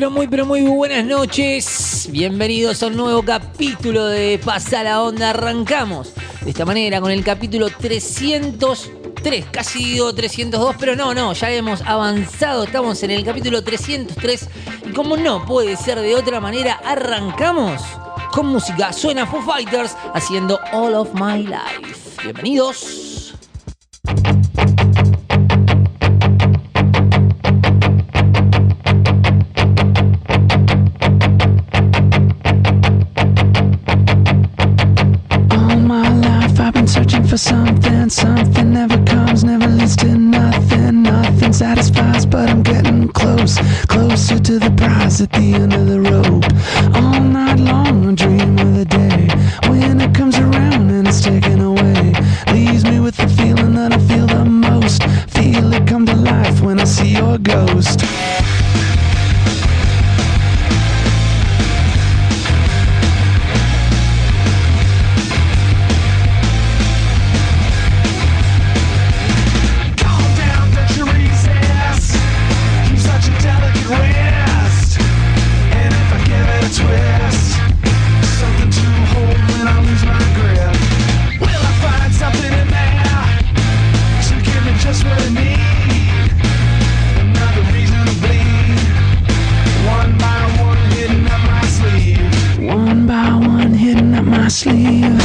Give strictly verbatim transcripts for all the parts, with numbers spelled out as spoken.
pero muy, pero muy buenas noches. Bienvenidos a un nuevo capítulo de Pasa la Onda. Arrancamos de esta manera con el capítulo trescientos tres. Casi digo trescientos dos, pero no, no, ya hemos avanzado. Estamos en el capítulo trescientos tres. Y como no puede ser de otra manera, arrancamos con música. Suena Foo Fighters haciendo All of My Life. Bienvenidos. For something, something never comes, never leads to nothing, nothing satisfies, but I'm getting close, closer to the prize at the end of the road. All night long I dream of the day when it comes around and it's taken away. Leaves me with the feeling that I feel the most, feel it come to life when I see your ghost. Sleeve.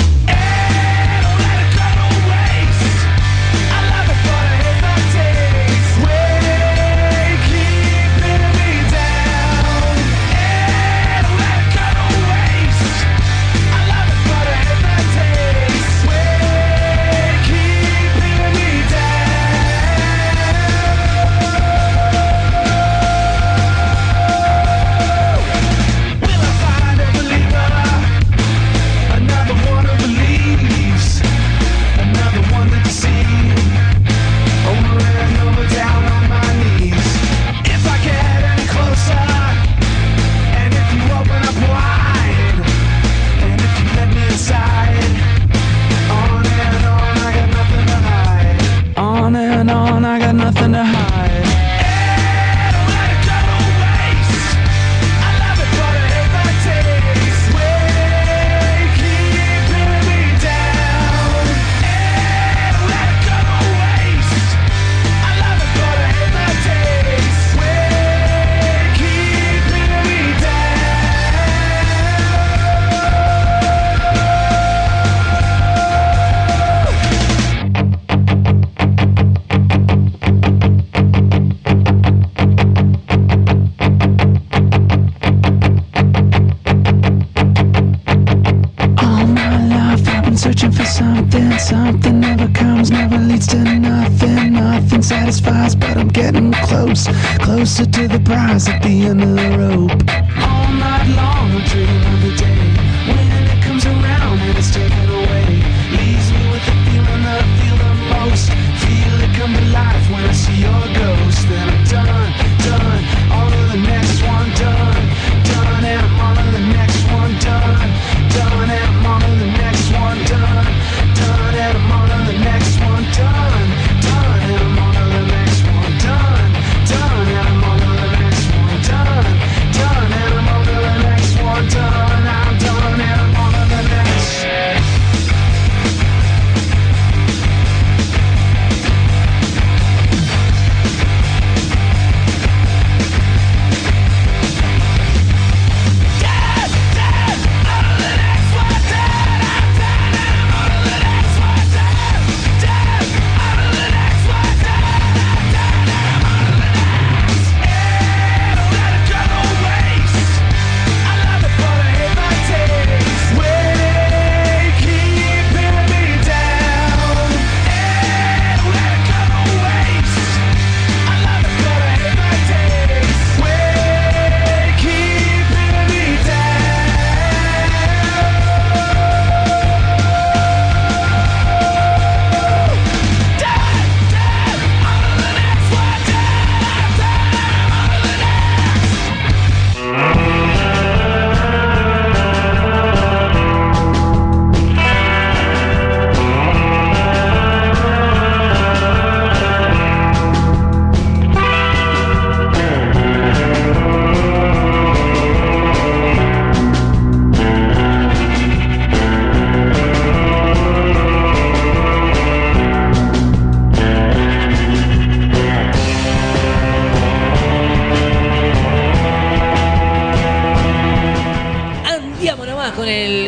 Something never comes, never leads to nothing, nothing satisfies, but I'm getting close, closer to the prize at the end of the rope. All night long I dream of the day when it comes around and it's taken away. Leaves me with the feeling that I feel the most, feel it come to life when I see your ghost. Then I'm done, done, on to the next one, done, done, and I'm on to the next one, done, done, and I'm on to the next one, done. Done and I'm on to the next one, done, done and I'm on to the next one, done, done and I'm on to the next one, done, done and I'm on to the next one, done. I'm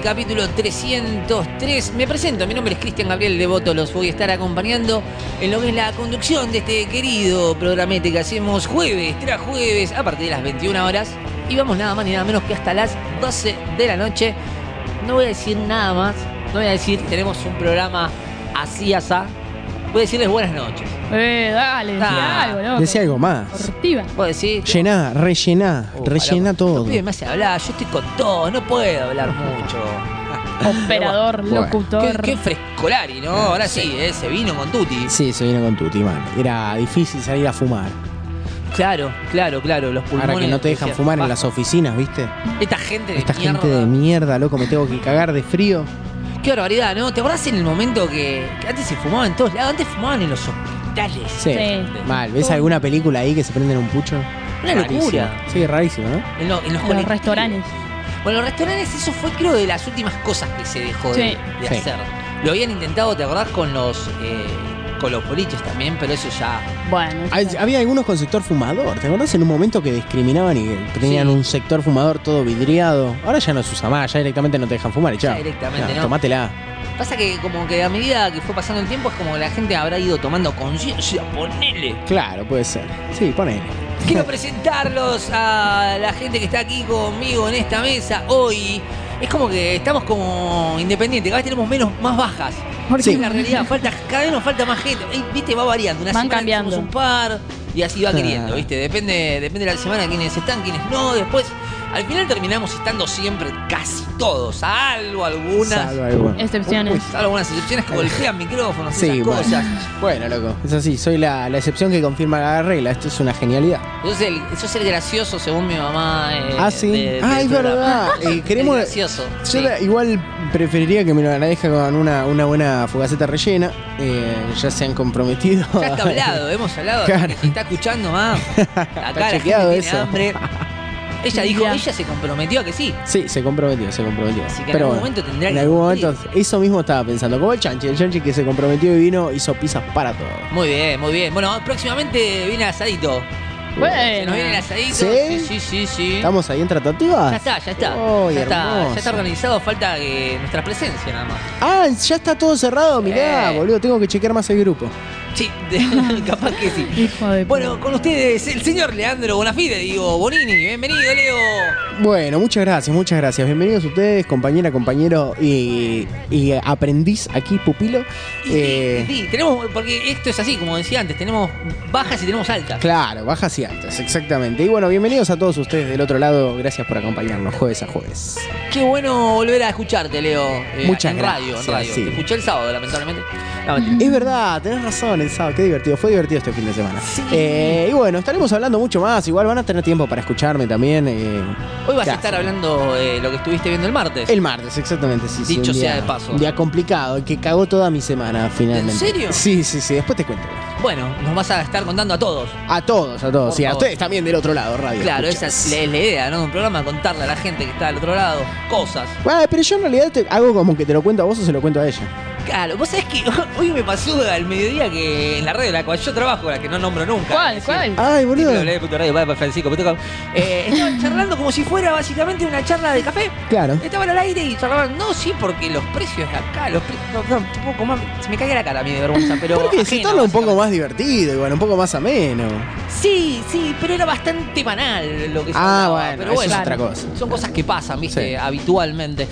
capítulo trescientos tres. Me presento, mi nombre es Cristian Gabriel Devoto, los voy a estar acompañando en lo que es la conducción de este querido programete que hacemos jueves tras jueves a partir de las veintiuna horas. Y vamos nada más ni nada menos que hasta las doce de la noche. No voy a decir nada más, no voy a decir tenemos un programa así, asá. Voy a decirles buenas noches. Eh, dale, decía Ah, algo, loco. Decía algo más. Cortiva. ¿Puedo decir? Llená, rellená, Uh, rellena pará, todo. No pide más hablar, yo estoy con todo, no puedo hablar mucho. Operador, Bueno. locutor. Qué, qué frescolari, ¿no? Ahora sí, eh, se vino con Tuti. Sí, se vino con Tuti, man. Era difícil salir a fumar. Claro, claro, claro, los pulmones. Ahora que no te dejan decían, fumar en "Basta". las oficinas, ¿viste? Esta gente de Esta mierda. gente de mierda, loco, me tengo que cagar de frío. Qué barbaridad, ¿no? ¿Te acordás en el momento que, que antes se fumaba en todos lados? Antes fumaban en los hospitales. Sí, Sí. mal. ¿Ves alguna película ahí que se prenden un pucho? Una Rarísimo. locura. Sí, rarísimo, ¿no? En, lo- en los En los colectivos. restaurantes. Bueno, los restaurantes, eso fue creo de las últimas cosas que se dejó de, Sí. de Sí. hacer. Lo habían intentado, ¿te acordás? Con los, eh, con los boliches también, pero eso ya... Bueno, Hay- ya. había algunos con sector fumador. ¿Te acordás en un momento que discriminaban y que tenían Sí. un sector fumador todo vidriado? Ahora ya no se usa más, ya directamente no te dejan fumar y chao. Ya directamente, Ya, ¿no? Tomátela. Pasa que como que a medida que fue pasando el tiempo es como que la gente habrá ido tomando conciencia, ponele. Claro, puede ser. Sí, ponele. Quiero presentarlos a la gente que está aquí conmigo en esta mesa hoy. Es como que estamos como independientes, cada vez tenemos menos, más bajas. ¿Por Sí. Es la realidad, falta, cada vez nos falta más gente. Ey, viste, va variando. Una Van semana cambiando. somos un par y así va Ah. queriendo, viste. Depende, depende de la semana quiénes están, quiénes no. Después, al final terminamos estando siempre casi todos. Salvo algunas. Salvo alguno. Excepciones. Uy, salvo algunas excepciones que golpean micrófonos, Sí, esas bueno. cosas. Bueno, loco, es así, soy la, la excepción que confirma la regla, esto es una genialidad. Sos el, sos el gracioso según mi mamá. eh, ah, sí. de- del ah, es programa. verdad. Eh, queremos. El gracioso. Yo sí. la- igual preferiría que me lo agradezca con una, una buena fogaceta rellena. Eh, ya se han comprometido. Ya está hablado, hemos hablado. así Claro. que si está escuchando más, acá la gente chequeado tiene eso. hambre. Ella dijo, Ya. ella se comprometió a que sí. Sí, se comprometió, se comprometió. Así que en Pero algún bueno, momento tendrá en que algún cumplir. momento, eso mismo estaba pensando. Como el Chanchi, el Chanchi que se comprometió y vino, hizo pizzas para todos. Muy bien, muy bien. Bueno, próximamente viene el asadito. Se Bueno. nos viene el asadito. ¿Sí? Sí, sí, sí, sí. ¿Estamos ahí en tratativas? Ya está, ya está. Oh, ya, está hermoso. ya está organizado, falta que nuestra presencia nada más. Ah, ya está todo cerrado, mirá, Eh. boludo, tengo que chequear más el grupo. Sí, capaz que sí. Hijo de Bueno, puta. con ustedes el señor Leandro Bonafide, digo, Bonini. Bienvenido, Leo. Bueno, muchas gracias, muchas gracias. Bienvenidos ustedes, compañera, compañero y, y aprendiz aquí, pupilo. Y, Eh, sí, sí, tenemos, porque esto es así, como decía antes, tenemos bajas y tenemos altas. Claro, bajas y altas, exactamente. Y bueno, bienvenidos a todos ustedes del otro lado. Gracias por acompañarnos jueves a jueves. Qué bueno volver a escucharte, Leo. eh, Muchas en radio, en gracias, radio. sí. Te escuché el sábado, lamentablemente. No, mentira. Es verdad, tenés razón, el sábado, qué divertido, fue divertido este fin de semana. Sí. Eh, y bueno, estaremos hablando mucho más, igual van a tener tiempo para escucharme también. eh, Hoy vas ¿qué a estar hacen? hablando de lo que estuviste viendo el martes. El martes, exactamente, sí. sí, Dicho un sea día- de paso. Un día complicado, el que cagó toda mi semana finalmente. ¿En serio? Sí, sí, sí, después te cuento. Bueno, nos vas a estar contando a todos. A todos, a todos. Por y a favor. ustedes también del otro lado, radio. Claro, escuchas. esa es la, es la idea, ¿no? De un programa, contarle a la gente que está al otro lado cosas. Bueno, pero yo en realidad te hago como que te lo cuento a vos o se lo cuento a ella. Claro, vos sabés que hoy me pasó al mediodía que en la radio en la cual yo trabajo, la que no nombro nunca. ¿Cuál? es ¿Cuál? decir, Ay, boludo. doble u doble u doble u punto radio barra francisco punto com. Eh, estaban charlando como si fuera básicamente una charla de café. Claro. Estaban al aire y charlaban, no, sí, porque los precios de acá, los precios, no, no, un poco más, se me cae la cara a mí de vergüenza, pero Porque se ajena, torna un poco básicamente. más divertido, y bueno, un poco más ameno. Sí, sí, pero era bastante banal lo que se Ah, hablaba, bueno, pero eso bueno, es otra cosa. son cosas que pasan, viste, Sí. habitualmente.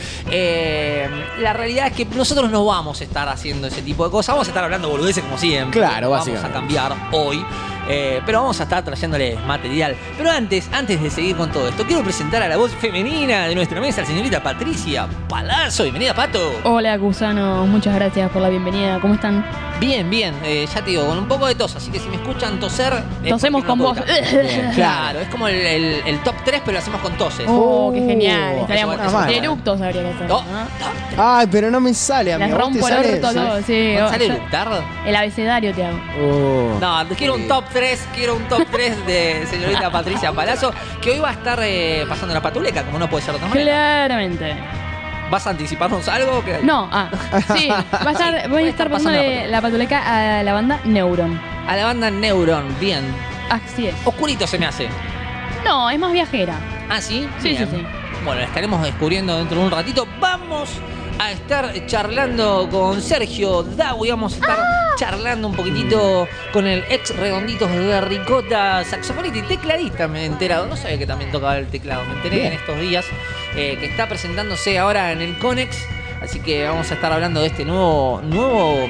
Eh, la realidad es que nosotros no vamos a estar haciendo ese tipo de cosas, vamos a estar hablando boludeces como siempre. Claro, no vamos básicamente. a cambiar hoy. Eh, pero vamos a estar trayéndoles material. Pero antes, antes de seguir con todo esto, quiero presentar a la voz femenina de nuestra mesa, la señorita Patricia Palazzo. Bienvenida, Pato. Hola, Gusano. Muchas gracias por la bienvenida. ¿Cómo están? Bien, bien, eh, ya te digo, con un poco de tos, así que si me escuchan toser... es Tosemos porque no con puedo vos. evitar. Bien, Claro, es como el, el- el top tres, pero lo hacemos con toses. Oh, qué genial. Oh, Estaríamos eso va- eso va- eructos habría que hacer. No, ¿no? no, Ay, pero no me sale, Las amigo. ¿Vos te rompo el sale? orto ¿Sí? todo, sí. ¿no Oh, sale yo- eructar? el abecedario te hago. Oh. No, quiero un top tres, quiero un top tres de señorita Patricia Palazzo, que hoy va a estar eh, pasando la patuleca, como no puede ser de otra manera. Claramente. ¿Vas a anticiparnos algo? o qué? No, ah, sí. Va a estar, voy Puede a estar estar pasando pasándole la patuleca a la banda Neuron. A la banda Neuron, bien. Así es. Oscurito se me hace. No, es más viajera. ¿Ah, sí? Sí, Bien. sí, sí. bueno, la estaremos descubriendo dentro de un ratito. Vamos a estar charlando con Sergio Dawi, vamos a estar ah. charlando un poquitito con el ex Redonditos de Ricota, saxofonista y tecladista, me he enterado, no sabía que también tocaba el teclado, me enteré Bien. en estos días, eh, que está presentándose ahora en el Conex, así que vamos a estar hablando de este nuevo, nuevo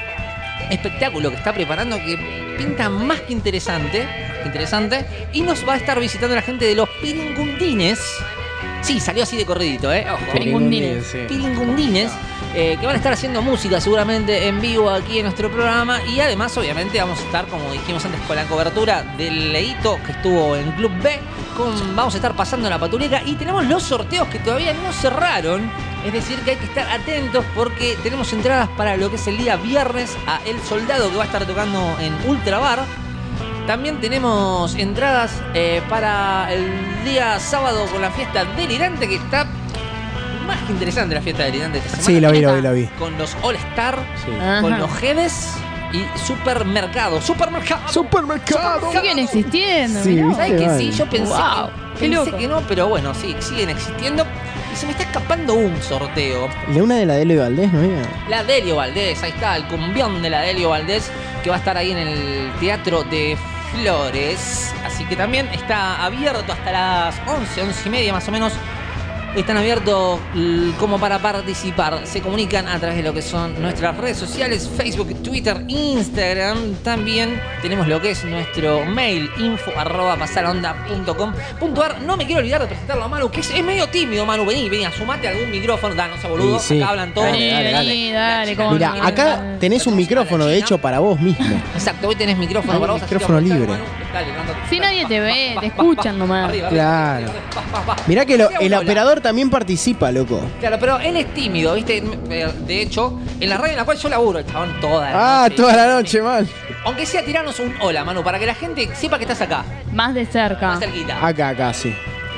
espectáculo que está preparando, que pinta más que interesante, interesante, y nos va a estar visitando la gente de los Piringundines. Sí, salió así de corridito, ¿eh? Ojo. Piringundines. Sí. Piringundines, eh, que van a estar haciendo música seguramente en vivo aquí en nuestro programa. Y además, obviamente, vamos a estar, como dijimos antes, con la cobertura del Leito, que estuvo en Club B. Con, vamos a estar pasando la patuleca y tenemos los sorteos que todavía no cerraron. Es decir, que hay que estar atentos porque tenemos entradas para lo que es el día viernes a El Soldado, que va a estar tocando en Ultra Bar. También tenemos entradas eh, para el día sábado con la fiesta delirante, que está más que interesante la fiesta delirante esta semana. Sí, la vi, la vi, la vi. Con los All Star, sí. con los Jedes y Supermercado. ¡Supermercado! ¡Supermercado! Siguen existiendo. Sí, mirá. ¿Sabes que sí? Yo pensé, Wow, que, qué pensé loco. que no, pero bueno, sí, siguen existiendo. Y se me está escapando un sorteo. De una de la Delio Valdés, ¿no había? La Delio Valdés, ahí está, el cumbión de la Delio Valdés, que va a estar ahí en el Teatro de Flores. Así que también está abierto hasta las once, once y media más o menos. Están abiertos como para participar. Se comunican a través de lo que son nuestras redes sociales, Facebook, Twitter, Instagram. También tenemos lo que es nuestro mail, info arroba pasalaonda punto com punto ar. No me quiero olvidar de presentarlo a Manu, que es, es medio tímido, Manu. Vení, vení, asumate algún micrófono. Da, no sea boludo, Sí, sí. acá hablan todos. Vení, Dale, dale, vení, dale. ¿cómo Mira, no? acá tenés un micrófono, de hecho, para vos mismo. Exacto, hoy tenés micrófono Hay para un vos. así micrófono que libre. Manu, dale, levántate. Si nadie te ve, Va, te va, escuchan va, nomás. arriba, arriba, Claro. arriba, va, va, va. Mirá que lo- ¿Qué el habla? operador también participa, loco. Claro, pero él es tímido, ¿viste? De hecho, en la radio en la cual yo laburo, el chabón, toda la Ah, noche. toda la noche, mal. Aunque sea tirarnos un hola, Manu, para que la gente sepa que estás acá, Más de cerca. más cerquita. Acá, acá, sí.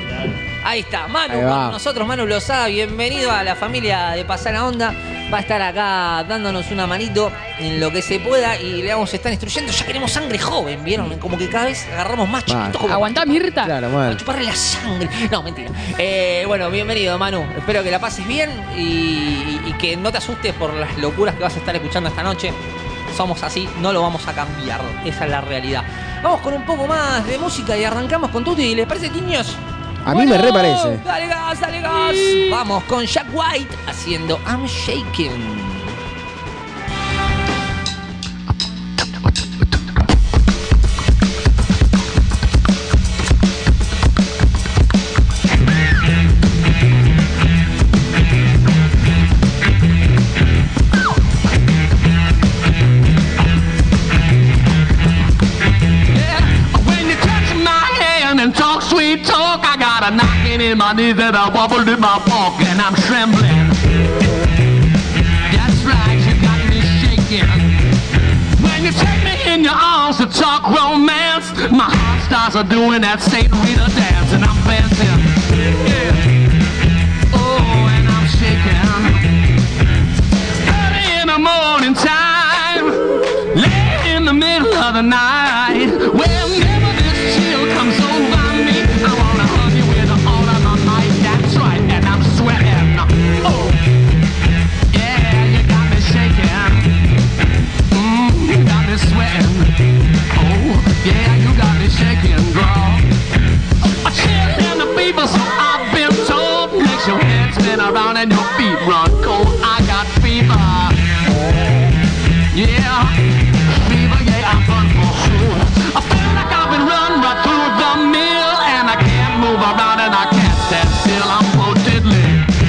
Ahí está, Manu, Ahí va. con nosotros, Manu Lozada, bienvenido a la familia de Pasar la Onda. Va a estar acá dándonos una manito en lo que se pueda y le vamos a estar instruyendo. Ya queremos sangre joven, ¿vieron? Como que cada vez agarramos más Vale. chiquitos. Como Aguantá, Mirta. Claro, para mal. chuparle la sangre. No, mentira. Eh, bueno, bienvenido, Manu. Espero que la pases bien y, y que no te asustes por las locuras que vas a estar escuchando esta noche. Somos así, no lo vamos a cambiar. Esa es la realidad. Vamos con un poco más de música y arrancamos con Tuti. ¿Les parece, niños? A mí me re parece. Dale gas, dale gas. Vamos con Jack White haciendo I'm Shaking. When you touch my hand and talk sweet talk, I got a knocking in my knees and a wobble in my walk, and I'm trembling. That's right, you got me shaking. When you take me in your arms to talk romance, my heart starts a doing that Saint Rita dance, and I'm dancing. Yeah. Oh, and I'm shaking. Early in the morning time, late in the middle of the night, whenever this chill comes over me, I wanna hug you with all of my might. That's right, and I'm sweating. Oh, yeah, you got me shaking. Mm, you got me sweating. Oh, yeah, you got me shaking, girl. A chill in the fever, so I've been told, makes your head spin around and your feet run cold. I got fever. Yeah, fever, yeah, I'm run for sure. I feel like I've been run right through the mill, and I can't move around and I can't stand still. I'm so diddly.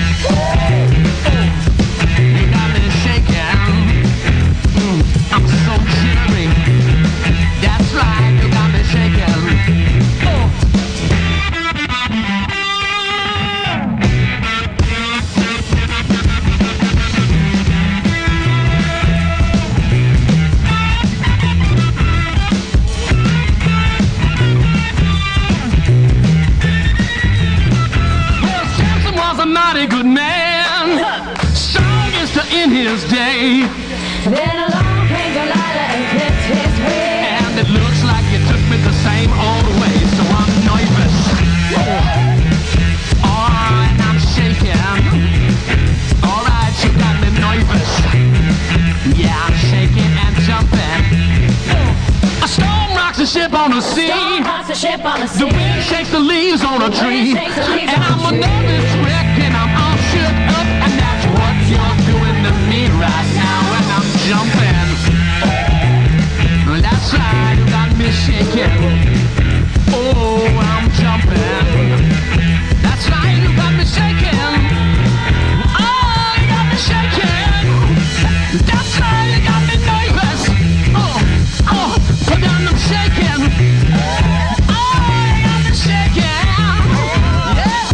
You got me shaking. Mm, I'm so jittery. That's right, you got me shaking. Oh. Well, Samson was a mighty good man, strongest in his day. Then along came Delilah and clipped his wig. And it looks like you took me the same old way, so I'm nervous. Oh, ship on the sea. Storm hearts a ship on the sea. The wind shakes the leaves on a tree. shakes the leaves And on I'm a a tree. nervous wreck and I'm all shook up. And that's what you're doing to me right now. And I'm jumping. That's right, you got me shaking. Oh, I'm jumping. That's right, you got me shaking. Oh, you got me shaking. That's right, you got me nervous. Oh, oh, but then I'm shaking. Oh, you got me shaking. Yeah.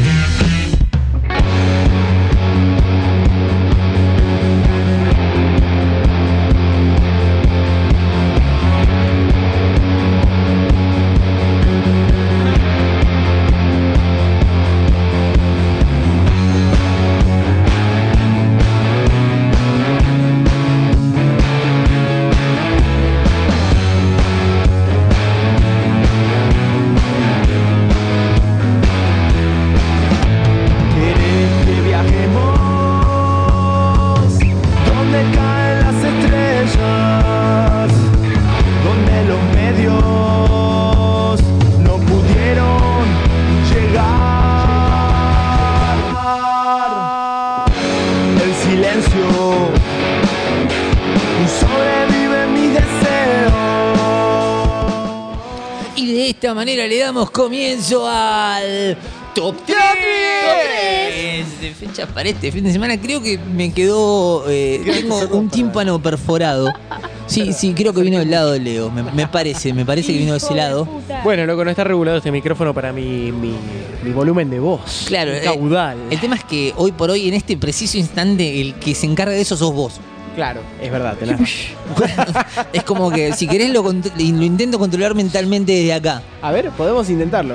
¿Querés que viajemos? Donde caen las estrellas, donde los medios no pudieron llegar. El silencio sobrevive mis deseos. Y de esta manera le damos comienzo al Top tres de fechas para este fin de semana. Creo que me quedó. Eh, tengo un tímpano perforado. Sí, sí, creo que vino del lado de Leo. Me, me parece, me parece que vino de ese lado. Bueno, loco, no está regulado este micrófono para mi, mi, mi volumen de voz. Claro, mi eh, caudal. el tema es que hoy por hoy, en este preciso instante, el que se encarga de eso sos vos. Claro, es verdad, tenés razón. Es como que si querés lo, contro- lo intento controlar mentalmente desde acá. A ver, podemos intentarlo.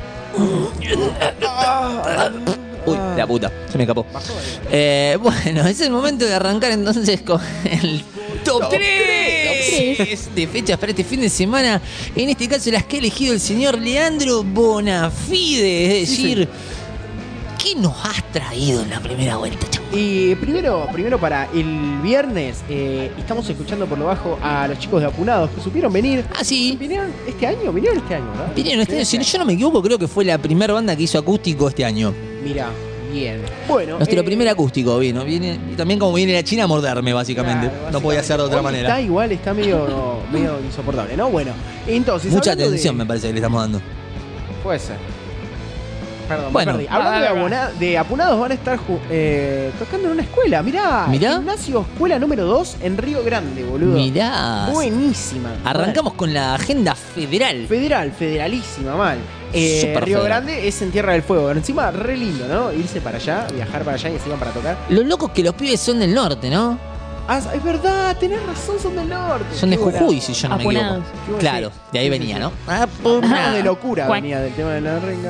Uy, la puta, se me escapó. Eh, bueno, es el momento de arrancar entonces con el top tres de fechas para este fin de semana. En este caso, las que ha elegido el señor Leandro Bonafide. Es decir, ¿qué nos has traído en la primera vuelta, chamo? Y primero, primero para el viernes, eh, estamos escuchando por lo bajo a los chicos de Apunados que supieron venir. Ah, sí. ¿Vinieron este año? ¿Vinieron este año, verdad? Vinieron este año. Si yo no me equivoco, creo que fue la primera banda que hizo acústico este año. Mirá, bien. Bueno, Nuestro eh, primer acústico vino. Viene, y también como viene la China a morderme, básicamente. claro, No podía ser de otra hoy manera. Está igual, está medio, medio insoportable, ¿no? Bueno, entonces. Mucha hablando atención de- me parece que le estamos dando. Puede ser. Perdón, Bueno. me perdí. Hablando de, abona- de Apunados, van a estar ju- eh, tocando en una escuela. Mirá, Mirá. Gimnasio Escuela número dos en Río Grande, boludo. Mirá. Buenísima. Arrancamos con la agenda federal. Federal, federalísima, mal. Eh, Súper Río federal. Grande es en Tierra del Fuego. Pero encima, re lindo, ¿no? Irse para allá, viajar para allá y encima para tocar. Lo loco es que los pibes son del norte, ¿no? Ah, es verdad, tenés razón, son del norte. Son de Qué Jujuy, volado. si yo no me Apunados. equivoco. Qué bueno, Claro, sí. de ahí Sí, venía, sí, ¿no? sí. Apunados. Nada de locura Cuac. venía del tema de la renga.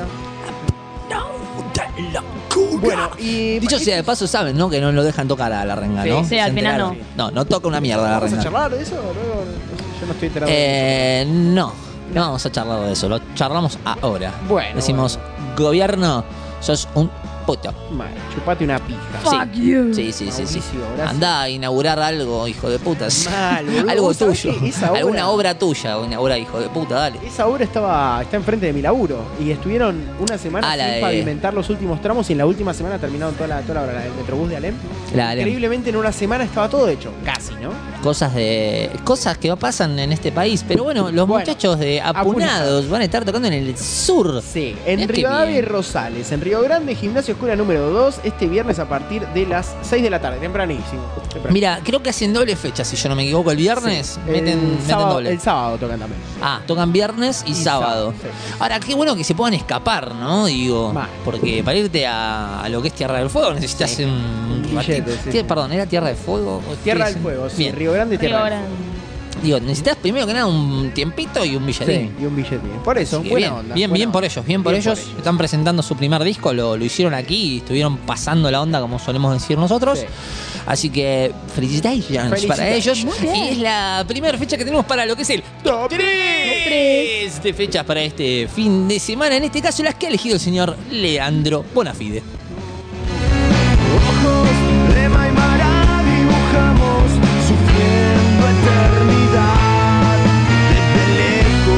Bueno, y. Dicho sea de paso, saben, ¿no? Que no lo dejan tocar a la renga, ¿no? Sí, al Se final enteraron. no. No, no toca una mierda la ¿Vamos a renga. charlar de eso? Luego, no sé, yo no estoy enterado. de Eh, no, no vamos a charlar de eso. Lo charlamos ahora. Bueno, Decimos, gobierno, sos un puto. eso. Mal, chupate una pija. Fuck you. Sí, sí, sí, sí. Mauricio, gracias. Andá a inaugurar algo, hijo de putas. Mal, boludo. Algo ¿Vos sabés tuyo. que esa obra- Alguna obra tuya, una obra, hijo de puta, dale. Esa obra estaba, está enfrente de mi laburo y estuvieron una semana Ah, la sin de- pavimentar los últimos tramos y en la última semana terminaron toda la, toda la obra, la del Metrobús de Alem. La de Alem. Increíblemente en una semana estaba todo hecho, casi, ¿no? Cosas de cosas que pasan en este país. Pero bueno, los Bueno, muchachos de Apunados Apunados. van a estar tocando en el sur. Sí, en Mirá qué Rivadavia y bien. Rosales, en Río Grande, Gimnasio Escuela número dos, este viernes a partir de las seis de la tarde, tempranísimo. tempranísimo. Mira, creo que hacen doble fecha, si yo no me equivoco. El viernes Sí, meten, el, meten sábado, doble. el sábado tocan también. Ah, tocan viernes y, Y sábado. sábado, sí. Ahora, qué bueno que se puedan escapar, ¿no? Digo, Mal. porque para irte a, a lo que es Tierra del Fuego necesitas Sí. un Un billete, ratito. sí, ¿Qué? sí. Perdón, ¿era Tierra del Fuego? ¿O Tierra qué del es? Fuego, sí, Bien. Río Grande, Río Tierra del Grande. Digo, necesitas primero que nada un tiempito y un Fuego. billetín. Sí, y un billete. Por eso, Así que buena bien, onda. bien, buena bien por onda. ellos, bien por ellos. Están presentando su primer disco, lo, lo hicieron aquí y estuvieron pasando la onda, como solemos decir nosotros. Sí. Así que felicitations para ellos. Muy bien. Y es la primera fecha que tenemos para lo que es el Top tres de fechas para este fin de semana. En este caso, las que ha elegido el señor Leandro Bonafide. Ojos de Maimara dibujamos sufriendo eternidad. Desde lejos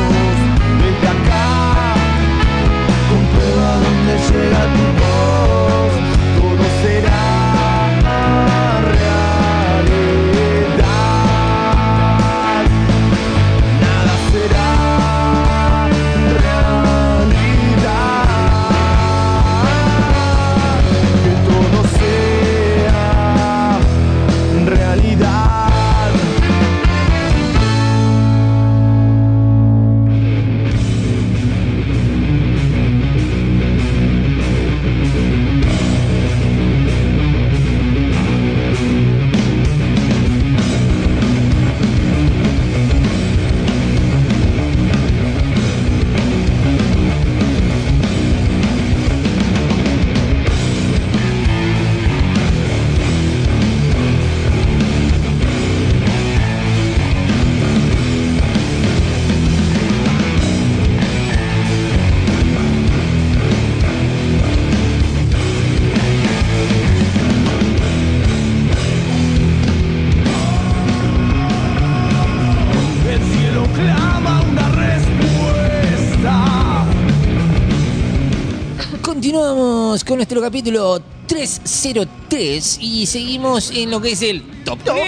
Continuamos con nuestro capítulo trescientos tres y seguimos en lo que es el top, Top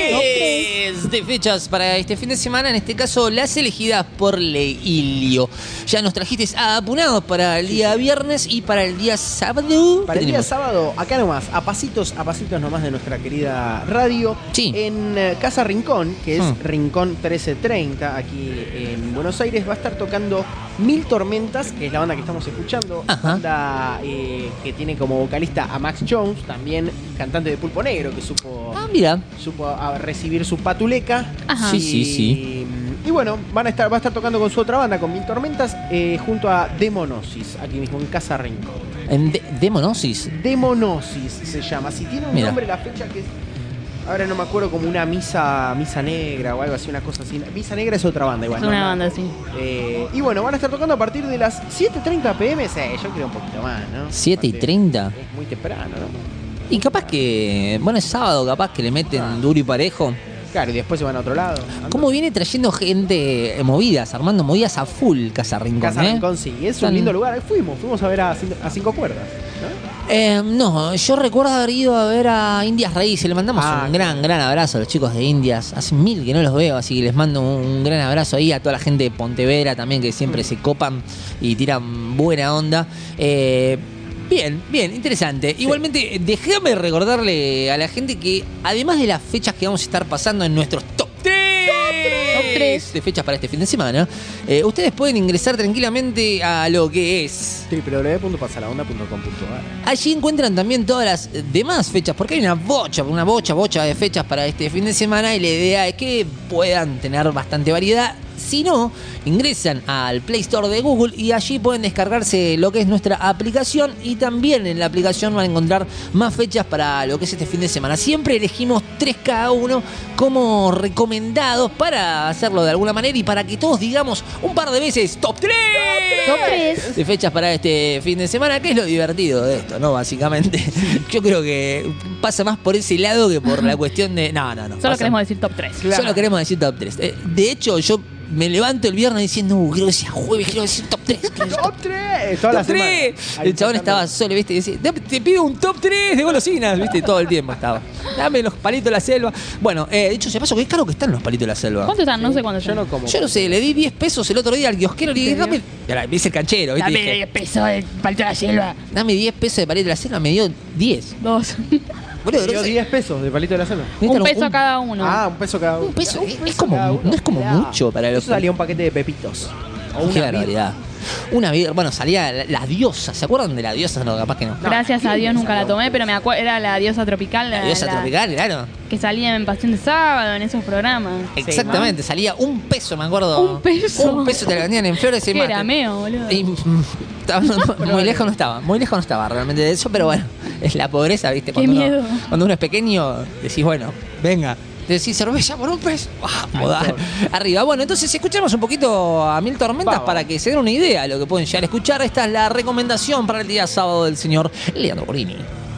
tres de fechas para este fin de semana, en este caso las elegidas por Leilio. Ya nos trajiste apunados para el día viernes y para el día sábado. Para ¿Qué el día tenemos? sábado, acá nomás, a pasitos, a pasitos nomás de nuestra querida radio, Sí. en eh, Casa Rincón, que es Hmm. Rincón trece treinta, aquí en Buenos Aires, va a estar tocando Mil Tormentas, que es la banda que estamos escuchando, Ajá. banda eh, que tiene como vocalista a Max Jones, también cantante de Pulpo Negro, que supo, Ah, mira. supo a recibir su patuleca. Ajá. Sí, sí, sí. Y, y bueno, van a estar, va a estar tocando con su otra banda, con Mil Tormentas, eh, junto a Demonosis, aquí mismo en Casa Rincón. En de- Demonosis. Demonosis se llama. Si tiene un Mira. nombre la fecha que es. Ahora no me acuerdo, como una misa misa negra o algo así, una cosa así. Misa negra es otra banda igual. Es ¿no? una No. banda así. Eh, y bueno, van a estar tocando a partir de las siete treinta pm. Sí, yo creo un poquito más, ¿no? siete y Aparte, treinta. Es muy temprano, ¿no? Y capaz que, bueno, es sábado, capaz que le meten Ah. duro y parejo. Claro, y después se van a otro lado. ¿Cómo viene trayendo gente eh, movidas, armando movidas a full Casa Rincón? Casa eh? Rincón, sí. Es Están- un lindo lugar. Ahí fuimos, fuimos a ver a, Cin- a Cinco Cuerdas, ¿no? Eh, no, yo recuerdo haber ido a ver a Indias Raíces. Le mandamos Ah, un gran, gran abrazo a los chicos de Indias. Hace mil que no los veo, así que les mando un, un gran abrazo ahí a toda la gente de Pontevedra también, que siempre se copan y tiran buena onda. Eh, bien, bien, interesante. Igualmente, déjame recordarle a la gente que además de las fechas que vamos a estar pasando en nuestros top tres Top tres. de fechas para este fin de semana, eh, ustedes pueden ingresar tranquilamente a lo que es... w w w punto pasalaonda punto com punto a r. Allí encuentran también todas las demás fechas, porque hay una bocha, una bocha, bocha de fechas para este fin de semana y la idea es que puedan tener bastante variedad. Si no, ingresan al Play Store de Google y allí pueden descargarse lo que es nuestra aplicación y también en la aplicación van a encontrar más fechas para lo que es este fin de semana. Siempre elegimos tres cada uno como recomendados para hacerlo de alguna manera y para que todos digamos un par de veces top tres Top tres. de fechas para este fin de semana, que es lo divertido de esto, ¿no? Básicamente. Yo creo que pasa más por ese lado que por la cuestión de... No, no, no. Solo pasa- queremos decir top tres. Solo queremos decir top tres. Eh, de hecho, yo me levanto el viernes diciendo, uh, quiero que sea jueves, quiero decir top tres. ¡Top tres! Toda la Top semana. tres. Ahí El chabón tocando. estaba solo, ¿viste? Y decía, "Te- te pido un top tres de golosinas", ¿viste? Todo el tiempo estaba. Dame los palitos de la selva. Bueno, eh, dicho se pasó, qué caro que están los palitos de la selva. ¿Cuánto están? No sé cuánto Yo están. no como. Yo no sé, le di diez pesos el otro día al kiosquero y le dije, dame. Y ahora, me dice el canchero, ¿viste? Dame Dije, diez pesos de palito de la selva. dame diez pesos de palito de la selva, me dio diez. Dos. Boludo, Me no dio sé. diez pesos de palito de la selva. ¿Viste? Un peso cada uno. Ah, un peso cada uno. Un peso, Un es- es peso como- cada uno. no es como Mirá. mucho para los Eso salía un paquete de pepitos. O Qué una barbaridad. Una vida, bueno, salía la, la diosa, ¿se acuerdan de la diosa? No, capaz que no. Gracias a Dios nunca la tomé, pero me acuerdo, era la diosa tropical. La diosa la- tropical, claro. Que salía en Pasión de Sábado, en esos programas. Exactamente, salía un peso, me acuerdo. Un peso. Un peso te la vendían en Flores y Que era Mate. meo, boludo. Y, mm, estaba- muy lejos no estaba, muy lejos no estaba realmente de eso, pero bueno, es la pobreza, ¿viste? Qué Cuando, miedo. Uno, cuando uno es pequeño, decís, bueno, venga. Decís cerveza por un peso. Vamos, dale. Arriba. Bueno, entonces escuchamos un poquito a Mil Tormentas Vamos. para que se den una idea de lo que pueden llegar a escuchar. Esta es la recomendación para el día sábado del señor Leandro Borini.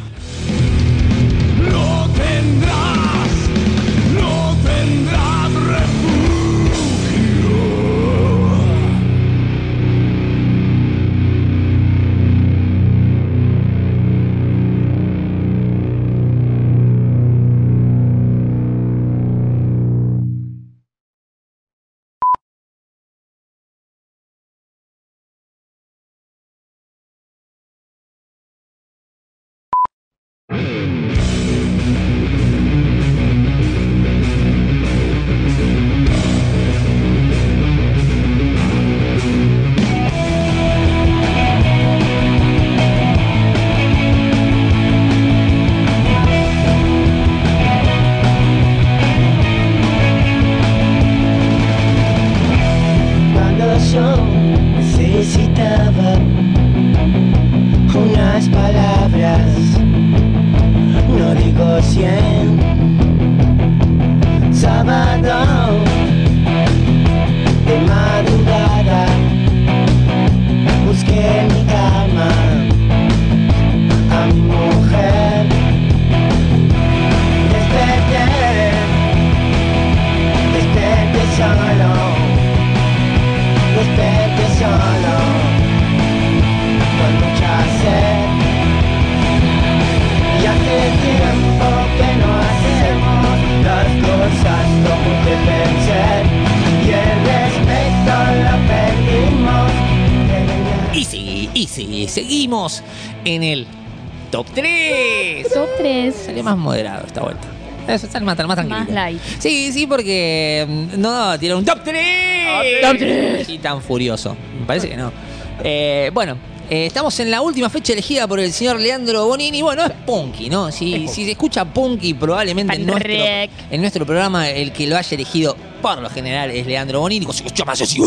No tendrás, no tendrás refugio. sí, seguimos en el top tres. Top tres. Salió más moderado esta vuelta. Eso está más, más tranquilo. Más light. Sí, sí, porque mm, no daba a tirar un top tres. Top tres. Y tan furioso. Me parece que no. Eh, bueno, eh, estamos en la última fecha elegida por el señor Leandro Bonini. Bueno, es Punky, ¿no? Si, si se escucha Punky, probablemente en nuestro, en nuestro programa el que lo haya elegido por lo general es Leandro Bonini. Se escucha más así.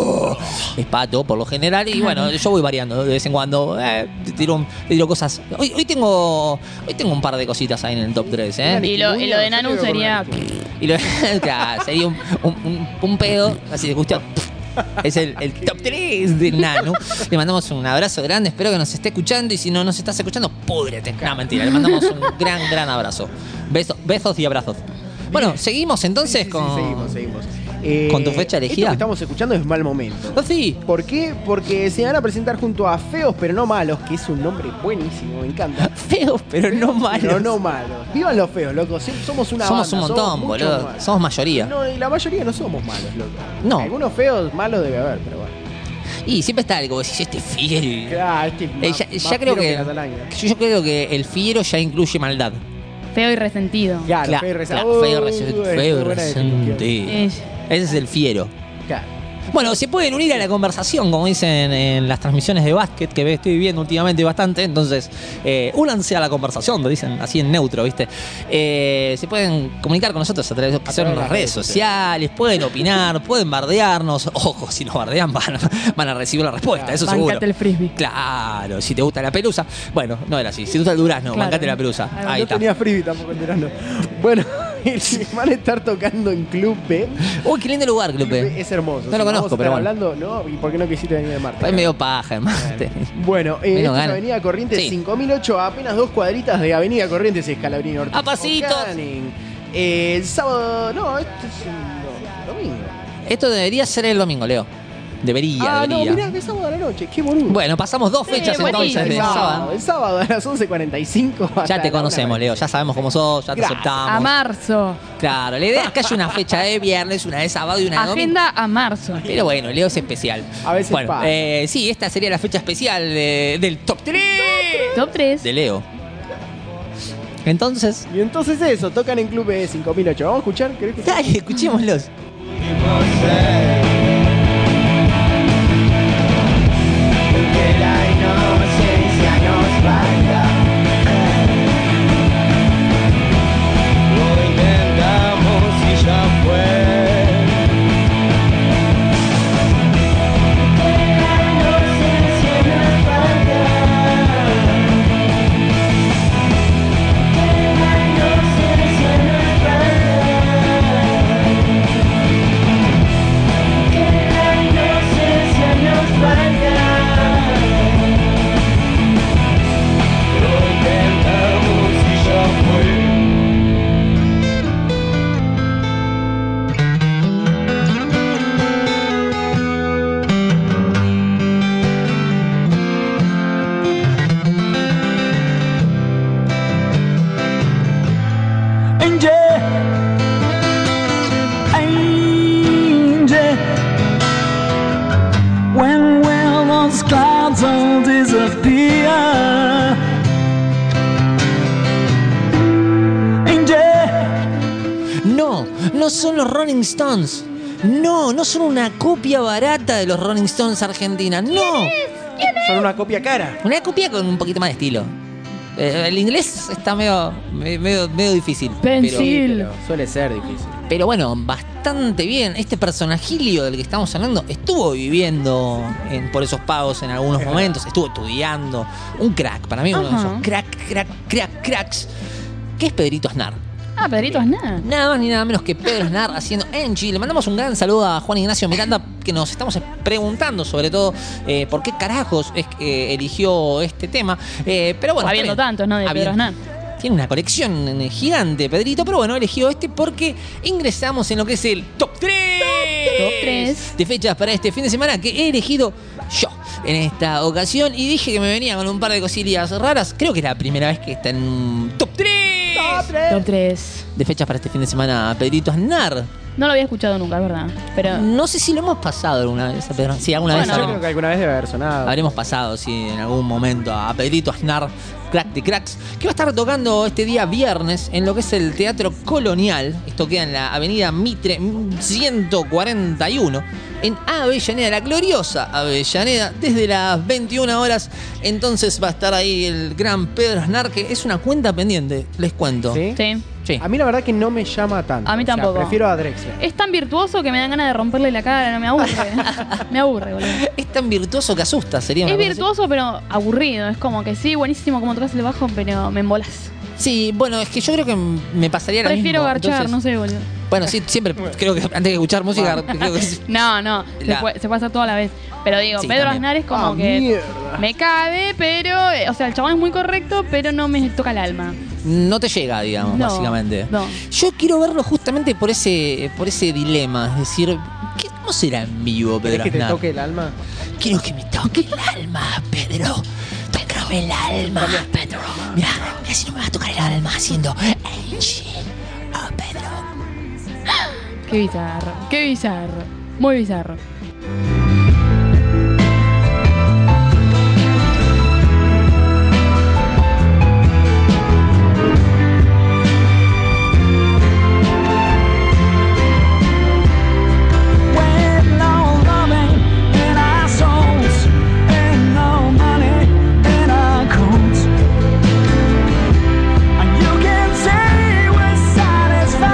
Es Pato, por lo general. Y bueno, yo voy variando de vez en cuando. Eh, te tiro, te tiro cosas. Hoy, hoy tengo hoy tengo un par de cositas ahí en el top tres, ¿eh? Y lo, y lo de Nanu sería. Y lo, claro, sería un, un, un, un pedo, así de cuestión. Es el, el top tres de Nanu. Le mandamos un abrazo grande. Espero que nos esté escuchando. Y si no nos estás escuchando, púdrete. No, mentira. Le mandamos un gran, gran abrazo. Besos, besos y abrazos. Bueno, seguimos entonces Sí, sí, con. sí, seguimos, seguimos. Eh, ¿Con tu fecha elegida? Esto que estamos escuchando es Mal Momento. Oh, sí. ¿Por qué? Porque se van a presentar junto a Feos pero no malos, que es un nombre buenísimo, me encanta. Feos, pero no malos. Pero no malos. Vivan los feos, loco. Sí, somos una Somos banda, un montón, muchos boludo. malos. Somos mayoría. No, y la mayoría no somos malos, loco. No. Algunos feos malos debe haber, pero bueno. Y siempre está algo. Si este fiel. Claro, este es Eh, más- ya, más ya creo fiero que. la talaña. Yo creo que el fiero ya incluye maldad. Feo y resentido. Claro, Cla- feo y resa- cla- feo y Uy, resen- es feo y muy buena definición. resentido. Es- Ese es el fiero. Claro. Bueno, se pueden unir a la conversación, como dicen en las transmisiones de básquet, que estoy viendo últimamente bastante. Entonces, eh, únanse a la conversación, lo dicen así en neutro, ¿viste? Eh, se pueden comunicar con nosotros a través de, que A son través de las redes sociales, pueden opinar, pueden bardearnos. Ojo, si nos bardean van, a- van a recibir la respuesta, eso seguro. Bancate el frisbee. Claro, si te gusta la pelusa. Bueno, no era así. Si te gusta el durazno, Claro. bancate la pelusa. Ah, Ahí No está. tenía frisbee tampoco en verano. Bueno, van a estar tocando en Club B. Uy, qué lindo lugar, Club Clupe. B es hermoso. No Si lo vamos a conozco, estar pero bueno. hablando, ¿no? ¿Y por qué no quisiste venir de Marte? Es medio paja, además. Bueno, eh, Menos esta es ganas. Avenida Corrientes Sí. cinco mil ocho, a apenas dos cuadritas de Avenida Corrientes, Escalabrini Ortiz. ¡A pasitos! Canning. Eh, el sábado, no, este es un do- domingo. Esto debería ser el domingo, Leo. Debería, ah, debería. no, mirá, que es sábado a la noche, qué boludo. Bueno, pasamos dos Sí, fechas buenísimo. entonces de el sábado, sábado. el sábado a las once cuarenta y cinco. Ya te conocemos, Leo. Ya sabemos cómo sos, ya te Gracias. aceptamos. A marzo. Claro, la idea es que haya una fecha de viernes, una de sábado y una de domingo. Agenda a marzo. Pero bueno, Leo es especial. A veces Bueno, pasa. eh, sí, esta sería la fecha especial de- del top tres Top tres. de Leo. Entonces, Y entonces eso, tocan en Club B cinco mil ocho. ¿Vamos a escuchar? ¿Querés escuchar? dale, escuchémoslos. Que la inocencia nos valga. Lo intentamos y ya fue. Que la inocencia nos valga. Que la inocencia nos valga. Que la inocencia nos valga. Lo intentamos y ya fue. Angel, angel, when will those clouds all disappear? Angel, No, no son los Rolling Stones. No, no son una copia barata de los Rolling Stones Argentina. No, Son una copia cara. una copia con un poquito más de estilo. Eh, el inglés está medio, me- medio, medio difícil. Pero, Pensil. Pero suele ser difícil. pero bueno, bastante bien. Este personajilio del que estamos hablando estuvo viviendo en- por esos pagos en algunos momentos. Estuvo estudiando. Un crack, para mí uno de Ajá. esos crack, crack, crack, cracks. ¿Qué es Pedrito Aznar? Ah, Pedrito Aznar. Nada más ni nada menos que Pedro Aznar haciendo Angie. Le mandamos un gran saludo a Juan Ignacio Miranda, que nos estamos preguntando sobre todo eh, por qué carajos es que eligió este tema. Eh, pero bueno, Habiendo está bien. tantos, ¿no? De Pedro Habiendo- Aznar. Tiene una colección eh, gigante, Pedrito, pero bueno, eligió este porque ingresamos en lo que es el top tres, Top tres. de fechas para este fin de semana que he elegido yo en esta ocasión. Y dije que me venía con un par de cosillas raras. Creo que es la primera vez que está en un top tres Top tres. de fechas para este fin de semana, Pedrito Aznar. No lo había escuchado nunca, es verdad. Pero No sé si lo hemos pasado alguna vez a Pedro. Sí, alguna Bueno, vez Yo habremos, creo que alguna vez debe haber sonado. habremos pasado, sí, en algún momento a Pedrito Aznar, crack de cracks, que va a estar tocando este día viernes en lo que es el Teatro Colonial. Esto queda en la avenida Mitre ciento cuarenta y uno, en Avellaneda, la gloriosa Avellaneda, desde las veintiuna horas. Entonces va a estar ahí el gran Pedro Aznar, que es una cuenta pendiente, les cuento. ¿Sí? sí. Sí. A mí la verdad que no me llama tanto. A mí O sea, tampoco. prefiero a Drexler. Es tan virtuoso que me dan ganas de romperle la cara, no me aburre. me aburre, boludo. Es tan virtuoso que asusta, sería una Es cosa así. virtuoso, pero aburrido. Es como que sí, buenísimo como tocas el bajo, pero me embolas. Sí, bueno, es que yo creo que me pasaría lo Prefiero mismo. garchar, Entonces, no sé, boludo. Bueno, sí, siempre creo que antes de escuchar música, creo que sí. No, no, se La- puede, se puede hacer todo a la vez. Pero digo, Sí, Pedro también. Aznar es como Ah, que mierda. me cabe, pero, eh, o sea, el chabón es muy correcto, pero no me toca el alma. No te llega, digamos, No, básicamente. no. Yo quiero verlo justamente por ese por ese dilema, es decir, ¿qué, ¿cómo será en vivo ¿Querés Pedro que te Aznar? toque el alma? Quiero que me toque el alma, Pedro. Tócame el alma, Pedro. Mira, mira si no me va a tocar el alma haciendo Angel. Oh, Pedro. Qué bizarro, qué bizarro. Muy bizarro. With no loving in our souls and no money in our coats, and you can say we're satisfied,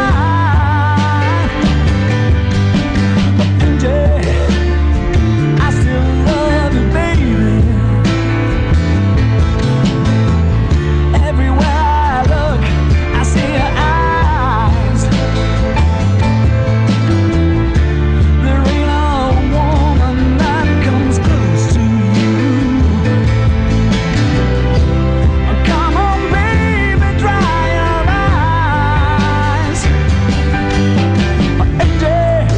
but empty. I still love you, baby. Everywhere I look, I see your eyes. There ain't a woman that comes close to you. Come on, baby, dry your eyes. Empty.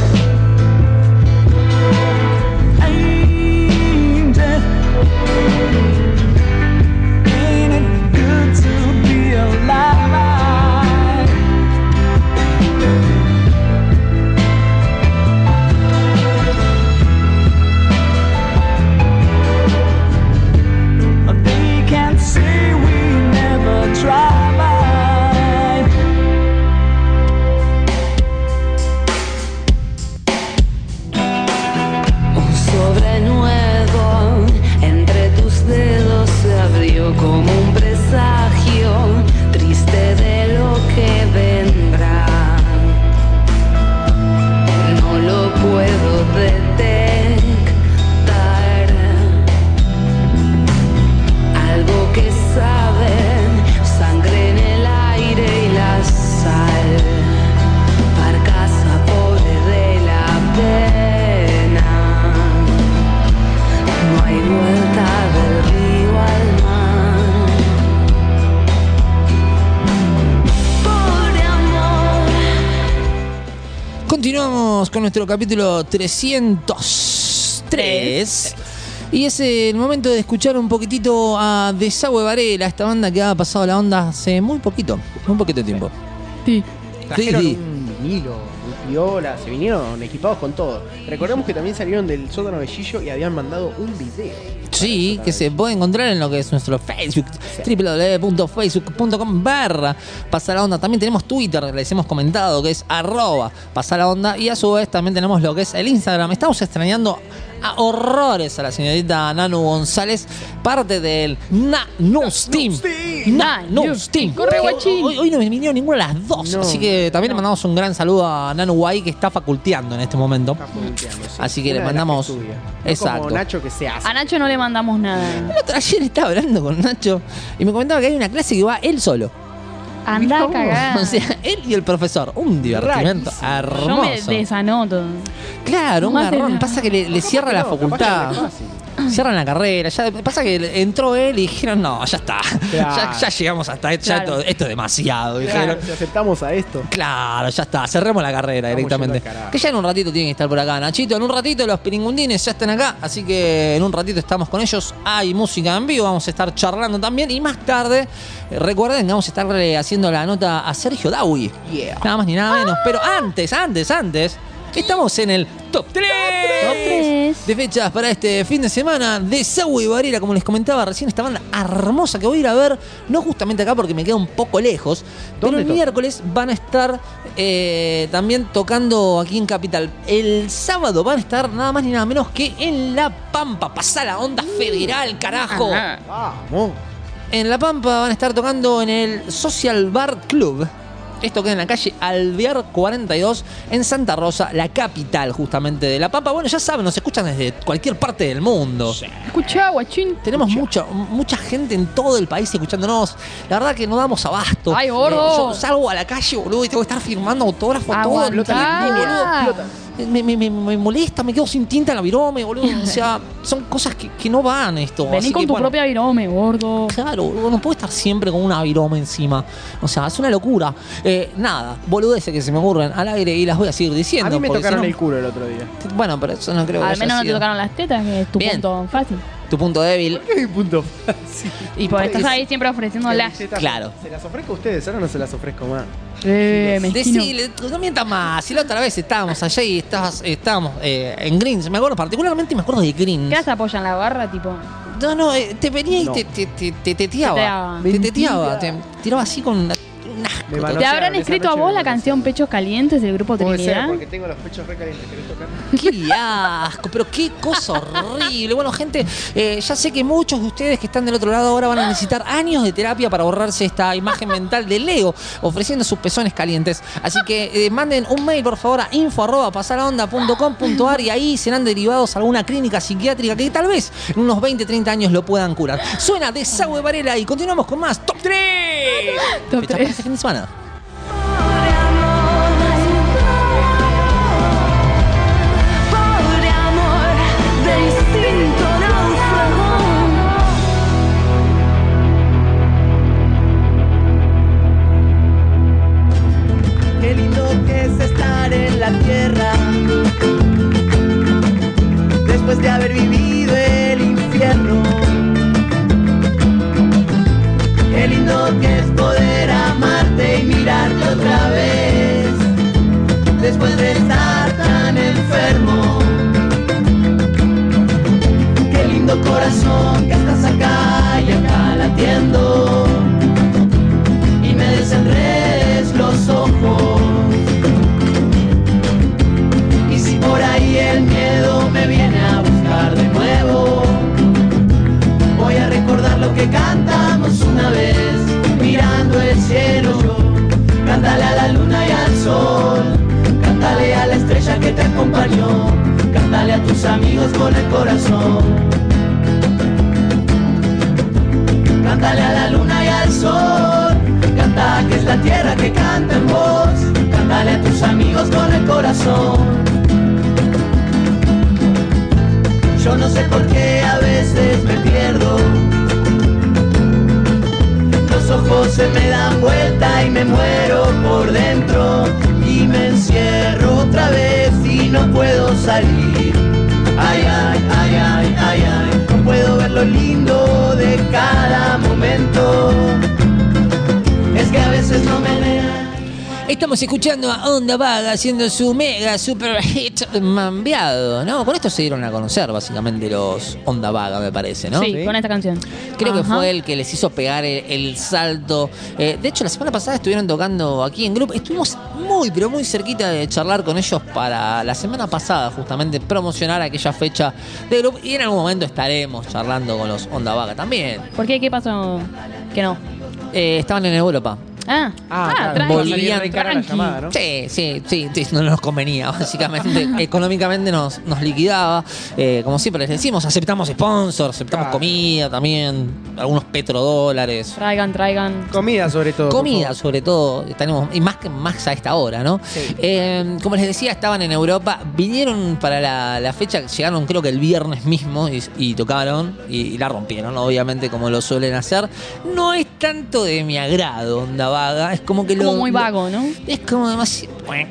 Ain't it? Ain't it good to be alive? They can't say we never tried. Un sobre nuevo entre tus dedos se abrió como un presagio triste de lo que vendrá. No lo puedo detectar. Algo que saben, sangre en el aire y la sal. Barcaza pobre de la pena. No hay vuelta del río al mar. Pobre amor. Continuamos con nuestro capítulo trescientos tres. Y es el momento de escuchar un poquitito a Desagüe Varela, esta banda que ha pasado la onda hace muy poquito, muy poquito tiempo. Sí. Trajeron sí. un vinilo, un piola, se vinieron equipados con todo. Recordemos que también salieron del sótano de Gillo y habían mandado un video. Sí, que se puede encontrar en lo que es nuestro Facebook, w w w punto facebook punto com barra Pasar la Onda. También tenemos Twitter, les hemos comentado, que es arroba Pasar la Onda. Y a su vez también tenemos lo que es el Instagram. Estamos extrañando a horrores a la señorita Nanu González, parte del Nanus Team. Nanus Team. Corre, guachín. Hoy, hoy no me vinieron ninguna de las dos, No. así que también le mandamos un gran saludo a Nanu Guay, que está faculteando en este momento. Está fronteando, sí. Así que le Una de las mandamos- que estudia. No Exacto. como Nacho que se hace. A Nacho no le mandamos nada. Ayer estaba hablando con Nacho y me comentaba que hay una clase que va él solo. Anda a ¿Cómo? cagar. O sea, él y el profesor. Un divertimento Rarísimo. Yo me hermoso. desanoto. Claro, un Más de garrón. nada. Pasa que le, le cierra la No, capaz que facultad. es re fácil. Cierran la carrera. Ya, pasa que entró él y dijeron, no, ya está. Claro. Ya, ya llegamos hasta esto. Ya Claro. esto, esto es demasiado. Dijeron. Claro, si aceptamos a esto. Claro, ya está, cerremos la carrera Estamos directamente. yendo al carajo. Que ya en un ratito tienen que estar por acá, Nachito. En un ratito los piringundines ya están acá, así que en un ratito estamos con ellos. Hay música en vivo, vamos a estar charlando también. Y más tarde, eh, recuerden que vamos a estar eh, haciendo la nota a Sergio Dawi. Yeah. Nada más ni nada menos. Pero antes, antes, antes, estamos en el Top tres Top tres. de fechas para este fin de semana de Saúl y Varela. Como les comentaba recién, esta banda hermosa que voy a ir a ver, no justamente acá porque me queda un poco lejos, pero ¿Dónde el tocan? miércoles van a estar eh, también tocando aquí en Capital. El sábado van a estar nada más ni nada menos que en La Pampa. Pasá la onda federal, carajo. Ajá. Vamos. En La Pampa van a estar tocando en el Social Bar Club. Esto queda en la calle Alvear cuarenta y dos en Santa Rosa, la capital justamente de La Pampa. Bueno, ya saben, nos escuchan desde cualquier parte del mundo. Escuchá, guachín. Tenemos mucha, mucha gente en todo el país escuchándonos. La verdad que no damos abasto. ¡Ay, gordo! Yo salgo a la calle, boludo, y tengo que estar firmando autógrafos todo el Aguantá. tiempo, boludo. Me, me, me, me molesta, me quedo sin tinta en la virome, boludo. O sea, son cosas que, que no van esto. Vení Así con que, tu bueno, propia virome, gordo. Claro, boludo, no puedo estar siempre con una virome encima. O sea, es una locura. Eh, nada, boludeces que se me ocurren al aire y las voy a seguir diciendo. A mí me porque tocaron si no- el culo el otro día. Bueno, pero eso no creo que Al haya menos no te sido tocaron las tetas, que es tu Bien. punto fácil. tu punto débil. ¿Qué es mi punto fácil? Y porque estás Es- ahí siempre ofreciéndolas. Claro. ¿Se las ofrezco a ustedes? Ahora no se las ofrezco más. Eh, mezquino. Decile, no mientas más. Si la otra vez estábamos allá y estabas, estábamos eh, en Greens, me acuerdo particularmente, me acuerdo de Greens. ¿Qué haces apoyan la barra, tipo? No, no, eh, te venía y No. te, te, te, te teteaba. Teteaba. Te teteaba, te tiraba así con una- un asco. Me te- manosearon ¿Te habrán esa escrito a noche, vos me la manosearon. canción Pechos Calientes del grupo Puede ser, Trinidad? porque tengo los pechos recalientes. ¿Querés tocar? Qué asco, pero qué cosa horrible. Bueno, gente, eh, ya sé que muchos de ustedes que están del otro lado ahora van a necesitar años de terapia para borrarse esta imagen mental de Leo ofreciendo sus pezones calientes. Así que eh, manden un mail, por favor, a info arroba pasalaonda punto com punto ar y ahí serán derivados a alguna clínica psiquiátrica que tal vez en unos veinte, treinta años lo puedan curar. Suena de Saúl Varela y continuamos con más Top tres. Top Fecha para tres. este fin de semana. Pobre amor de instinto náufrago. Qué lindo que es estar en la tierra después de haber vivido el infierno. Qué lindo que es poder amarte y mirarte otra vez después de estar tan enfermo. Qué lindo corazón que estás acá y acá latiendo y me desenredes los ojos. Y si por ahí el miedo me viene a buscar de nuevo, voy a recordar lo que cantamos una vez mirando el cielo. Cántale a la luna y al sol, cántale a la estrella que te acompañó, cántale a tus amigos con el corazón. Cántale a la luna y al sol, canta que es la tierra que canta en vos, cántale a tus amigos con el corazón. Yo no sé por qué a veces me pierdo, los ojos se me dan vuelta y me muero por dentro y me encierro otra vez y no puedo salir. Ay, ay, ay, ay, ay, ay, no puedo ver lo lindo de cada momento. Es que a veces no me dejan. Estamos escuchando a Onda Vaga haciendo su mega super hit mambiado, ¿no? Con esto se dieron a conocer básicamente los Onda Vaga, me parece, ¿no? Sí, Sí. con esta canción. Creo que Ajá. fue el que les hizo pegar el, el salto. Eh, de hecho, la semana pasada estuvieron tocando aquí en grupo. Estuvimos muy, pero muy cerquita de charlar con ellos para la semana pasada, justamente promocionar aquella fecha de grupo. Y en algún momento estaremos charlando con los Onda Vaga también. ¿Por qué? ¿Qué pasó? Que no. Eh, estaban en Europa. Ah, Ah, claro. tranqui, Boliviano. Re cara la tranqui. llamada, ¿no? Sí, sí, sí, sí, no nos convenía, básicamente. Económicamente nos, nos liquidaba. Eh, como siempre les decimos, aceptamos sponsors, aceptamos Claro. comida también, algunos petrodólares. Traigan, traigan. Comida sobre todo. por Comida, favor. sobre todo, tenemos, y más que más a esta hora, ¿no? Sí. Eh, como les decía, estaban en Europa, vinieron para la, la fecha, llegaron creo que el viernes mismo y, y tocaron y, y la rompieron, obviamente, como lo suelen hacer. No es tanto de mi agrado, Onda Vaga, es como que Como lo. muy lo- vago, ¿no? es como demasiado.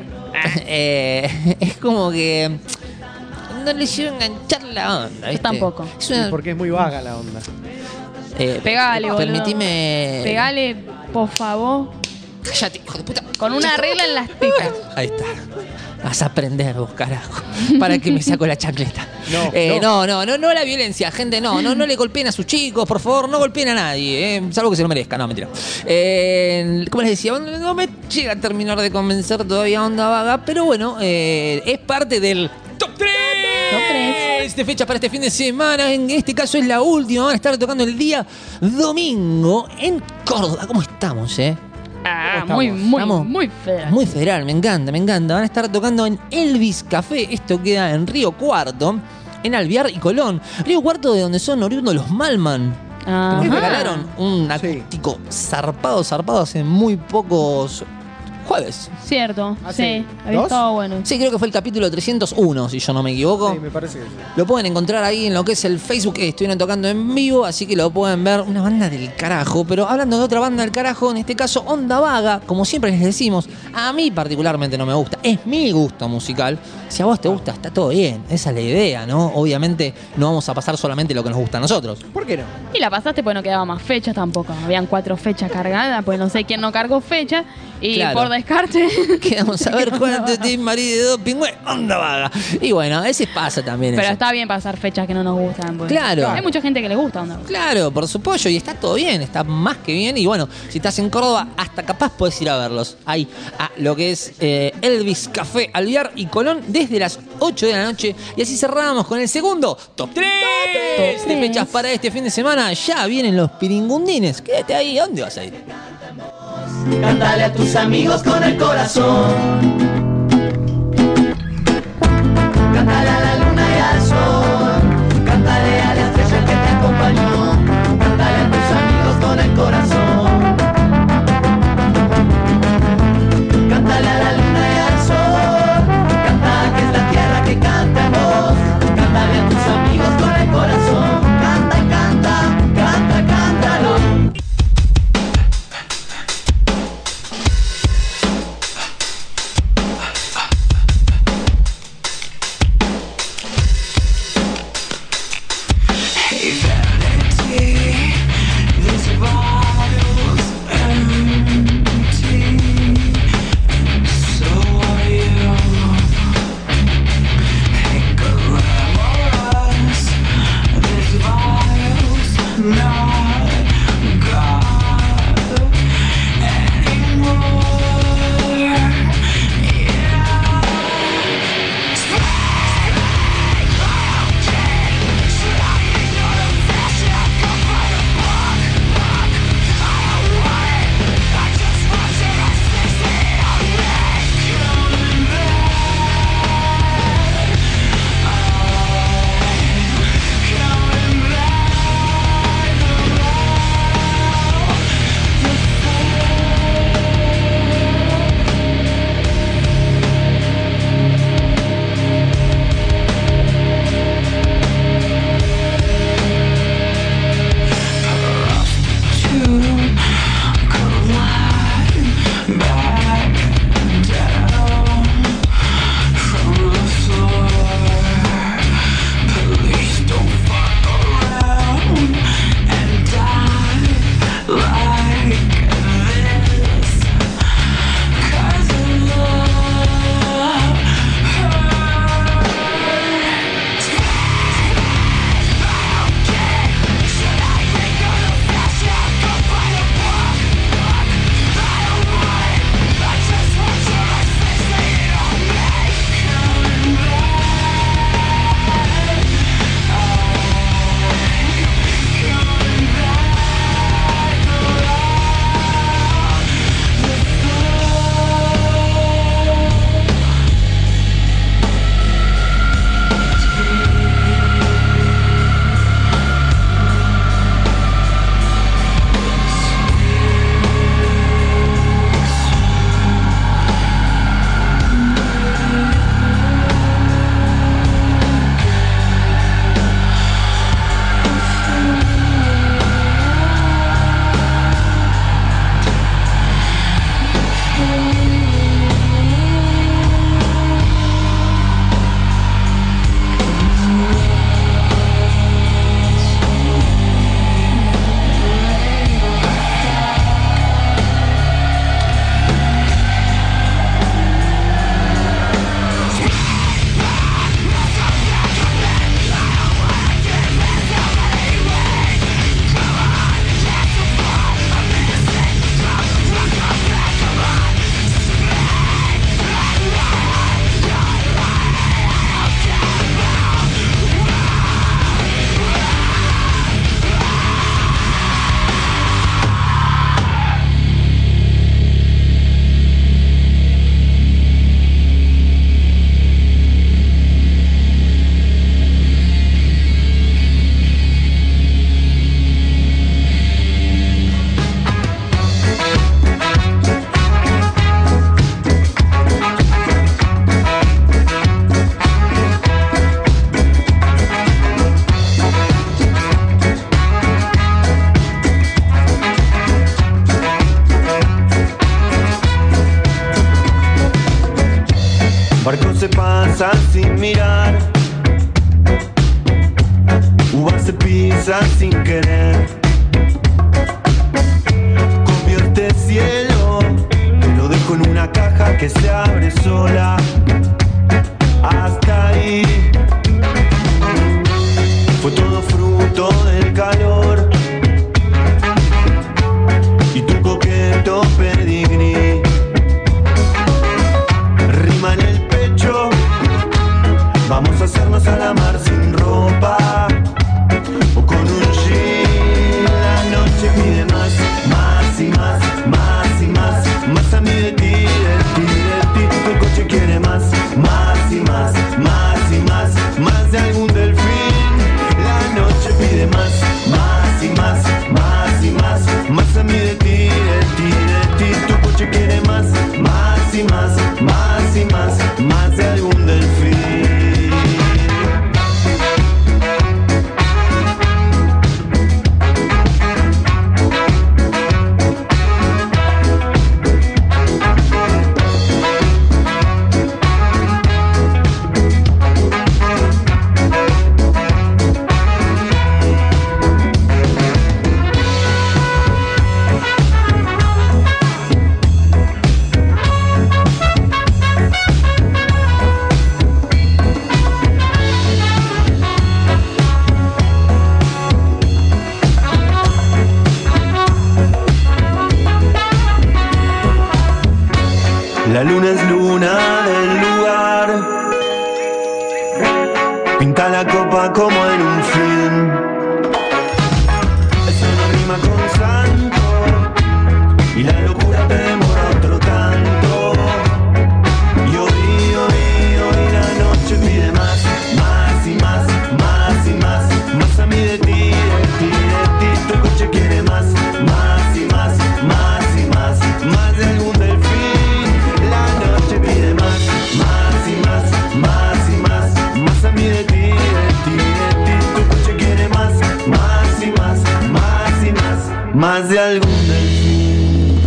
Eh, es como que. No les llevo a enganchar la onda. ¿viste? tampoco. Es una- Porque es muy vaga la onda. eh, Pegale, boludo. Permitime. Pegale, por favor, Cállate, hijo de puta. con una regla en las tetas. Ahí está. Vas a aprender vos, carajo. Para que me saco la chancleta. No, Eh, no. no, no, no, no a la violencia, gente. No, no, no le golpeen a sus chicos, por favor, no golpeen a nadie, eh, salvo que se lo merezca. No, mentira. Eh, como les decía, no me llega a terminar de convencer todavía Onda Vaga, pero bueno, eh, es parte del Top tres Top tres. de fecha para este fin de semana. En este caso es la última. Van a estar tocando el día domingo en Córdoba. ¿Cómo estamos, eh? Ah, ¿Cómo muy, estamos? muy, Estamos muy fea. Muy federal, me encanta, me encanta. Van a estar tocando en Elvis Café. Esto queda en Río Cuarto, en Alvear y Colón. Río Cuarto, de donde son oriundos los Malman. Que nos Ajá. regalaron un Sí. acústico zarpado, zarpado hace muy pocos jueves. Cierto, ¿Ah, sí. sí? Había ¿Dos? estado bueno. Sí, creo que fue el capítulo trescientos uno, si yo no me equivoco. Sí, me parece que sí. Lo pueden encontrar ahí en lo que es el Facebook, que estuvieron tocando en vivo, así que lo pueden ver. Una banda del carajo, pero hablando de otra banda del carajo, en este caso Onda Vaga, como siempre les decimos, a mí particularmente no me gusta, es mi gusto musical. Si a vos te gusta, está todo bien, esa es la idea, ¿no? Obviamente no vamos a pasar solamente lo que nos gusta a nosotros. ¿Por qué no? Y la pasaste pues no quedaba más fechas tampoco. Habían cuatro fechas cargadas, pues no sé quién no cargó fecha. Y Claro. por descarte. Quedamos a ver cuánto Team Marí de doping, güey, Onda Vaga. Y bueno, ese pasa también. Pero eso. está bien pasar fechas que no nos gustan. Pues. Claro. Hay mucha gente que le gusta onda. Claro, por su pollo, y está todo bien, está más que bien. Y bueno, si estás en Córdoba, hasta capaz puedes ir a verlos. Ahí, a lo que es eh, Elvis Café, Alvear y Colón, desde las ocho de la noche. Y así cerramos con el segundo Top tres de tres. fechas para este fin de semana. Ya vienen los piringundines. Quédate ahí, ¿a dónde vas a ir? Cántale a tus amigos con el corazón. Cántale a la luna y al sol. Cántale a la estrella que te acompañó. Cántale a tus amigos con el corazón. Cántale a la luna y al sol. Canta que es la tierra que canta en vos. Cántale a tus amigos con el corazón. Canta, canta, canta, cántalo. pasa sin mirar. Uvas se pisan sin querer. Convierte cielo, te lo dejo en una caja que se abre sola. Hasta ahí fue todo fruto del calor y tu coqueto pedigrí. Rima en el pecho, vamos a hacernos a la mar sin ropa o con un jean. La noche pide más, más y más, más y más, más a mí de ti, de ti, de ti. Tu coche quiere más, más y más, más y más, más de algún delfín. La noche pide más, más y más, más y más, más a mí de ti, de ti, de ti. Tu coche quiere más, más y más, más y más, más de algún delfín. La luna es luna del lugar, pinta la copa como en un film. Eso no rima con santo y la locura te demora otro tanto. Y hoy, hoy, hoy la noche pide más, más y más, más y más, más a mí de ti, de ti, de ti. Tu coche quiere más, más y más, más y más, más de algún delfín. Pide más, más y más, más y más, más a mí de ti, de ti, de ti. Tu coche quiere más, más y más, más y más, más de algún delfín.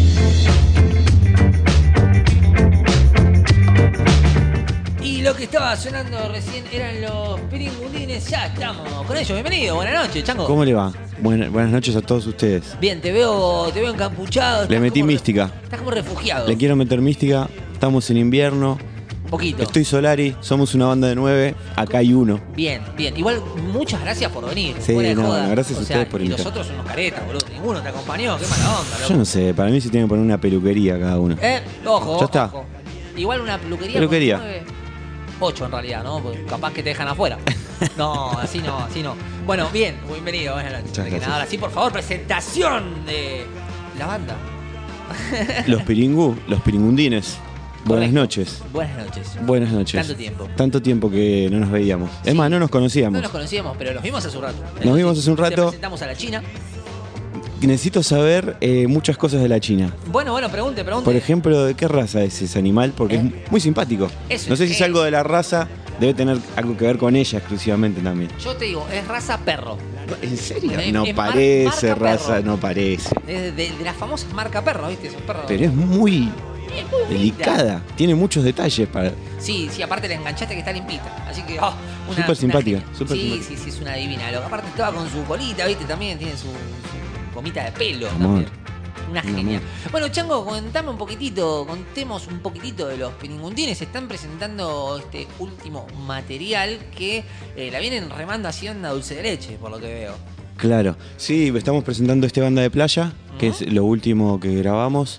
Y lo que estaba sonando recién eran los Piringundines. Ya estamos con ellos. Bienvenido, buenas noches, Chango. ¿Cómo le va? Buenas, buenas noches a todos ustedes. Bien, te veo, te veo encapuchado. Le metí mística. Re, estás como refugiado. Le quiero meter mística. Estamos en invierno. Un poquito. Estoy Solari, somos una banda de nueve. Acá hay uno. Bien, bien. Igual, muchas gracias por venir. Sí, fuera de no, joda. gracias a o sea, ustedes por y invitar. los otros son unos caretas, boludo. Ninguno te acompañó. Qué mala onda, loco. Yo no sé, para mí se tiene que poner una peluquería cada uno. Eh, ojo, Ya está. ojo. Igual una peluquería. Peluquería. Con nueve, ocho en realidad, ¿no? Porque capaz que te dejan afuera. No, así no, así no. Bueno, bien, bienvenido. Buenas noches. Muchas gracias. Ahora sí, por favor, presentación de la banda. Los Piringú, los Piringundines. Buenas Correcto. noches. Buenas noches. Buenas noches. Tanto tiempo. Tanto tiempo que no nos veíamos. Es Sí. más, no nos conocíamos. No nos conocíamos, pero los vimos hace un rato. Nos vimos hace un rato. Te presentamos a la China. Necesito saber eh, muchas cosas de la China. Bueno, bueno, pregunte, pregunte. Por ejemplo, ¿de qué raza es ese animal? Porque Eh. es muy simpático. Eso No sé si es. es algo de la raza, debe tener algo que ver con ella exclusivamente también. Yo te digo, es raza perro. ¿En serio? Es- No es mar- parece marca raza, perro. no parece. Es de, de la famosa marca perro, ¿viste? Esos perros. Pero es muy Es muy linda. delicada. Tiene muchos detalles para. Sí, sí, aparte le enganchaste que está limpita. Así que, oh, una. Súper una simpática, genia. súper sí, simpática. sí, sí, es una divina. Lo que aparte estaba con su colita, ¿viste? También tiene su, su gomita de pelo. Amor. También. Una Un genia. amor. Bueno, Chango, contame un poquitito, contemos un poquitito de los Piringundines. Están presentando este último material que eh, la vienen remando así onda dulce de leche, por lo que veo. Claro. Sí, estamos presentando este Banda de Playa, que Ujú. es lo último que grabamos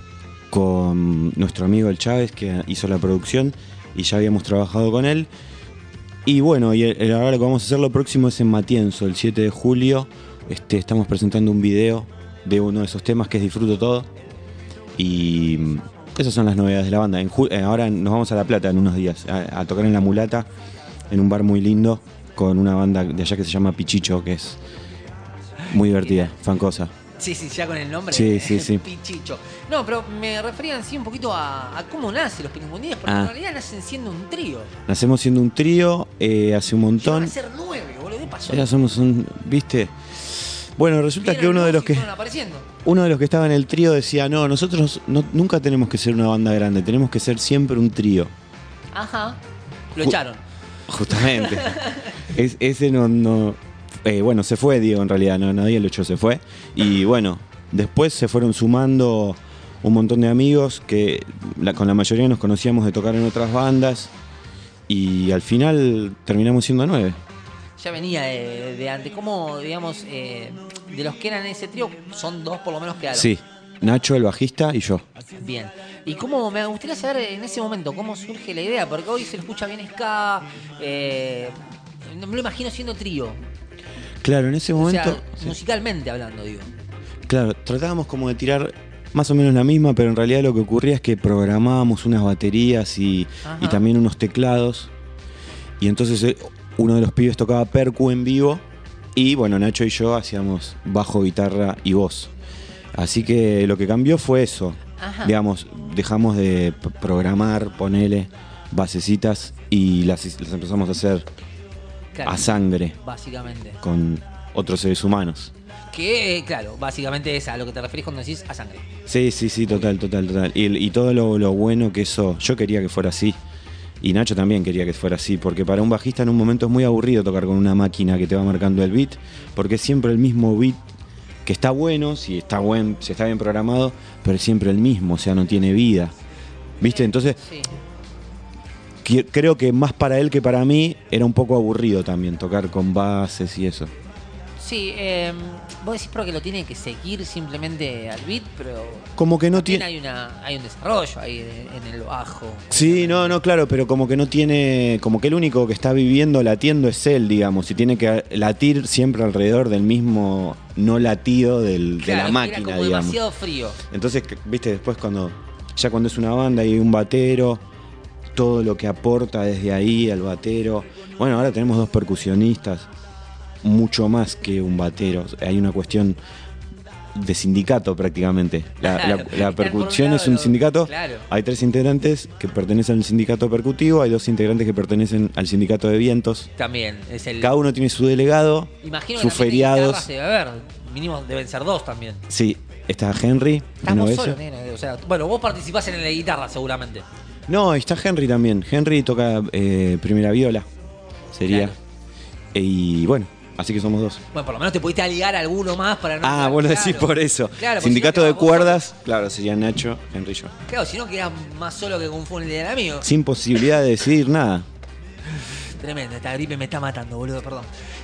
con nuestro amigo el Chávez, que hizo la producción y ya habíamos trabajado con él. Y bueno, y el- el- ahora lo que vamos a hacer lo próximo es en Matienzo, el siete de julio. Este, estamos presentando un video de uno de esos temas que es Disfruto Todo. Y mm, esas son las novedades de la banda. En ju- eh, ahora nos vamos a La Plata en unos días, a, a tocar en La Mulata, en un bar muy lindo, con una banda de allá que se llama Pichicho, que es muy divertida, fancosa. Sí, sí, ya con el nombre. Sí, sí, sí. Pichicho. No, pero me referían sí un poquito a, a cómo nacen los Piringundines, porque Ah. en realidad nacen siendo un trío. Nacemos siendo un trío eh, hace un Llegan montón. a ser nueve, boludo. ¿Qué pasó? Ya somos un. ¿Viste? Bueno, resulta que uno de los que. Fueron apareciendo. Uno de los que estaba en el trío decía, no, nosotros no- nunca tenemos que ser una banda grande, tenemos que ser siempre un trío. Ajá. Lo Ju- echaron. Justamente. es, ese no... no eh, bueno, se fue Diego en realidad, no, nadie lo echó, se fue. Y bueno, después se fueron sumando un montón de amigos que la- con la mayoría nos conocíamos de tocar en otras bandas. Y al final terminamos siendo nueve. Ya venía de, de antes. ¿Cómo, digamos, eh, de los que eran en ese trío, son dos por lo menos quedaron? Sí, Nacho, el bajista, y yo. Bien. ¿Y cómo, me gustaría saber en ese momento, cómo surge la idea? Porque hoy se escucha bien ska, eh, no me lo imagino siendo trío. Claro, en ese momento... O sea, sí. musicalmente hablando, digo. Claro, tratábamos como de tirar más o menos la misma, pero en realidad lo que ocurría es que programábamos unas baterías y, Ajá. y también unos teclados. Y entonces eh, uno de los pibes tocaba percu en vivo y bueno, Nacho y yo hacíamos bajo, guitarra y voz. Así que lo que cambió fue eso. Ajá. Digamos, dejamos de p- programar, ponele basecitas y las, las empezamos a hacer Claro, a sangre básicamente. con otros seres humanos. Que, eh, claro, básicamente es a lo que te referís cuando decís a sangre. Sí, sí, sí, total, total, total. Y, y todo lo, lo bueno que eso, yo quería que fuera así. Y Nacho también quería que fuera así, porque para un bajista en un momento es muy aburrido tocar con una máquina que te va marcando el beat, porque es siempre el mismo beat, que está bueno, si está buen, si está bien programado, pero es siempre el mismo, o sea, no tiene vida. ¿Viste? Entonces, Sí. qui- creo que más para él que para mí era un poco aburrido también tocar con bases y eso. Sí, eh, vos decís porque lo tiene que seguir simplemente al beat, pero Como que no también tiene... hay una hay un desarrollo ahí de- en el bajo. Sí, no, no, claro, pero como que no tiene, como que el único que está viviendo, latiendo es él, digamos, y tiene que latir siempre alrededor del mismo no latido del, Claro, de la era máquina, como digamos. demasiado frío. Entonces, que- viste, después cuando, ya cuando es una banda y hay un batero, todo lo que aporta desde ahí al batero. Bueno, ahora tenemos dos percusionistas, mucho más que un batero. Hay una cuestión de sindicato prácticamente. La, la- Claro, la están por percusión un lado es un los- sindicato. claro. Hay tres integrantes que pertenecen al sindicato percutivo, hay dos integrantes que pertenecen al sindicato de vientos. También es el. Cada uno tiene su delegado, Imagino que sus también de feriados. guitarras debe haber. Mínimo deben ser dos también. Sí, está Henry. Estamos ¿no ves? solos, nene, o sea, bueno, vos participás en el de guitarra seguramente. No, está Henry también. Henry toca eh, primera viola, sería. Claro. Y bueno, así que somos dos. Bueno, por lo menos te pudiste ligar a alguno más para no. Ah, vos lo decís Claro. por eso. Claro, porque Sindicato si no de quedabas vos cuerdas, claro, sería Nacho, Henry y yo. solo. Claro, si no quedas más solo que con Funes del amigo. Sin posibilidad de decidir nada. Tremendo, esta gripe me está matando, boludo, perdón.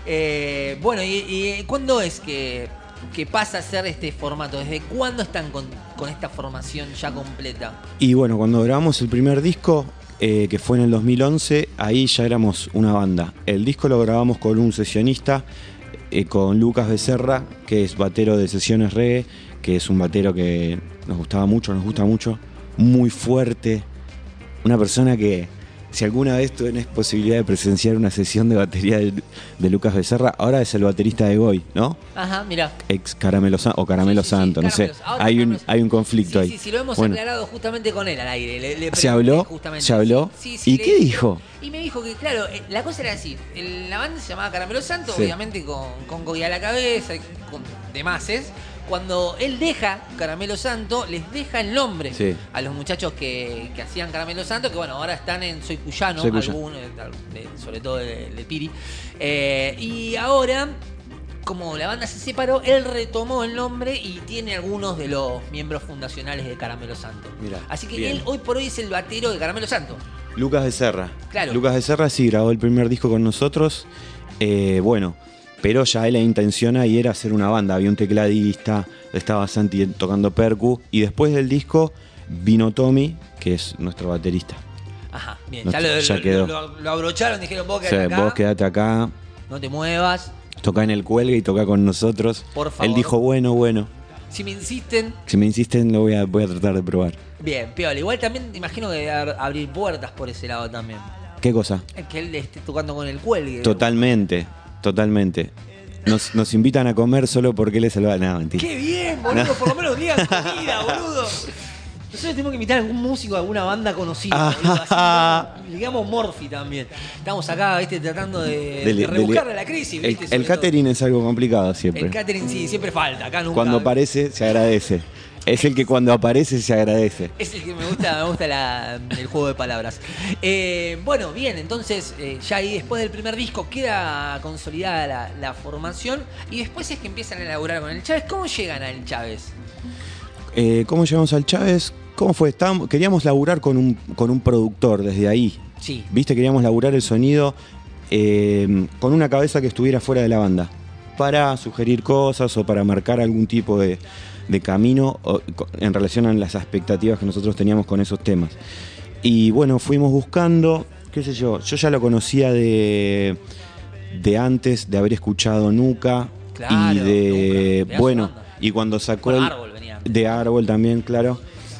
Eh, bueno, ¿y, y cuándo es que, que pasa a ser este formato? ¿Desde cuándo están con, con esta formación ya completa? Y bueno, cuando grabamos el primer disco, eh, que fue en el dos mil once, ahí ya éramos una banda. El disco lo grabamos con un sesionista, eh, con Lucas Becerra, que es batero de Sesiones Reggae, que es un batero que nos gustaba mucho, nos gusta mucho, muy fuerte. Una persona que, si alguna vez tenés posibilidad de presenciar una sesión de batería de, de Lucas Becerra, ahora es el baterista de Goy, ¿no? Ajá, mira. Ex Caramelo Santo o Caramelo Sí, sí, sí, Santo, no sé. Caramelos. Ahora Hay un, Caramelos. hay un conflicto Sí, ahí. sí, sí, lo hemos Bueno, aclarado justamente con él al aire. Le- le ¿Se pregunté habló? justamente. ¿Se habló? Sí, sí, ¿Y le qué dije- dijo? Y me dijo que, claro, eh, la cosa era así. El- la banda se llamaba Caramelo Santo, Sí. obviamente con, con Goy a la cabeza, y con demás. Cuando él deja Caramelo Santo, les deja el nombre Sí. a los muchachos que, que hacían Caramelo Santo, que bueno, ahora están en Soy Cuyano, Soy Cuyano. algunos, de- de- sobre todo de, de Piri. Eh, y ahora, como la banda se separó, él retomó el nombre y tiene algunos de los miembros fundacionales de Caramelo Santo. Mirá, Así que bien. él hoy por hoy es el batero de Caramelo Santo. Lucas Becerra. Claro. Lucas Becerra sí grabó el primer disco con nosotros. Eh, bueno, pero ya él la intención ahí era hacer una banda. Había un tecladista, estaba Santi tocando percu. Y después del disco vino Tommy, que es nuestro baterista. Ajá, bien. No, ya lo, ya lo- quedó. lo- lo abrocharon, dijeron vos O quedate sea, acá, vos quedate acá, no te muevas. toca en el cuelgue y toca con nosotros. Por favor. Él dijo, bueno, bueno. Si me insisten, Si me insisten, lo voy a, voy a tratar de probar. bien, piola. Igual también imagino que debe ab- abrir puertas por ese lado también. ¿Qué cosa? Es que él esté tocando con el cuelgue. Totalmente, totalmente. Nos, nos invitan a comer solo porque él es el... No, mentira. ¡Qué bien, boludo! No. Por lo menos digan comida, boludo. Nosotros tenemos que invitar a algún músico de alguna banda conocida, boludo. Así, digamos Morphy también. Estamos acá, viste, tratando de, Del- de rebuscarle del- la crisis, El, viste. el sobre catering es algo complicado todo. siempre. El catering sí, siempre falta. Acá nunca. Cuando aparece, se agradece. Es el que cuando aparece se agradece. Es el que me gusta, me gusta la- el juego de palabras. Eh, bueno, bien, entonces eh, ya ahí después del primer disco queda consolidada la, la formación y después es que empiezan a elaborar con el Chávez. ¿Cómo llegan al Chávez? Eh, ¿Cómo llegamos al Chávez? ¿Cómo fue? Estábamos- queríamos laburar con un, con un productor desde ahí. Sí. Viste, queríamos laburar el sonido eh, con una cabeza que estuviera fuera de la banda. Para sugerir cosas o para marcar algún tipo de, de camino o, co- en relación a las expectativas que nosotros teníamos con esos temas. Y bueno, fuimos buscando, qué sé yo, yo ya lo conocía de, de antes, de haber escuchado Nuca Claro, y de, Nuca, pedazo bueno, de banda. y cuando sacó Bueno, el- Árbol venía antes. de Árbol también, claro.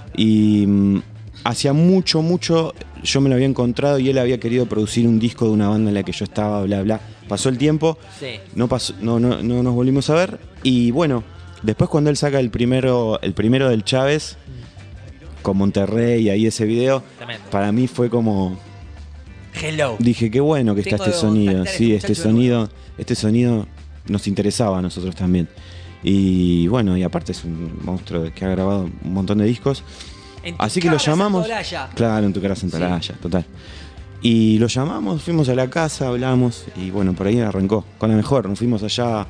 Y mm, hacía mucho, mucho yo me lo había encontrado y él había querido producir un disco de una banda en la que yo estaba, bla, bla. Pasó el tiempo, Sí. no, pasó, no, no, no nos volvimos a ver. Y bueno, después cuando él saca el primero, el primero del Chávez, con Monterrey y ahí ese video, Tremendo. para mí fue como... Hello. Dije, qué bueno que está Tengo este que sonido. contactar a Sí, este este muchacho de sonido, este sonido nos interesaba a nosotros también. Y bueno, y aparte es un monstruo que ha grabado un montón de discos. En tu Así que lo cara, llamamos. Santolaya. Claro, en tu cara Santolaya, total. Y lo llamamos, fuimos a la casa, hablamos y bueno, por ahí arrancó. Con la mejor, nos fuimos allá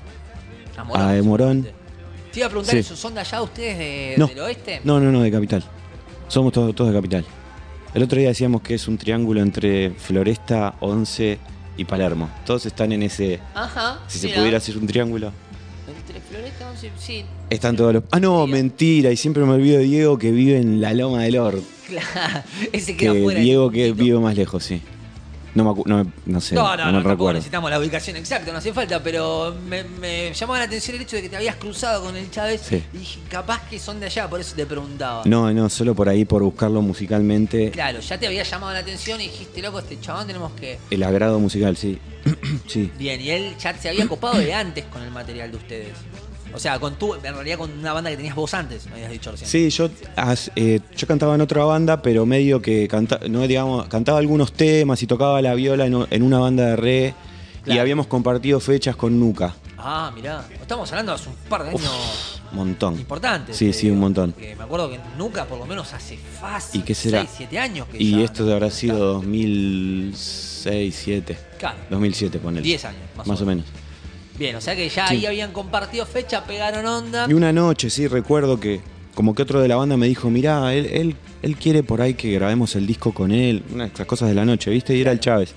A Morón, a de Morón. Te iba a preguntar Sí. eso, ¿son de allá ustedes de- No. del oeste? No, no, no, de Capital. Somos todos, todos de Capital. El otro día decíamos que es un triángulo entre Floresta, Once y Palermo. Todos están en ese. Ajá. Si se mira. pudiera hacer un triángulo. Entre Floresta, once, sí. Están todos los. Ah, no, mentira. Y siempre me olvido de Diego que vive en la Loma del Or. Claro, ese Que queda fuera. Diego que vive más lejos, sí. No me, acu- no, me- no sé, No, no, no, no, me tampoco recuerdo. necesitamos la ubicación exacta, no hace falta, pero me, me llamaba la atención el hecho de que te habías cruzado con el Chávez Sí. y dije, capaz que son de allá, por eso te preguntaba. No, no, solo por ahí, por buscarlo musicalmente. Claro, ya te había llamado la atención y dijiste, loco, este chabón tenemos que... El agrado musical, sí. Sí. Bien, y él ya se había copado de antes con el material de ustedes. O sea, con tu, en realidad con una banda que tenías vos antes, me habías dicho recién. Sí, yo, as- eh, yo cantaba en otra banda, pero medio que canta, no, digamos, cantaba algunos temas y tocaba la viola en, o- en una banda de reggae. Y Claro. habíamos compartido fechas con Nuca. Ah, mirá, estamos hablando de hace un par de años Montón. importantes. Sí, te sí, digo, un montón. porque me acuerdo que nunca, por lo menos hace fácil, ¿Y qué será? seis, siete años que Y ya esto no- habrá sido dos mil seis, siete. Claro. dos mil siete, ponele. diez años, más, Más o menos. Bien, o sea que ya Sí. ahí habían compartido fecha, pegaron onda. Y una noche, sí, recuerdo que como que otro de la banda me dijo, mirá, él, él, él quiere por ahí que grabemos el disco con él, una de estas cosas de la noche, ¿viste? Y era el Chávez.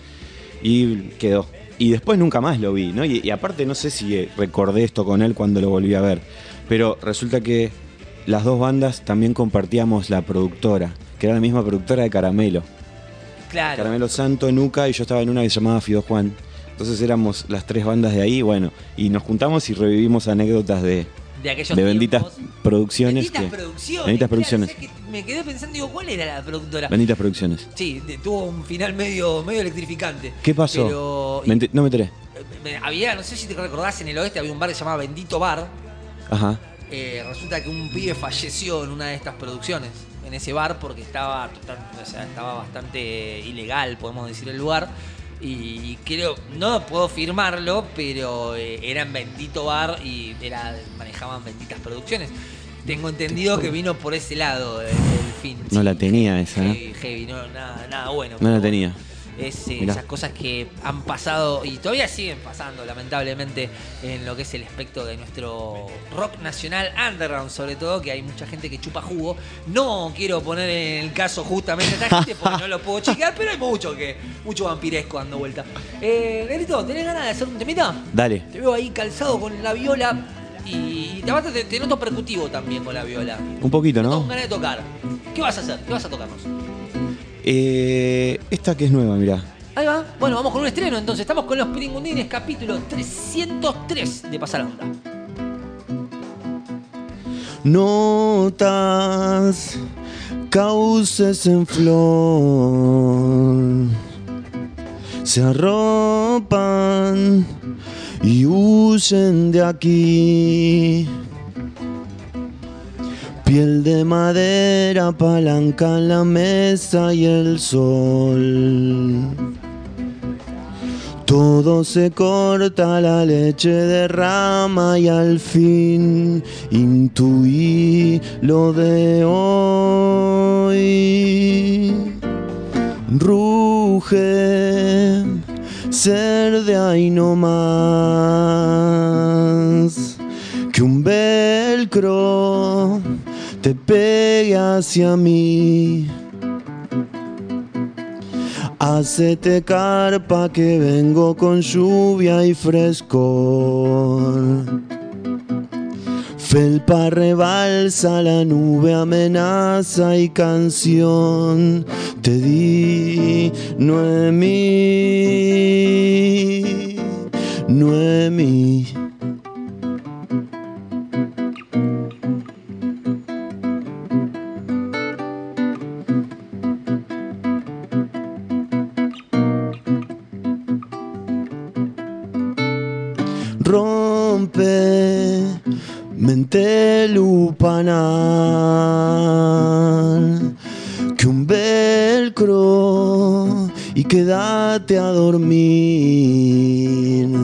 Y quedó. Y después nunca más lo vi, ¿no? Y, y aparte no sé si eh, recordé esto con él cuando lo volví a ver. Pero resulta que las dos bandas también compartíamos la productora, que era la misma productora de Caramelo. Claro. Caramelo Santo, Nuca, y yo estaba en una que se llamaba Fido Juan. Entonces éramos las tres bandas de ahí, bueno, y nos juntamos y revivimos anécdotas de, De aquellos de benditas tiempos. producciones. Benditas que- producciones. Benditas claro, producciones. ¿sabes qué? Me quedé pensando, digo, ¿cuál era la productora? Benditas producciones. Sí, de- tuvo un final medio, medio electrificante. ¿Qué pasó? Pero, Me ente- no me enteré. me- había, no sé si te recordás, en el oeste había un bar que se llamaba Bendito Bar. Ajá. Eh, resulta que un pibe falleció en una de estas producciones, en ese bar, porque estaba, total- o sea, estaba bastante ilegal, podemos decir, el lugar. Y creo, no puedo firmarlo, pero eh, era en Bendito Bar y era, manejaban benditas producciones. Tengo entendido que vino por ese lado el, el fin. No la tenía esa, ¿eh? Heavy, heavy, no, nada, nada bueno. No la pero tenía. Es eh, Mirá. esas cosas que han pasado y todavía siguen pasando, lamentablemente, en lo que es el espectro de nuestro rock nacional underground, sobre todo, que hay mucha gente que chupa jugo. No quiero poner en el caso justamente a esta gente porque no lo puedo chequear, pero hay mucho que mucho vampiresco dando vuelta. Eh, Negrito, ¿tenés ganas de hacer un temita? Dale. Te veo ahí calzado con la viola y te, aparte te, te noto percutivo también con la viola. Un poquito, Tengo ¿no? ganas de tocar. ¿Qué vas a hacer? ¿Qué vas a tocarnos? Eh, esta que es nueva, mirá. Ahí va. Bueno, vamos con un estreno entonces. Estamos con Los Piringundines, capítulo trescientos tres de Pasar la Onda. Notas, cauces en flor, se arropan y huyen de aquí. Piel de madera, palanca en la mesa y el sol. Todo se corta, la leche derrama y al fin intuí lo de hoy. Ruge, ser de ahí no más, que un velcro te pegue hacia mí. Hacete carpa que vengo con lluvia y frescor. Felpa rebalsa, la nube amenaza y canción te di, Noemí, Noemí. Rompe mente lupanar, que un velcro y quédate a dormir.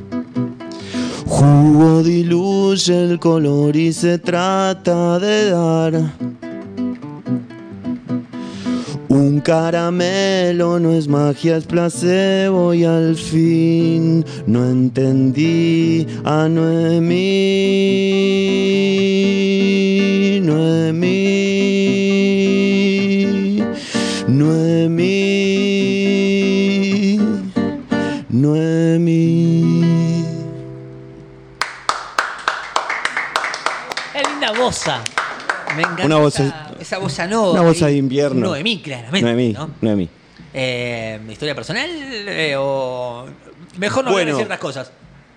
Jugo diluye el color y se trata de dar un caramelo, no es magia, es placebo y al fin no entendí a Noemí, Noemí, Noemí, Noemí. Qué linda bossa. Me encanta Una bossa- esa, esa bossa nova. Una bossa de Y- invierno. Noemí, claramente. Noemí, ¿no? Noemí. Eh, ¿Historia personal eh, o...? Mejor no Bueno. hablar de ciertas cosas.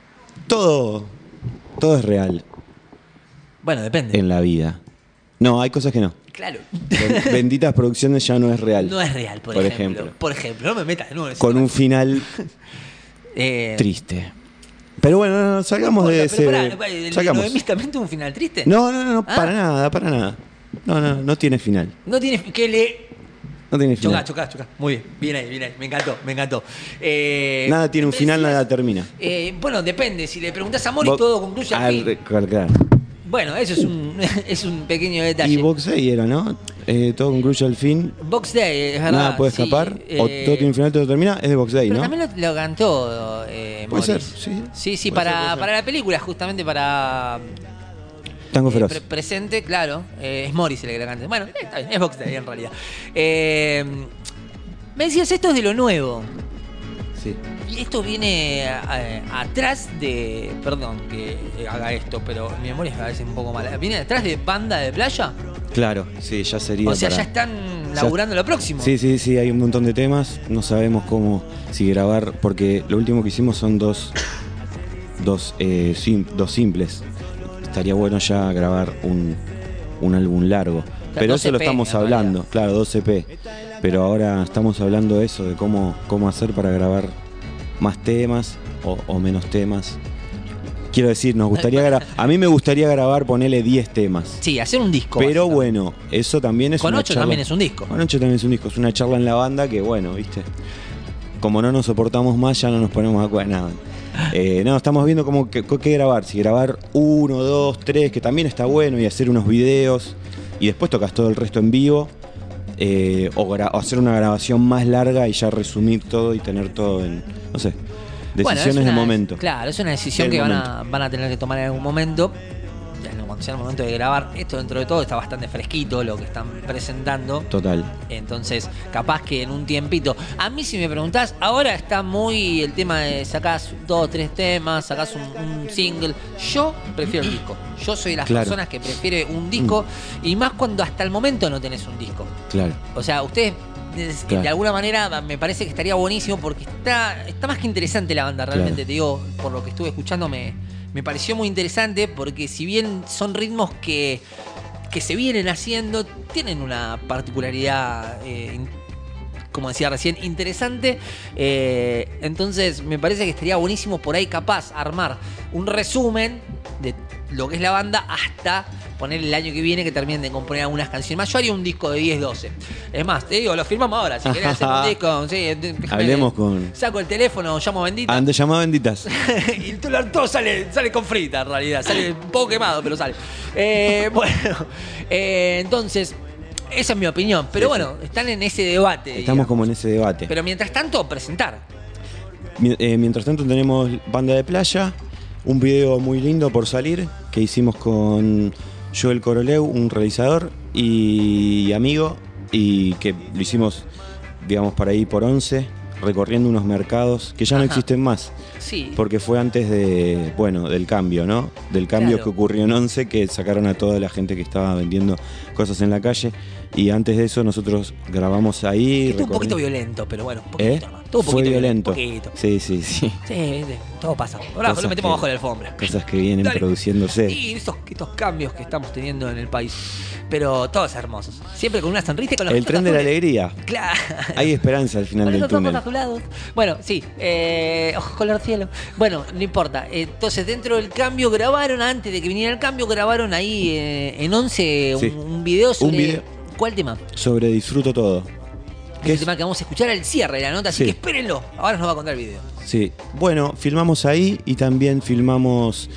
Todo, todo es real Bueno, depende. en la vida. No, hay cosas que no. Claro. Ben- Benditas producciones ya no es real. No es real, por, Por ejemplo. ejemplo. Por ejemplo, no me metas de nuevo en ese Con tema. un final Eh, triste. Pero bueno, no, no, salgamos no de importa, pero ese. pará, ¿el de Salgamos. Noemí también tuvo un final triste? No, no, no, no, Ah. para nada, para nada. No, no, no tiene final. No tiene que le... No tiene Chocá, final. chocá, chocá. Muy bien, bien ahí, bien ahí. Me encantó, me encantó. Eh, Nada tiene un final, decías- nada termina. Eh, bueno, depende. Si le preguntás a Mori, Vos- todo concluye al al- fin. claro, claro. Bueno, eso es un, es un pequeño detalle. Y Box Day era, ¿no? Eh, todo concluye al fin. Box Day, es verdad. Nada puede sí, escapar. O eh, todo tiene un final, todo termina. Es de Box Day, Pero ¿no? también lo, lo cantó eh, Puede Morris. ser, sí. Sí, sí, Puede ser, para, puede ser. para la película, justamente para... Tango eh, Feroz. pre- presente, claro. eh, es Morris el que lo canta. Bueno, eh, está bien, es Box Day en realidad. Eh, me decías, esto es de lo nuevo. Sí. Y esto viene eh, atrás de... Perdón que haga esto, pero mi memoria es a veces un poco mala. ¿Viene atrás de Banda de Playa? Claro, sí, ya sería. O sea, para- ya están laburando lo próximo. Sí, sí, sí, hay un montón de temas. No sabemos cómo, si grabar, porque lo último que hicimos son dos, dos, eh, sim- dos simples. Estaría bueno ya grabar un, un álbum largo. Pero dos eso lo E P, estamos en hablando, claro, dos E P. Pero ahora estamos hablando de eso, de cómo, cómo hacer para grabar más temas o, o menos temas. Quiero decir, nos gustaría grabar. A mí me gustaría grabar, ponerle diez temas. Sí, hacer un disco. Pero básicamente. bueno, eso también es Con una ocho charla. también es un disco. Con ocho también es un disco, es una charla en la banda que bueno, viste. Como no nos soportamos más, ya no nos ponemos de acuerdo. Nada. Eh, no, estamos viendo cómo qué, qué grabar. Si grabar uno, dos, tres, que también está bueno, y hacer unos videos. Y después tocas todo el resto en vivo. Eh, o, gra- o hacer una grabación más larga y ya resumir todo y tener todo en, no sé, Bueno, decisiones es una- de momento. Claro, es una decisión Del que van a, van a tener que tomar en algún momento. Ya, cuando sea el momento de grabar, esto dentro de todo está bastante fresquito lo que están presentando. Total. Entonces, capaz que en un tiempito. A mí, si me preguntás, ahora está muy el tema de sacás dos, tres temas, sacás un, un single. Yo prefiero el disco. Yo soy de las Claro. personas que prefiere un disco. Y más cuando hasta el momento no tenés un disco. Claro. O sea, ustedes de, Claro. de alguna manera me parece que estaría buenísimo porque está, está más que interesante la banda, realmente. Claro. Te digo, por lo que estuve escuchando me, me pareció muy interesante porque si bien son ritmos que, que se vienen haciendo, tienen una particularidad eh, in- como decía recién, interesante. Eh, entonces me parece que estaría buenísimo por ahí capaz armar un resumen de lo que es la banda hasta poner el año que viene que terminen de componer algunas canciones más. Yo haría un disco de diez, doce. Es más, te digo, lo firmamos ahora. Si querés hacer un disco, sí, hablemos con... Saco el teléfono, llamo a Bendita. Ande, llama a Benditas. Y todo, todo sale, sale con frita en realidad. Sale un poco quemado, pero sale. Eh, bueno, eh, entonces, esa es mi opinión. Pero Sí, bueno, sí. están en ese debate. Estamos digamos. como en ese debate. Pero mientras tanto, presentar. Mi- eh, mientras tanto tenemos Banda de Playa, un video muy lindo por salir que hicimos con Joel Coroleu, un realizador y amigo, y que lo hicimos, digamos, para ir por once, recorriendo unos mercados que ya no Ajá. existen más, Sí. porque fue antes de, bueno, del cambio, ¿no? Del cambio Claro. que ocurrió en once, que sacaron a toda la gente que estaba vendiendo cosas en la calle, y antes de eso nosotros grabamos ahí. Estuvo un poquito recorri- violento, pero bueno, un poquito ¿Eh? nomás. Estuvo un Fue poquito violento. Un poquito. Sí, sí, sí. Sí, viste, todo pasa. Ahora Cosas lo metemos que- bajo la alfombra. Cosas que vienen Dale. produciéndose. Y estos, estos cambios que estamos teniendo en el país. Pero todos hermosos. Siempre con una sonrisa y con los El tren de la alegría. Claro. Hay esperanza al final Con del esos ojos túnel. azulados. Bueno, sí. Eh, ojos color cielo. Bueno, no importa. Entonces, dentro del cambio grabaron, antes de que viniera el cambio, grabaron ahí eh, en once Sí. un, un video sobre... Un video. ¿Cuál tema? Sobre Disfruto Todo. Es ¿Qué el es? tema que vamos a escuchar al cierre de la nota, así Sí. que espérenlo. Ahora nos va a contar el video. Sí. Bueno, filmamos ahí y también filmamos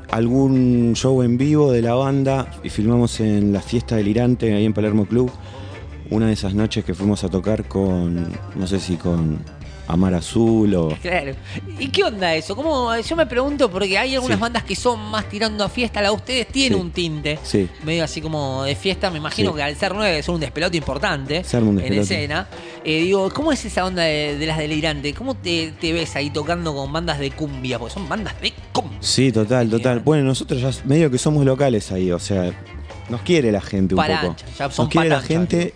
algún show en vivo de la banda y filmamos en la fiesta del Irante, ahí en Palermo Club. Una de esas noches que fuimos a tocar con, no sé si con Amar Azul o... Claro. ¿Y qué onda eso? ¿Cómo? Yo me pregunto porque hay algunas Sí. bandas que son más tirando a fiesta. La de ustedes tiene Sí. un tinte Sí. medio así como de fiesta. Me imagino Sí. que al ser nueve son un despelote importante Se arma un en despelote. escena. Eh, digo, ¿cómo es esa onda de, de las delirante? ¿Cómo te, te ves ahí tocando con bandas de cumbia? Porque son bandas de cumbia. Sí, total, total. Bueno, nosotros ya medio que somos locales ahí, o sea, nos quiere la gente un Palancha, poco. ya son Nos quiere la palancha, gente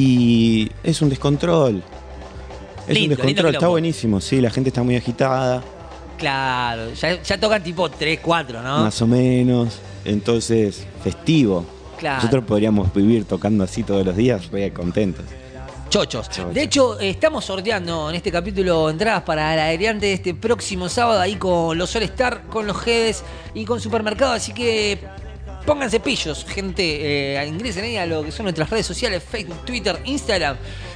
y es un descontrol. Es Lindo, un descontrol, lindo está quilombo. buenísimo, sí, la gente está muy agitada, Claro, ya, ya tocan tipo tres, cuatro, ¿no? más o menos, entonces festivo. Claro. Nosotros podríamos vivir tocando así todos los días, re contentos. Chochos. Chochos. De hecho, eh, estamos sorteando en este capítulo entradas para la Delirante de este próximo sábado ahí con los All Star, con los Jedes y con Supermercado. Así que pónganse pillos, gente. Eh, ingresen ahí a lo que son nuestras redes sociales, Facebook, Twitter, Instagram.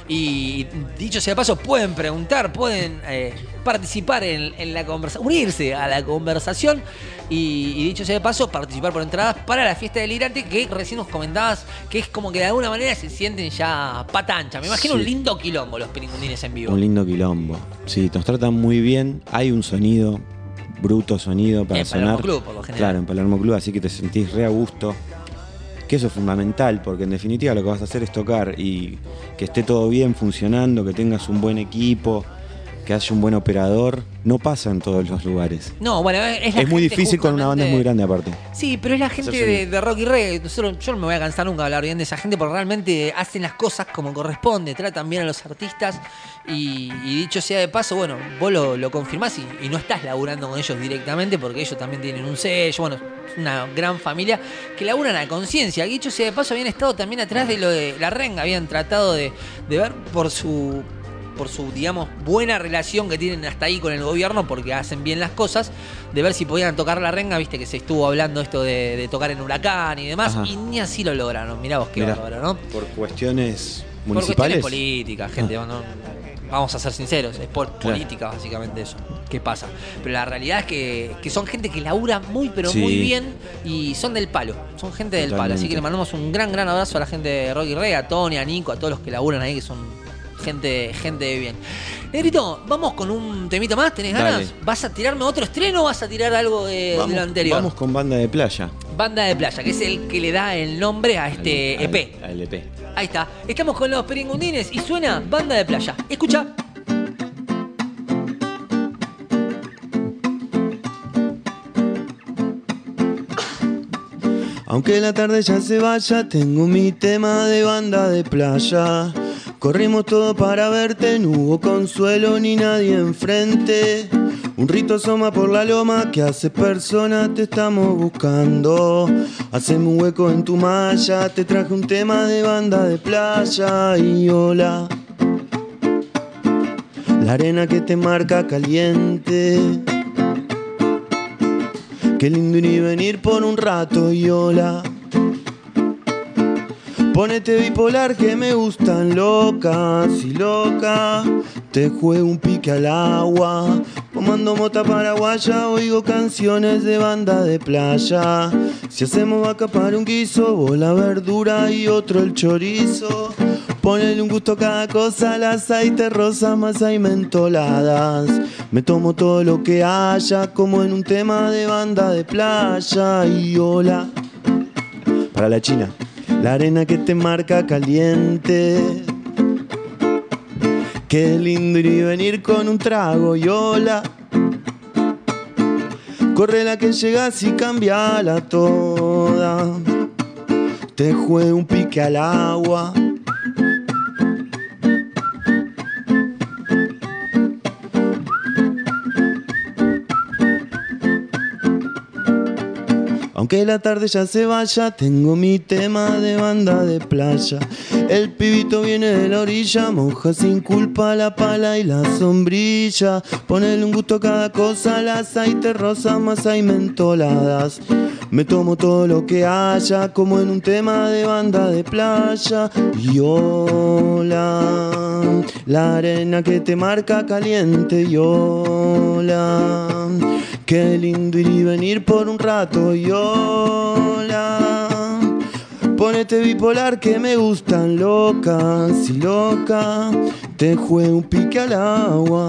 Y dicho sea de paso, pueden preguntar, pueden eh, participar en, en la conversación, unirse a la conversación. Y, y dicho sea de paso, participar por entradas para la fiesta delirante que recién nos comentabas que es como que de alguna manera se sienten ya patancha. Me imagino Sí. un lindo quilombo los Peringundines en vivo. Un lindo quilombo. Sí, nos tratan muy bien, hay un sonido, bruto sonido para En Palermo sonar. Club, por lo general. Claro, en Palermo Club, así que te sentís re a gusto. Que eso es fundamental, porque en definitiva lo que vas a hacer es tocar y que esté todo bien funcionando, que tengas un buen equipo, que haya un buen operador. No pasa en todos los lugares. No, bueno, es, la Es muy gente difícil con una banda justamente- muy grande aparte. Sí, pero es la gente Hacerse de, bien. de rock y reggae. Nosotros, yo no me voy a cansar nunca de hablar bien de esa gente porque realmente hacen las cosas como corresponde, tratan bien a los artistas y, y dicho sea de paso, bueno, vos lo, lo confirmás y, y no estás laburando con ellos directamente porque ellos también tienen un sello, bueno, es una gran familia que laburan a conciencia. Y dicho sea de paso, habían estado también atrás de lo de la renga, habían tratado de, de ver por su... por su, digamos, buena relación que tienen hasta ahí con el gobierno, porque hacen bien las cosas, de ver si podían tocar la renga, viste que se estuvo hablando esto de, de tocar en Huracán y demás, Ajá. y ni así lo lograron. Mirá vos qué Mirá, bárbaro, ¿no? por cuestiones Por municipales. cuestiones políticas, gente, no- vamos a ser sinceros, es por Claro. política básicamente eso. ¿Qué pasa? Pero la realidad es que, que son gente que labura muy, pero Sí. muy bien y son del palo, son gente del palo. Así Totalmente. que le mandamos un gran, gran abrazo a la gente de Rock y Reggae, a Tony, a Nico, a todos los que laburan ahí, que son gente, gente de bien. Negrito, vamos con un temita más, ¿tenés Dale. ganas? ¿Vas a tirarme otro estreno o vas a tirar algo de, de Vamos, lo anterior? vamos con Banda de Playa. Banda de Playa, que es el que le da el nombre a este Al- E P. Al, al E P. Ahí está. Estamos con los Peringundines y suena Banda de Playa. Escucha. Aunque la tarde ya se vaya, tengo mi tema de Banda de Playa. Corrimos todo para verte, no hubo consuelo ni nadie enfrente. Un rito asoma por la loma que hace persona, te estamos buscando. Haceme un hueco en tu malla, te traje un tema de Banda de Playa y hola. la arena que te marca caliente. Qué lindo ir y venir por un rato y hola. Ponete bipolar que me gustan locas y loca. Te juego un pique al agua. Fumando mota paraguaya, oigo canciones de banda de playa. Si hacemos vaca para un guiso, vos la verdura y otro el chorizo. Ponele un gusto a cada cosa, al aceite, rosa, masa y mentoladas. Me tomo todo lo que haya, como en un tema de banda de playa. Y hola, para la China, la arena que te marca caliente. Qué lindo ir y venir con un trago y hola. Corre la que llegas y cambiala toda. Te juego un pique al agua. Aunque la tarde ya se vaya, tengo mi tema de banda de playa. El pibito viene de la orilla, moja sin culpa la pala y la sombrilla. Ponele un gusto a cada cosa, el aceite, rosa, masa y mentoladas. Me tomo todo lo que haya, como en un tema de banda de playa. Y hola, la arena que te marca caliente. Y hola, qué lindo ir y venir por un rato. Y hola, ponete bipolar que me gustan locas y loca. Te juego un pique al agua.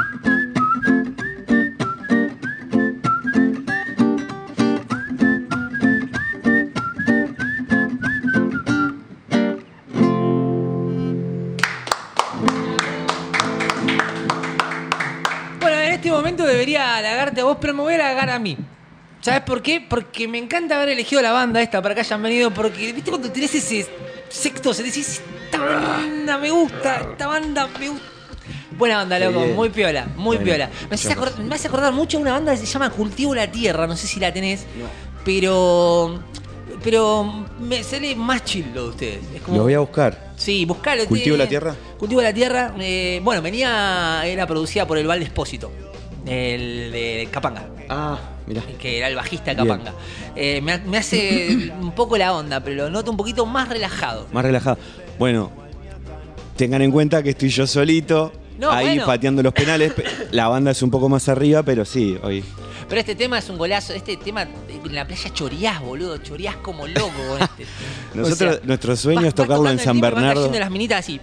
Debería halagarte a vos, pero me voy a halagar a mí. ¿Sabes por qué? Porque me encanta haber elegido la banda esta para que hayan venido. Porque, ¿viste cuando tenés ese sexto? Se decís, esta banda me gusta, esta banda me gusta. Buena banda, loco, muy piola, muy bueno, piola. Me hace, acordar, me hace acordar mucho a una banda que se llama Cultivo la Tierra, no sé si la tenés, no. pero pero me sale más chill lo de ustedes. Es como, lo voy a buscar. Sí, buscalo. ¿Cultivo te, la Tierra? Cultivo la Tierra, eh, bueno, venía, era producida por el Val Espósito. El de Capanga. Ah, mirá. Que era el bajista de Capanga. Eh, me, me hace un poco la onda, pero lo noto un poquito más relajado. Más relajado. Bueno, tengan en cuenta que estoy yo solito, no, ahí bueno. pateando los penales. La banda es un poco más arriba, pero sí, hoy. Pero este tema es un golazo. Este tema en la playa choreás, boludo. Choreás como loco con este. Nosotros, o sea, nuestro sueño es tocarlo en San Bernardo. Las minitas así.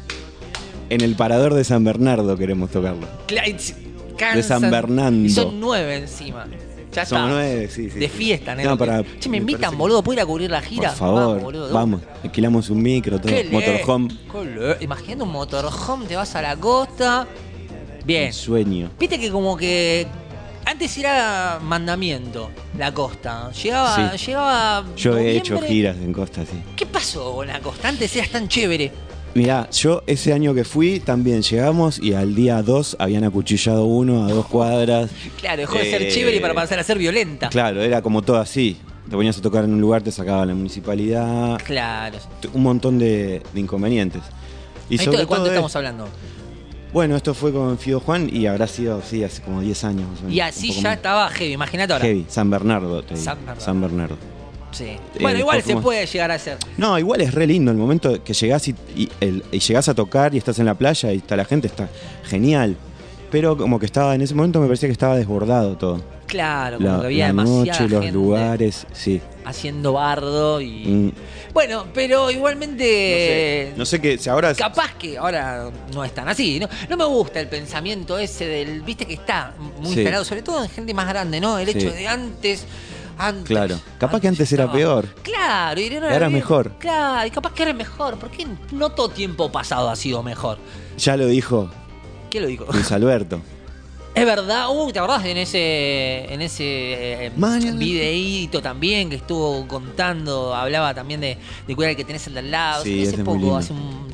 En el parador de San Bernardo queremos tocarlo. Claro. Cansan, de San Bernardo. Y son nueve encima. Ya son está. nueve, sí, sí. De fiesta, ¿no? No, para, che, me invitan, me boludo, ¿puedo ir a cubrir la gira? Por favor, vamos, boludo, vamos. Alquilamos un micro, todo. Qué Motorhome. Imagínate un motorhome, te vas a la costa. Bien. Un sueño. Viste que como que antes era mandamiento la costa. Llegaba, sí. llegaba. Yo noviembre. he hecho giras en costa, sí. ¿Qué pasó con la costa? Antes eras tan chévere. Mirá, yo ese año que fui también llegamos y al día dos habían acuchillado uno a dos cuadras. Claro, dejó de ser eh, chévere para pasar a ser violenta. Claro, era como todo así. Te ponías a tocar en un lugar, te sacaban la municipalidad. Claro. Un montón de, de inconvenientes. Y ¿Esto sobre de cuánto todo estamos es, hablando? Bueno, esto fue con Fido Juan y habrá sido, sí, hace como diez años. Más o menos, y así ya más. Estaba heavy, imagínate ahora. Heavy, San Bernardo, te digo. San Bernardo. San Bernardo. Sí. Bueno, eh, igual se más. Puede llegar a hacer. No, igual es re lindo el momento que llegás y, y, el, y llegás a tocar y estás en la playa y está la gente, está genial. Pero como que estaba, en ese momento me parecía que estaba desbordado todo. Claro, como la, que había la demasiada noche, los gente lugares, sí. Haciendo bardo y... Mm. Bueno, pero igualmente... No sé, no sé qué, ahora... Capaz que ahora no es tan así, ¿no? No me gusta el pensamiento ese del... Viste que está muy sí. instalado, sobre todo en gente más grande, ¿no? El sí. hecho de antes... Antes, claro, capaz antes que antes estaba, era peor. Claro, y era, era mejor. Claro, y capaz que era mejor. ¿Por qué no todo tiempo pasado ha sido mejor? Ya lo dijo. ¿Qué lo dijo? Luis Alberto. Es verdad, uh, ¿te acordás en ese en ese eh, videíto también que estuvo contando? Hablaba también de, de cuidar el que tenés al de al lado. Sí, hace ese poco, hace un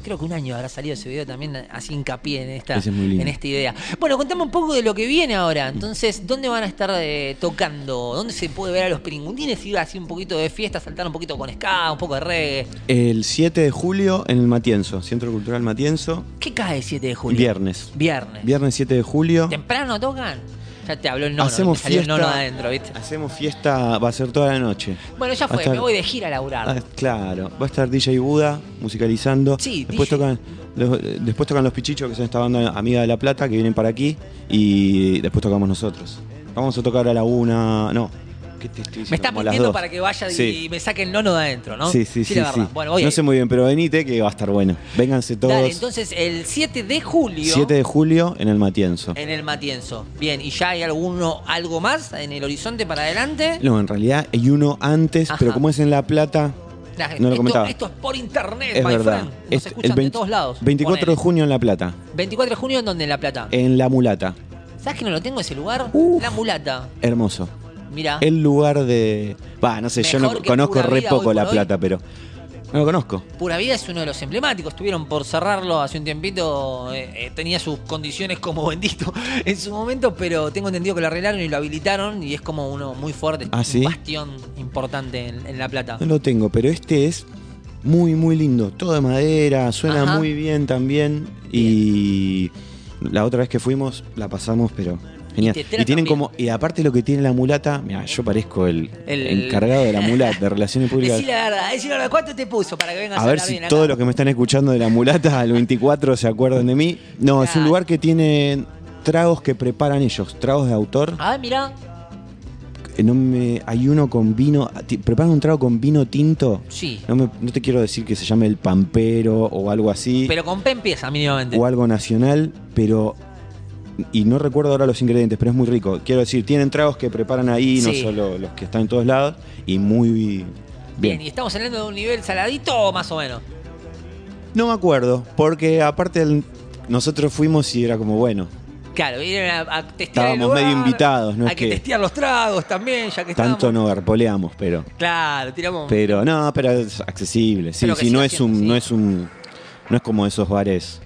creo que un año habrá salido ese video también, así hincapié en esta, Ese es muy lindo. en esta idea. Bueno, contame un poco de lo que viene ahora. Entonces, ¿dónde van a estar eh, tocando? ¿Dónde se puede ver a los Piringundines? Ir así un poquito de fiesta, saltar un poquito con ska, un poco de reggae. El siete de julio en el Matienzo, Centro Cultural Matienzo. ¿Qué cae el siete de julio? Viernes. Viernes. Viernes siete de julio. ¿Temprano tocan? Ya te habló el nono, Hacemos me salió fiesta, el nono adentro, ¿viste? Hacemos fiesta, va a ser toda la noche. Bueno, ya Va a fue, estar- me voy de gira a laburar. Ah, claro, va a estar D J Buda musicalizando. Sí, después D J. tocan los- después tocan los Pichichos, que son esta banda amiga de La Plata, que vienen para aquí, y después tocamos nosotros. Vamos a tocar a la una, no. ¿Qué te estoy diciendo? Me está Como a las mintiendo dos. para que vaya y Sí. me saque el nono de adentro, ¿no? Sí, sí, sí, la sí. verdad. Bueno, voy a no ir. sé muy bien, pero venite que va a estar bueno. Vénganse todos. Dale, entonces el siete de julio siete de julio en el Matienzo. en el Matienzo. Bien, ¿y ya hay alguno algo más en el horizonte para adelante? No, en realidad hay uno antes, Ajá. pero como es en La Plata, La- no lo esto, comentaba. esto es por internet, es my verdad. friend. Nos Es escuchan de todos lados. veinticuatro de Ponele. junio en La Plata, veinticuatro de junio, ¿en dónde? En La Plata. en La Mulata. ¿Sabes que no lo tengo ese lugar? Uf. La Mulata. Hermoso. Mira. El lugar de... Va, no sé, yo no Mejor que conozco Pura re Vida hoy poco La por hoy. Plata, pero no lo conozco. Pura Vida es uno de los emblemáticos. Estuvieron por cerrarlo hace un tiempito. eh, eh, tenía sus condiciones como bendito en su momento, pero tengo entendido que lo arreglaron y lo habilitaron y es como uno muy fuerte. ¿Ah, sí? Un bastión importante en, en La Plata. No lo tengo, pero este es muy, muy lindo. Todo de madera, suena Ajá. muy bien también. Y la otra vez que fuimos la pasamos, pero genial. te Y, tratan tienen bien. como... Y aparte lo que tiene La Mulata... Mira, yo parezco el, El- encargado de La Mulata, de Relaciones Públicas. Decí la verdad, decí la verdad. ¿Cuánto te puso para que vengas a, A ver hablar si bien acá? todos los que me están escuchando de La Mulata al veinticuatro se acuerdan de mí. No, es un Claro. lugar que tiene tragos que preparan ellos, tragos de autor. Ah, mira. Eh, No me, hay uno con vino, ti- preparan un trago con vino tinto. Sí. No, me- no te quiero decir que se llame el Pampero o algo así, Pero con P empieza mínimamente. o algo nacional, pero... Y no recuerdo ahora los ingredientes, pero es muy rico. Quiero decir, tienen tragos que preparan ahí, Sí. no solo los que están en todos lados, y muy Bien, bien. ¿y estamos hablando de un nivel saladito o más o menos? No me acuerdo, porque aparte el- nosotros fuimos y era como, bueno, Claro, vienen a, a testear Estábamos el lugar, medio invitados, no Hay es que, que- testear los tragos también, ya que tanto estamos. no garpoleamos, pero... Claro, tiramos. Pero no, pero es accesible. Sí, Pero que sí, siga no es siendo, un, sí. no es un, no es como esos bares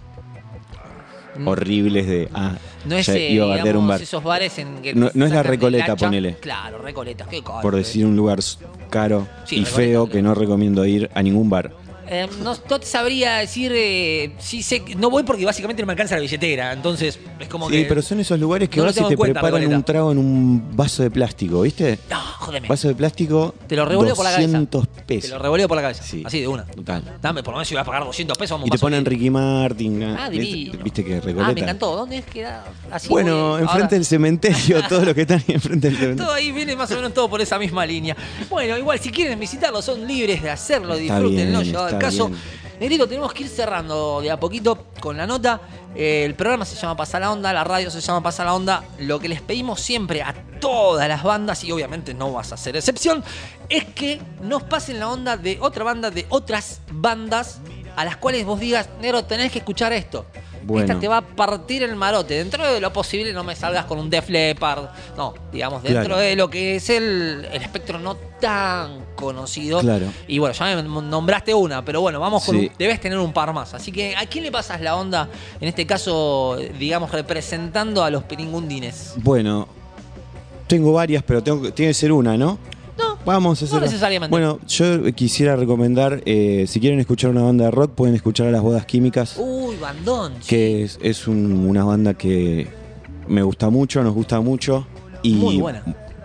Mm. horribles de ah, No es ya eh, iba a bardear digamos, un bar. esos bares en que No- te no es la sacan de Recoleta, lancha. ponele. Claro, Recoleta, qué caro. Por decir un lugar s- caro Sí, y Recoleta, feo claro. que no recomiendo ir a ningún bar. Eh, no, no te sabría decir eh, si sé que- no voy porque básicamente no me alcanza la billetera, entonces es como Sí, que pero son esos lugares que no lo vas y tengo te en cuenta, preparan Recoleta. un trago en un vaso de plástico, ¿viste? no, jódeme. Vaso de plástico, Te lo revoleo por la cabeza. doscientos Te pesos. lo revoleo por la cabeza, Sí. así de una. Total. Dame, por lo menos si voy a pagar doscientos pesos, vamos Y un te vaso ponen de- Ricky Martin. Ah, ¿viste? divino. ¿Viste que Recoleta? Ah, me encantó. ¿Dónde es que era? Así Bueno, voy, enfrente ahora- del cementerio, todos los que están ahí enfrente del cementerio. Todo ahí viene más o menos todo por esa misma línea. Bueno, igual si quieren visitarlo son libres de hacerlo, Está disfrútenlo, bien, llevado al está caso. bien. Negrito, tenemos que ir cerrando de a poquito con la nota. Eh, el programa se llama Pasa la Onda, la radio se llama Pasa la Onda. Lo que les pedimos siempre a todas las bandas, y obviamente no vas a hacer excepción, es que nos pasen la onda de otra banda, de otras bandas a las cuales vos digas, negro, tenés que escuchar esto. Bueno. Esta te va a partir el marote. Dentro de lo posible no me salgas con un Def Leppard. No, digamos, dentro Claro. de lo que es el, el espectro no tan conocido. Claro. Y bueno, ya me nombraste una, pero bueno, vamos con Sí. un- debes tener un par más. Así que, ¿a quién le pasas la onda? En este caso, digamos, representando a los Piringundines. Bueno, tengo varias, pero tengo, que- tiene que ser una, ¿no? No, Vamos a no hacer. necesariamente. Bueno, yo quisiera recomendar, eh, si quieren escuchar una banda de rock, pueden escuchar a Las Bodas Químicas, Uy, bandón. sí. que es, es un- una banda que me gusta mucho, nos gusta mucho. Y Muy buena.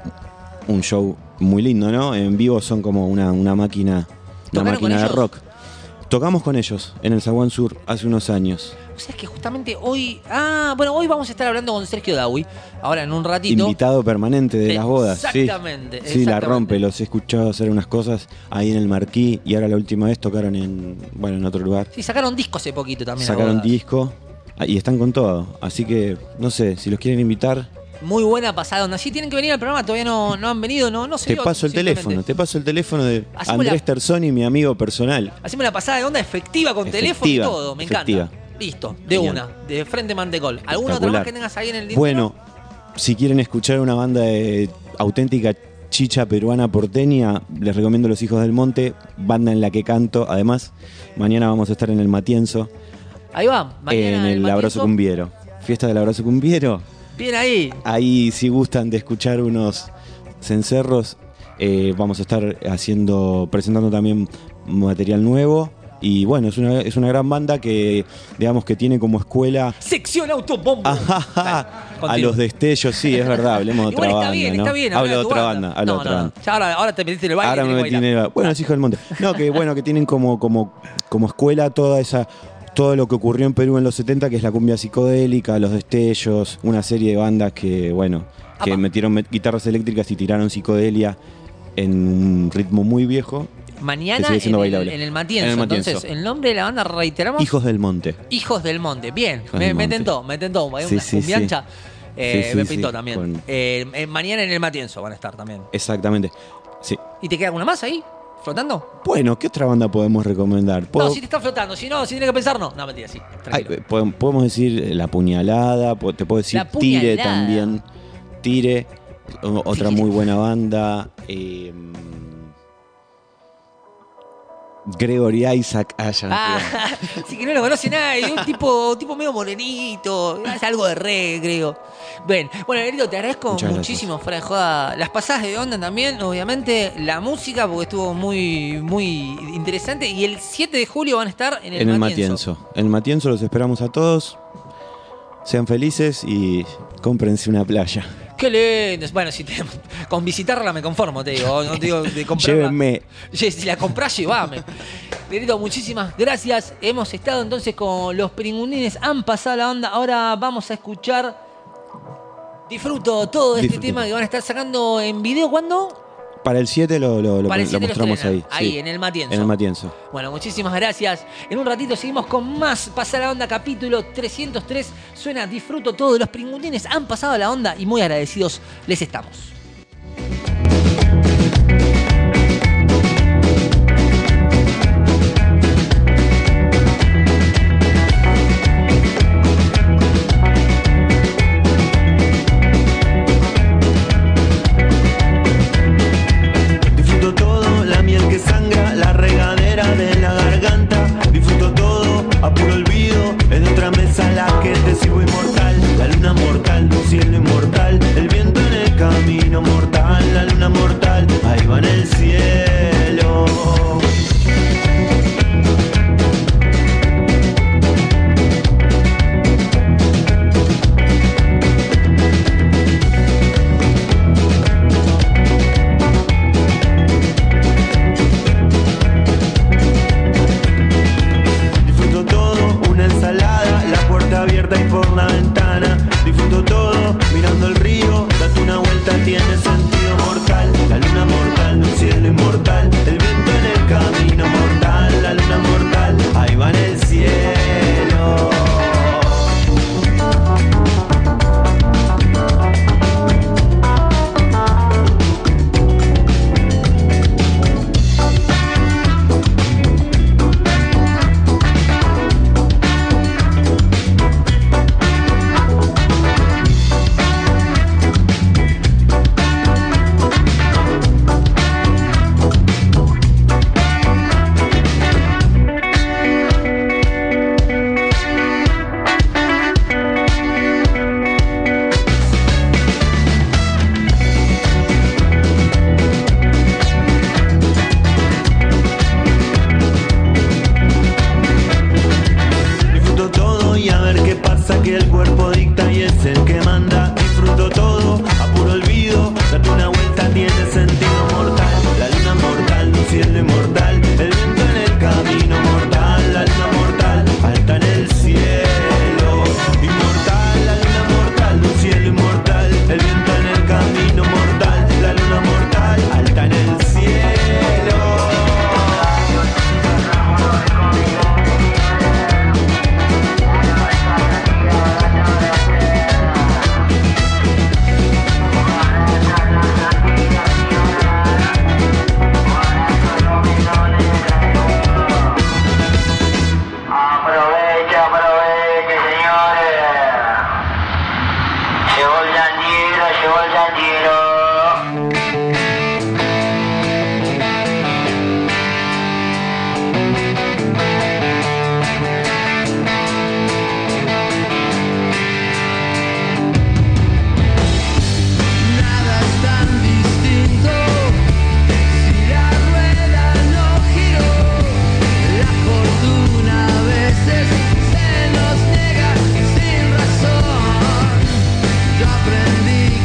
un show muy lindo, ¿no? En vivo son como una, una máquina, una ¿Tocaron máquina con de ellos? rock. Tocamos con ellos en el Zaguán Sur hace unos años. O sea, es que justamente hoy... Ah, bueno, hoy vamos a estar hablando con Sergio Dawi. Ahora en un ratito. Invitado permanente de las bodas. sí. Exactamente, Sí, la exactamente. rompe. Los he escuchado hacer unas cosas ahí en el Marquí y ahora la última vez tocaron en, bueno, en otro lugar. Sí, sacaron disco hace poquito también. a Sacaron bodas. disco ah, y están con todo. Así que, no sé, si los quieren invitar, Muy buena pasada onda. Sí, tienen que venir al programa, todavía no, no han venido, no, no sé. te paso el teléfono. Te paso el teléfono de Hacemos Andrés la- Terzoni, mi amigo personal. Hacemos la pasada de onda efectiva con Efectiva, teléfono y todo, me efectiva. encanta. Listo, de Genial. una, de frente mantecol. ¿Alguna otra más Espectacular. que tengas ahí en el disco? Bueno, si quieren escuchar una banda de auténtica chicha peruana porteña. Les recomiendo Los Hijos del Monte, banda en la que canto. Además, mañana vamos a estar en el Matienzo. Ahí va, mañana En el Matienzo. Abrazo Cumbiero. Fiesta del Abrazo Cumbiero. Bien ahí. Ahí, si gustan de escuchar unos cencerros, eh, vamos a estar haciendo, presentando también material nuevo. Y bueno, es una, es una gran banda que, digamos, que tiene como escuela Sección Autobombo. a los destellos. Sí, es verdad, hablemos de Igual otra está banda, bien, ¿no? está bien. Hablo habla de tu otra banda, hablo no, de otra no, banda. no. Ya ahora, ahora te metiste en el baile. Ahora me tenés que metí en bailar. el... Bueno, los Hijos del Monte. No, que bueno, que tienen como, como, como escuela toda esa... Todo lo que ocurrió en Perú en los setenta, que es la cumbia psicodélica, los destellos, una serie de bandas que, bueno, que Apa. metieron met- guitarras eléctricas y tiraron psicodelia en un ritmo muy viejo. Mañana que sigue siendo en el, bailable. en el Matienzo. En el Matienzo. Entonces, el nombre de la banda reiteramos. Hijos del Monte. Hijos del Monte. Bien, Hijos me, del me Monte. tentó, me tentó. Hay Sí, una sí, cumbiancha. sí. Eh, Sí, sí, me sí, pintó también. con- Eh, eh, mañana en el Matienzo van a estar también. Exactamente. Sí. ¿Y te queda alguna más ahí? ¿Flotando? Bueno, ¿qué otra banda podemos recomendar? ¿Puedo- No, si te está flotando. Si no, si tienes que pensar, no. No, mentira, sí. Ay, Tranquilo. eh, podemos podemos decir La Puñalada, po- te puedo decir La Tire Puñalada. también. Tire, o- otra Tire. muy buena banda. eh, Gregory Isaac. Ah, ya me Ah, fui. sí que no lo conoce nadie. Un tipo, un tipo medio morenito. Hace algo de re, creo. Bien, bueno, Negrito, te agradezco Muchas muchísimo, fuera de joda. Las pasadas de onda también, obviamente. La música, porque estuvo muy, muy interesante. Y el siete de julio van a estar en el, En el Matienzo. Matienzo. En el Matienzo los esperamos a todos. Sean felices y cómprense una playa. Qué lindo. Bueno, si te- con visitarla me conformo, te digo. No te digo de comprarla. Llévenme. Ye- Si la comprás, llévame. Negrito, muchísimas gracias. Hemos estado entonces con los Pringundines. Han pasado la onda. Ahora vamos a escuchar. Disfruto todo este Disfruto. tema que van a estar sacando en video. ¿Cuándo? Para el siete lo, lo, lo- Para el lo siete lo mostramos ahí. estrenan. Ahí, sí. en el Matienzo. En el Matienzo. Bueno, muchísimas gracias. En un ratito seguimos con más Pasa la Onda, capítulo trescientos tres. Suena Disfruto todo de los Pringundines. Han pasado la onda y muy agradecidos les estamos. Disfruto todo, la miel que sangra, la regadera de la garganta. Disfruto todo, a puro olvido, es de otra mesa la que te sirvo inmortal. La luna mortal, un cielo inmortal, el viento en el camino.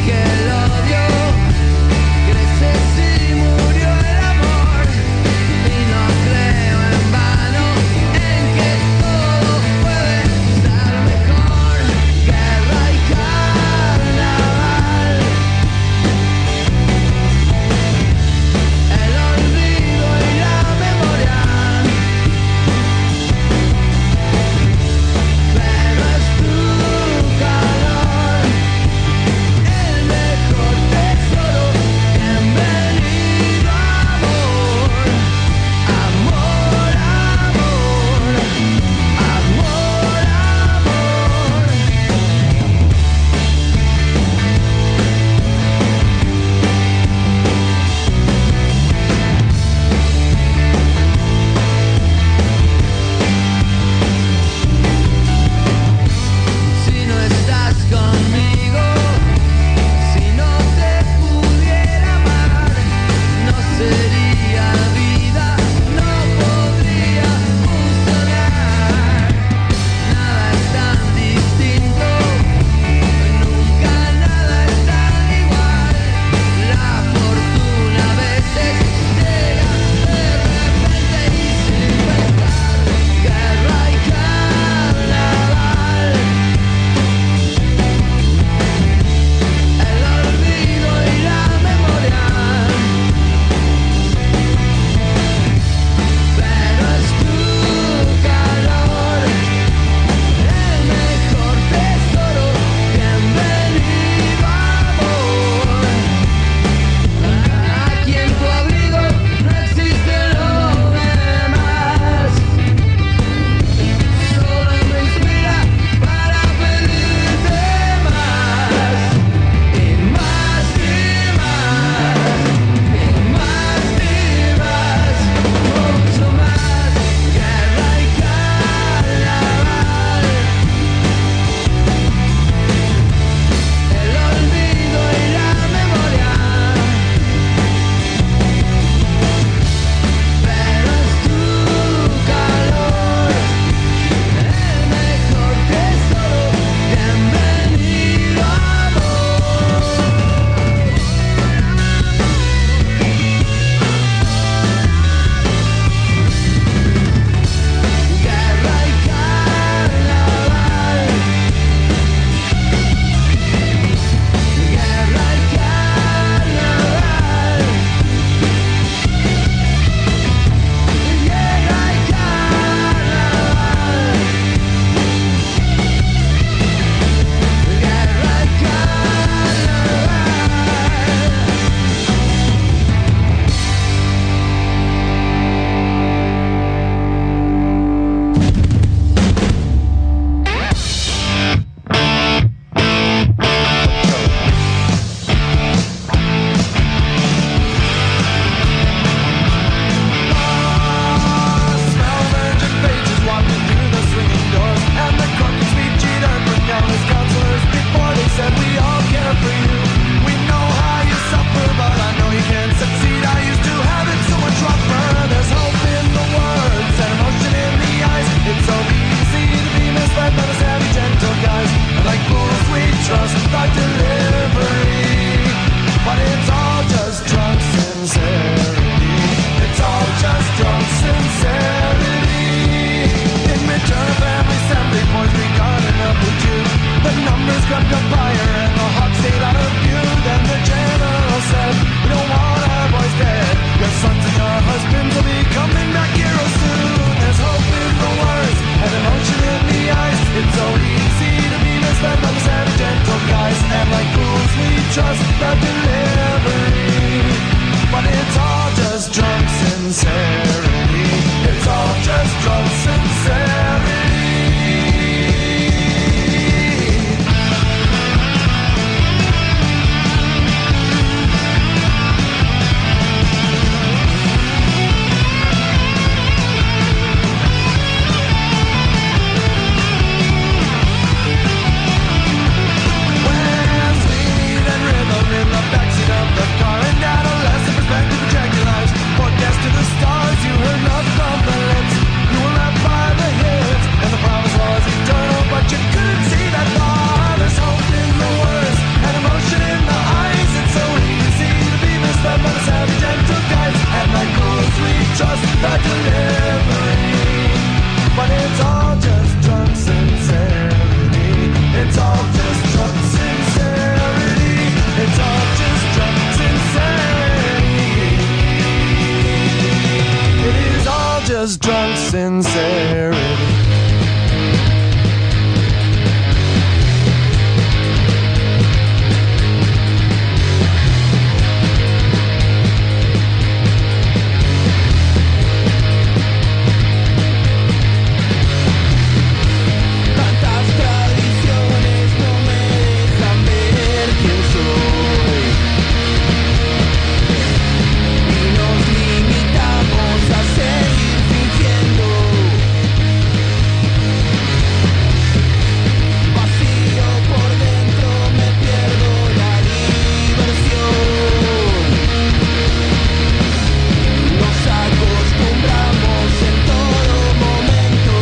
Back sincerity. Tantas tradiciones no me dejan ver quién soy. Y nos limitamos a seguir fingiendo. Vacío por dentro, me pierdo la diversión. Nos acostumbramos en todo momento.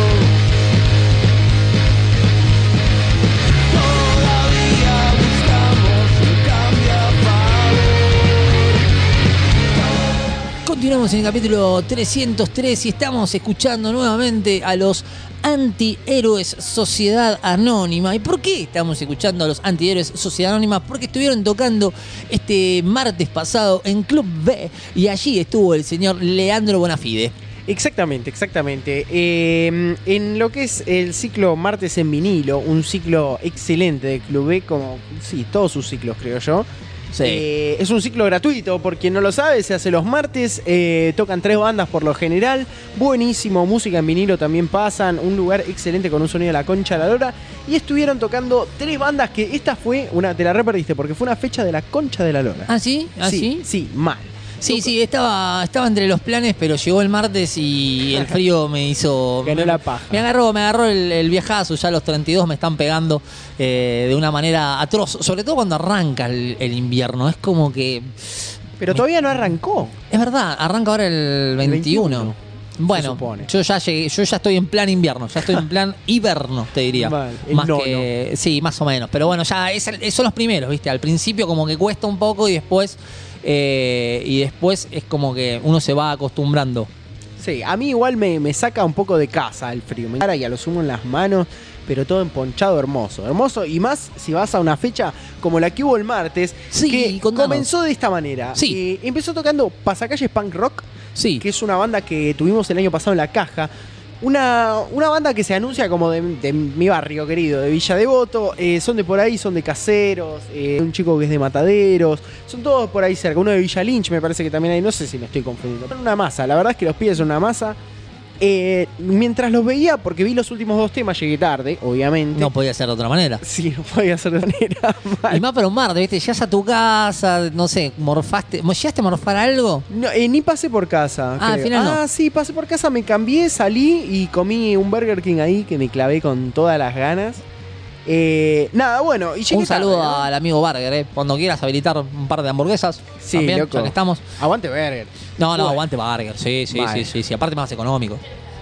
Todavía buscamos un cambio a favor. Continuamos en el capítulo trescientos tres y estamos escuchando nuevamente a los antihéroes Sociedad Anónima. ¿Y por qué estamos escuchando a los antihéroes Sociedad Anónima? Porque estuvieron tocando este martes pasado en Club B y allí estuvo el señor Leandro Bonafide. Exactamente, exactamente. Eh, en lo que es el ciclo Martes en Vinilo, un ciclo excelente de Club B, como sí, todos sus ciclos creo yo. Sí. Eh, es un ciclo gratuito, por quien no lo sabe, se hace los martes, eh, tocan tres bandas por lo general, buenísimo, música en vinilo también pasan, un lugar excelente con un sonido de la concha de la lora, y estuvieron tocando tres bandas que esta fue, una te la re perdiste, porque fue una fecha de la concha de la lora. ¿Ah, sí? ¿Ah, sí? sí, sí, mal. Sí, sí, estaba, estaba entre los planes, pero llegó el martes y el frío me hizo... Ganó la paja. Me agarró, me agarró el, el viajazo, ya los treinta y dos me están pegando eh, de una manera atroz, sobre todo cuando arranca el, el invierno, es como que... Pero todavía no arrancó. Es verdad, arranca ahora el veintiuno. veintiuno, Bueno, se supone. yo ya llegué, yo ya estoy en plan invierno, ya estoy en plan hiberno, te diría. Mal, el más nono. que, sí, más o menos. Pero bueno, ya es, es- son los primeros, ¿viste? Al principio como que cuesta un poco y después eh, y después es como que uno se va acostumbrando. Sí, a mí igual me, me saca un poco de casa el frío. Me cara y a lo sumo en las manos, pero todo emponchado, hermoso. Hermoso, y más si vas a una fecha como la que hubo el martes, Sí, que contanos. comenzó de esta manera. Sí. Eh, empezó tocando Pasacalles Punk Rock, Sí. que es una banda que tuvimos el año pasado en La Caja. Una, una banda que se anuncia como de, de mi barrio querido, de Villa Devoto. Eh, son de por ahí, son de Caseros. eh, un chico que es de Mataderos. Son todos por ahí cerca. Uno de Villa Lynch me parece que también hay. No sé si me estoy confundiendo. Pero una masa. La verdad es que los pibes son una masa. Eh, mientras los veía, porque vi los últimos dos temas, llegué tarde, obviamente. No podía ser de otra manera. Sí, no podía ser de manera mal. Y más para un martes, ¿viste? Llegas a tu casa, no sé, morfaste. ¿Llegaste a morfar algo? No, eh, ni pasé por casa. Ah, al creo. final no. Ah, sí, pasé por casa, me cambié, salí y comí un Burger King ahí que me clavé con todas las ganas. Eh, nada, bueno, y llegué Un saludo tarde, ¿no? al amigo Barger, ¿eh? Cuando quieras habilitar un par de hamburguesas. Sí, también, loco. ya que estamos. Aguante Burger. No, no, Bueno. aguante Barger. Sí, sí, Vale. sí, sí, sí. Aparte más económico.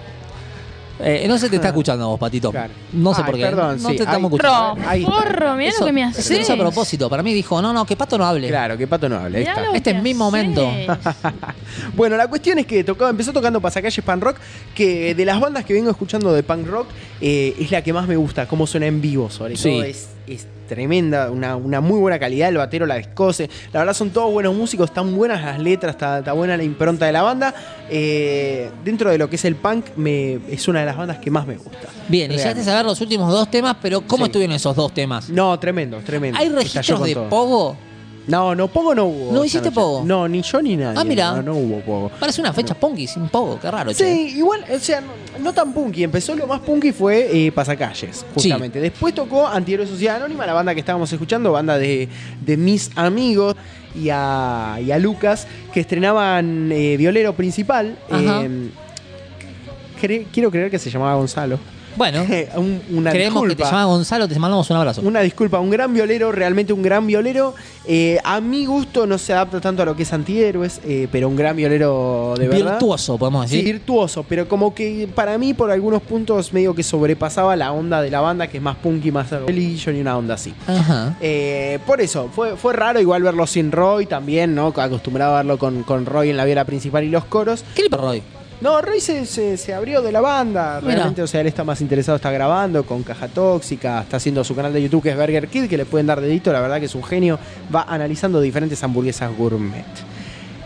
Eh, no se te está escuchando vos, Patito. Claro. No sé Ay, por qué. perdón, no sí. te estamos Ay, escuchando. Ro, Ahí está. porro, mirá Eso- lo que me eso haces. es a propósito. Para mí dijo, no, no, que Pato no hable. Claro, que Pato no hable, ahí Mirá está. lo Este que es mi haces. momento. Bueno, la cuestión es que tocaba, empezó tocando Pasacalles Punk Rock, que de las bandas que vengo escuchando de punk rock, eh, es la que más me gusta, cómo suena en vivo, sobre Sí. todo. Es, es tremenda, una, una muy buena calidad, el batero la descoce. La verdad son todos buenos músicos, están buenas las letras, está, está buena la impronta de la banda. Eh, dentro de lo que es el punk, me, es una de las bandas que más me gusta. Bien, y ya Realmente. te saber los últimos dos temas, pero ¿cómo Sí. estuvieron esos dos temas? No, tremendo, tremendo. ¿Hay Estalló registros con de todo. pogo? No, no, pogo no hubo. ¿No esa hiciste noche. pogo? No, ni yo ni nadie. Ah, mira. No, no hubo pogo. Parece una fecha punky sin pogo, qué raro, che. Sí, igual, o sea, no, no tan punky. Empezó lo más punky fue eh, Pasacalles, justamente. Después tocó Antihéroe Sociedad Anónima, la banda que estábamos escuchando, banda de, de mis amigos y a, y a Lucas, que estrenaban eh, violero principal. Ajá. Eh, cre- quiero creer que se llamaba Gonzalo. Bueno, Un- una creemos que te disculpa. llama Gonzalo, te mandamos un abrazo. Una disculpa, un gran violero, realmente un gran violero. Eh, a mi gusto no se adapta tanto a lo que es antihéroes, eh, pero un gran violero de verdad. Virtuoso, podemos Sí, decir. virtuoso, pero como que para mí por algunos puntos medio que sobrepasaba la onda de la banda, que es más punky, más religion y una onda así. Ajá. Eh, por eso, fue, fue raro igual verlo sin Roy también, ¿no? Acostumbrado a verlo con, con Roy en la viola principal y los coros. ¿Qué le pasó, Roy? No, Roy se, se, se abrió de la banda. Mira. Realmente, o sea, él está más interesado, está grabando con Caja Tóxica, está haciendo su canal de YouTube que es Burger Kid, que le pueden dar dedito, la verdad que es un genio. Va analizando diferentes hamburguesas gourmet.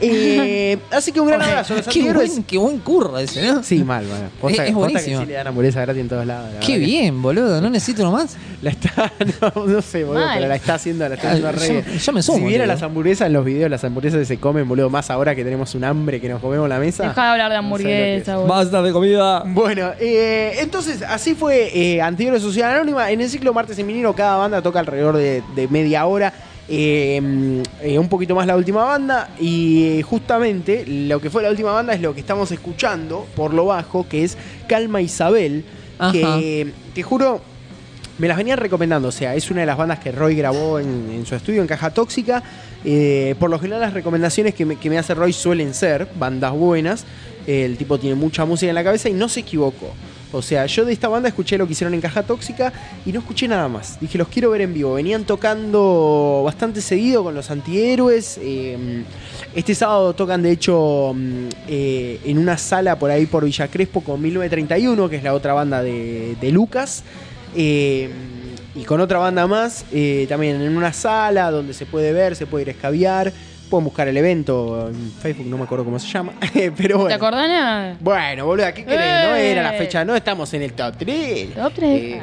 Eh, así que un gran abrazo a los Qué antihéroes. buen, qué buen curro ese, ¿no? Sí, mal, bueno. Posta, Es- es posta buenísimo. que sí le dan hamburguesa gratis en todos lados. la Qué verdad que- bien, boludo. ¿No necesito uno más? La está, no, no sé, boludo, Mal. pero la está haciendo, la está haciendo Ah, re yo- bien. yo me sumo, Si vieran tío. las hamburguesas en los videos, las hamburguesas que se comen, boludo, más ahora que tenemos un hambre que nos comemos la mesa. Deja de hablar de No sé lo que es. hamburguesa, boludo. Basta de comida. Bueno, eh, entonces así fue eh, Antihéroes Sociedad Anónima. En el ciclo Martes en Vinilo cada banda toca alrededor de, de media hora. Eh, eh, un poquito más la última banda. Y eh, justamente lo que fue la última banda es lo que estamos escuchando por lo bajo, que es Calma Isabel. Ajá. Que te juro, me las venían recomendando. O sea, es una de las bandas que Roy grabó en, en su estudio en Caja Tóxica. Eh, por lo general las recomendaciones que me, que me hace Roy suelen ser bandas buenas. El tipo tiene mucha música en la cabeza y no se equivocó. O sea, yo de esta banda escuché lo que hicieron en Caja Tóxica y no escuché nada más. Dije, los quiero ver en vivo. Venían tocando bastante seguido con los antihéroes. Eh, este sábado tocan, de hecho, mm, eh, en una sala por ahí por Villa Crespo con mil novecientos treinta y uno, que es la otra banda de, de Lucas. Eh, y con otra banda más, eh, también en una sala donde se puede ver, se puede ir a escabiar. Pueden buscar el evento en Facebook, no me acuerdo cómo se llama. Pero bueno. ¿Te acordás nada? Bueno, boludo, ¿qué querés? No ¡Eh! era la fecha, no estamos en el top tres. Top tres.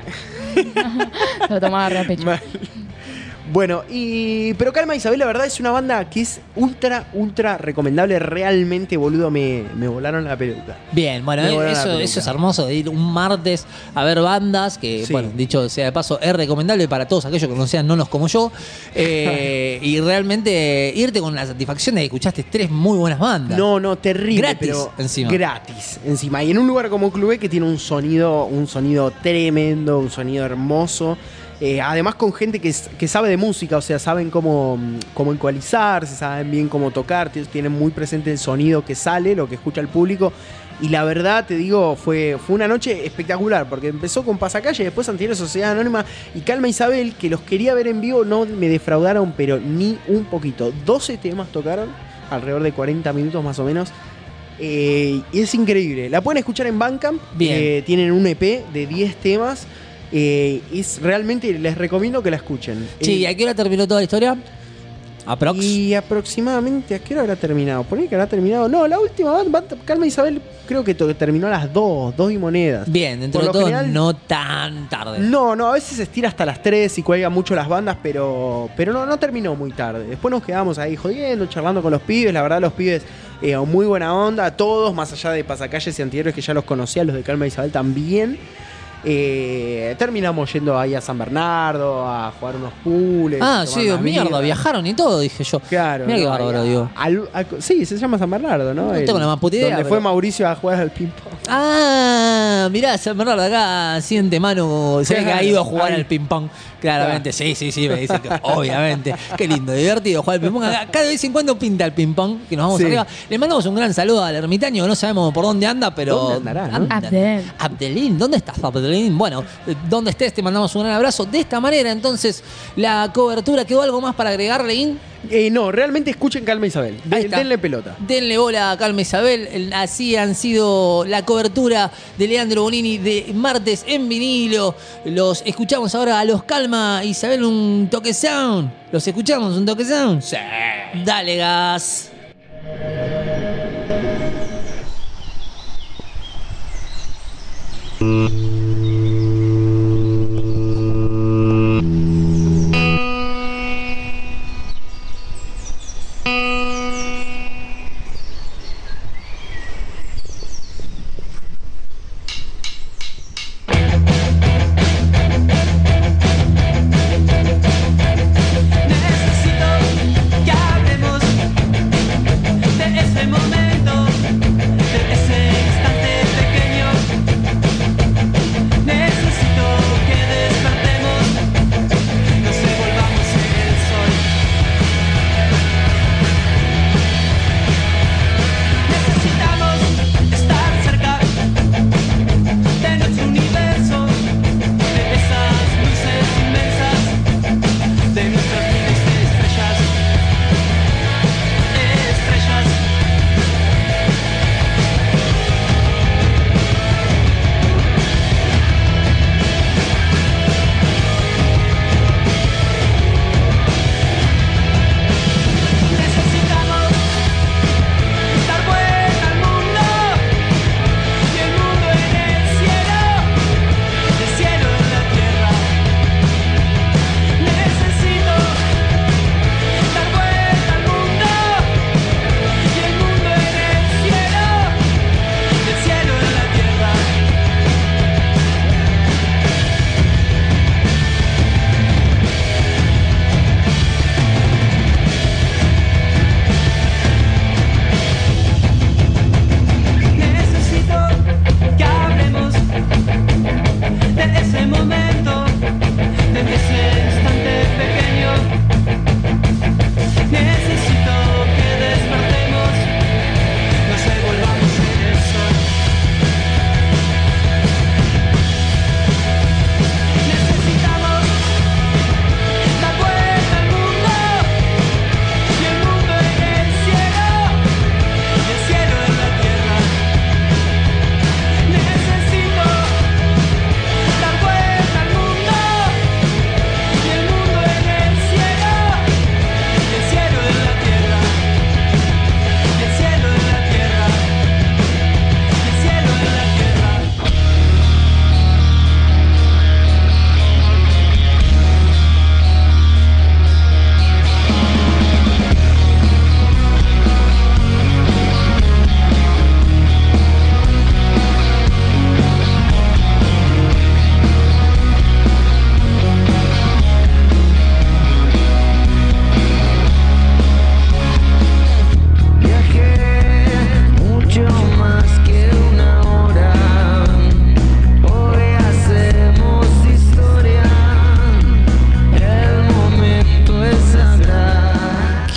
Lo tomaba re a pecho. Mal. Bueno, y pero Calma Isabel, la verdad es una banda que es ultra, ultra recomendable. Realmente, boludo, me, me volaron la peluca. Bien, bueno, Me volaron la eso, peluca. eso es hermoso, de ir un martes a ver bandas, que, Sí. bueno, dicho sea de paso, es recomendable para todos aquellos que no sean nonos como yo. eh, y realmente irte con la satisfacción de que escuchaste tres muy buenas bandas. No, no, terrible, Gratis, pero encima. gratis encima. Y en un lugar como Clube que tiene un sonido, un sonido tremendo, un sonido hermoso. Eh, además con gente que, s- que sabe de música, o sea, saben cómo, mm, cómo ecualizarse, saben bien cómo tocar, t- tienen muy presente el sonido que sale, lo que escucha el público. Y la verdad, te digo, fue, fue una noche espectacular, porque empezó con Pasacalle, después Antihéroes Sociedad Anónima y Calma Isabel, que los quería ver en vivo, no me defraudaron, pero ni un poquito. doce temas tocaron, alrededor de cuarenta minutos más o menos. Eh, y es increíble. La pueden escuchar en Bandcamp. Bien. Eh, tienen un E P de diez temas. Eh, es realmente, les recomiendo que la escuchen. Sí, ¿y Eh, a qué hora terminó toda la historia? Aprox. y aproximadamente, ¿a qué hora habrá terminado? ¿Por ahí que habrá terminado? No, la última banda, Calma Isabel, creo que to- terminó a las dos, dos y monedas. Bien, dentro Por de lo todo, general- no tan tarde. No, no, a veces se estira hasta las tres y cuelga mucho las bandas, pero, pero no, no terminó muy tarde. Después nos quedamos ahí jodiendo, charlando con los pibes. La verdad, los pibes, eh, muy buena onda, todos, más allá de Pasacalles y Antihéroes, que ya los conocía, los de Calma Isabel también. Eh, terminamos yendo ahí a San Bernardo a jugar unos pools. Ah, tomar sí, unas mierda, birras. viajaron y todo, dije yo. Claro. Mira qué no, bárbaro, ahí a- digo. al- a- sí, se llama San Bernardo, ¿no? No El- tengo la más puta idea, Donde pero- fue Mauricio a jugar al ping-pong. Ah, mirá, San Bernardo acá, siente mano, se ve que ha ido a jugar Ahí. al ping-pong. Claramente, sí, sí, sí, me dicen que obviamente. Qué lindo, divertido jugar al ping-pong. Acá, cada vez en cuando pinta el ping-pong, que nos vamos Sí. arriba. Le mandamos un gran saludo al ermitaño, no sabemos por dónde anda, pero. ¿Dónde andará, no? Anda. Abdel. Abdelín, ¿dónde estás, Abdelín? Bueno, eh, donde estés, te mandamos un gran abrazo. De esta manera, entonces, la cobertura, ¿quedó algo más para agregarle, In? Eh, no, realmente escuchen Calma Isabel. De- Ahí está. denle pelota. Denle bola a Calma Isabel. El- Así han sido la cobertura de Leandro Bonini de Martes en Vinilo. Los escuchamos ahora a los Calma Isabel, un toque sound. ¿Los escuchamos? ¿Un toque sound? Sí. Dale, gas. Necesito que hablemos de ese momento, de ese instante pequeño.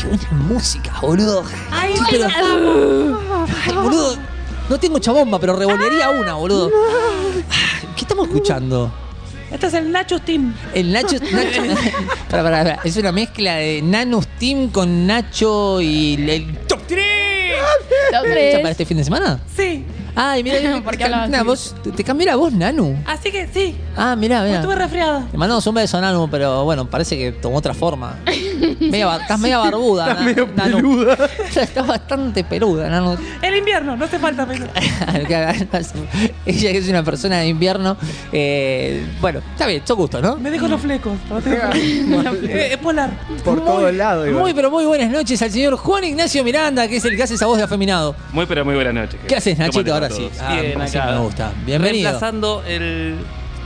qué buena música, boludo. Ay, Sí, pero- Ay, boludo. No tengo chabomba, pero revolearía una, boludo. Ay, ¿qué estamos escuchando? Este es el Nacho Team. El Nacho. Nacho para, para, para. Es una mezcla de Nanus Team con Nacho y el, el Top tres. Top ¿Fecha tres. para este fin de semana? Sí. Ay, mira, mira, ¿Por qué te, hablabas mira, así? vos, te, te cambié la voz, Nanu. Así que sí. Ah, mira, Pues mira. estuve resfriada. Te mandamos un beso, Nanu, pero bueno, parece que tomó otra forma. Media bar- estás media barbuda, Estás Na- medio Nanu. peluda. Estás bastante peluda, Nanu. El invierno, no hace falta pelo. Ella que es una persona de invierno. eh, bueno, está bien, son gustos, ¿no? Me dejo los flecos. no te- Eh, Es polar. Por Muy- todos lados. igual. Muy, pero muy buenas noches al señor Juan Ignacio Miranda, que es el que hace esa voz de afeminado. Muy pero muy buenas noches. ¿Qué haces, ¿Cómo Nachito? les va a Ahora todos? sí. Ah, Bien, así acá. me gusta. Bienvenido. Reemplazando el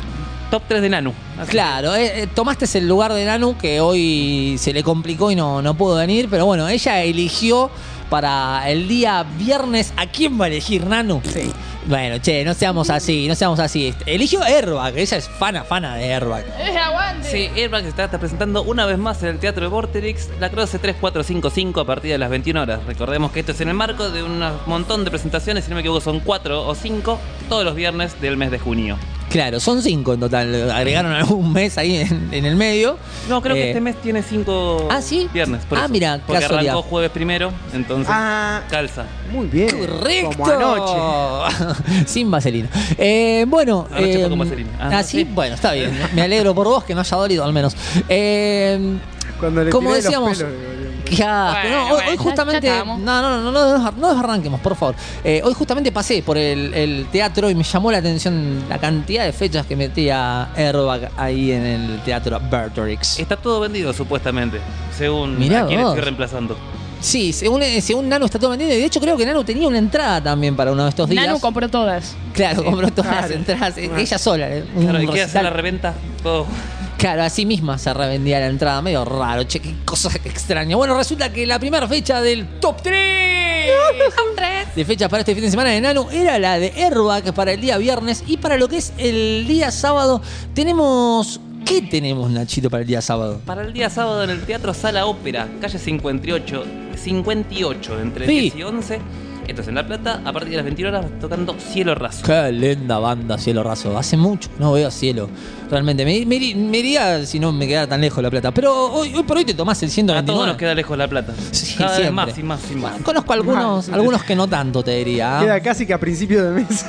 top tres de Nanu. Así Claro, eh, eh, tomaste el lugar de Nanu, que hoy se le complicó y no, no pudo venir, pero bueno, ella eligió para el día viernes. ¿A quién va a elegir, Nanu? Sí. Bueno, che, no seamos así, no seamos así. Eligió Airbag, ella es fana, fana de Airbag. ¡Eh, aguante! Sí, Airbag se está, está presentando una vez más en el Teatro de Vorterix, la Croce tres cuatro cinco cinco a partir de las veintiuna horas. Recordemos que esto es en el marco de un montón de presentaciones, si no me equivoco son cuatro o cinco, todos los viernes del mes de junio. Claro, son cinco en total. Agregaron algún mes ahí en, en el medio. No, creo Eh, que este mes tiene cinco ¿Ah, sí? viernes. Por Ah, eso. mira, Porque casualidad. arrancó jueves primero, entonces Ah, calza. muy bien. Correcto. Como anoche. Sin vaselina. Eh, bueno. Anoche fue eh, con vaselina. Ah, ah, sí, sí. bueno, está bien. Me alegro por vos que no haya dolido al menos. Eh, Cuando le como tiré los decíamos. pelos, le dolió. Qué asco. Bueno, No, hoy, bueno, hoy ya- justamente. ya no, estamos. no, no, no, no, no, no desarranquemos, por favor. Eh, hoy justamente pasé por el, el teatro y me llamó la atención la cantidad de fechas que metía Airbag ahí en el teatro Bertorix. Está todo vendido supuestamente, según Mirá a quien vos. estoy reemplazando. Sí, según, eh, según Nanu está todo vendido. Y de hecho, creo que Nanu tenía una entrada también para uno de estos días. Nanu compró todas. Claro, compró todas claro. las entradas. eh, Ella sola. eh, un Claro, ¿y qué hace recital. la reventa? Todo. Claro, así misma se revendía la entrada. Medio raro, che, qué cosa extraña. Bueno, resulta que la primera fecha del Top tres de fechas para este fin de semana de Nanu era la de Airbag para el día viernes. Y para lo que es el día sábado, tenemos... ¿Qué tenemos, Nachito, para el día sábado? Para el día sábado en el Teatro Sala Ópera, calle cincuenta y ocho, cincuenta y ocho entre Sí. diez y once. Esto es en La Plata, a partir de las veintiuna horas tocando Cielo Raso. Qué linda banda, Cielo Raso. Hace mucho que no veo a Cielo. Realmente, me, me, me iría si no me quedara tan lejos La Plata. Pero hoy, hoy por hoy te tomás el ciento A veintinueve. todos nos queda lejos La Plata. Sí, Cada vez siempre. más y más y más. Bueno, conozco algunos, algunos que no tanto, te diría. ¿ah? Queda casi que a principio de mes.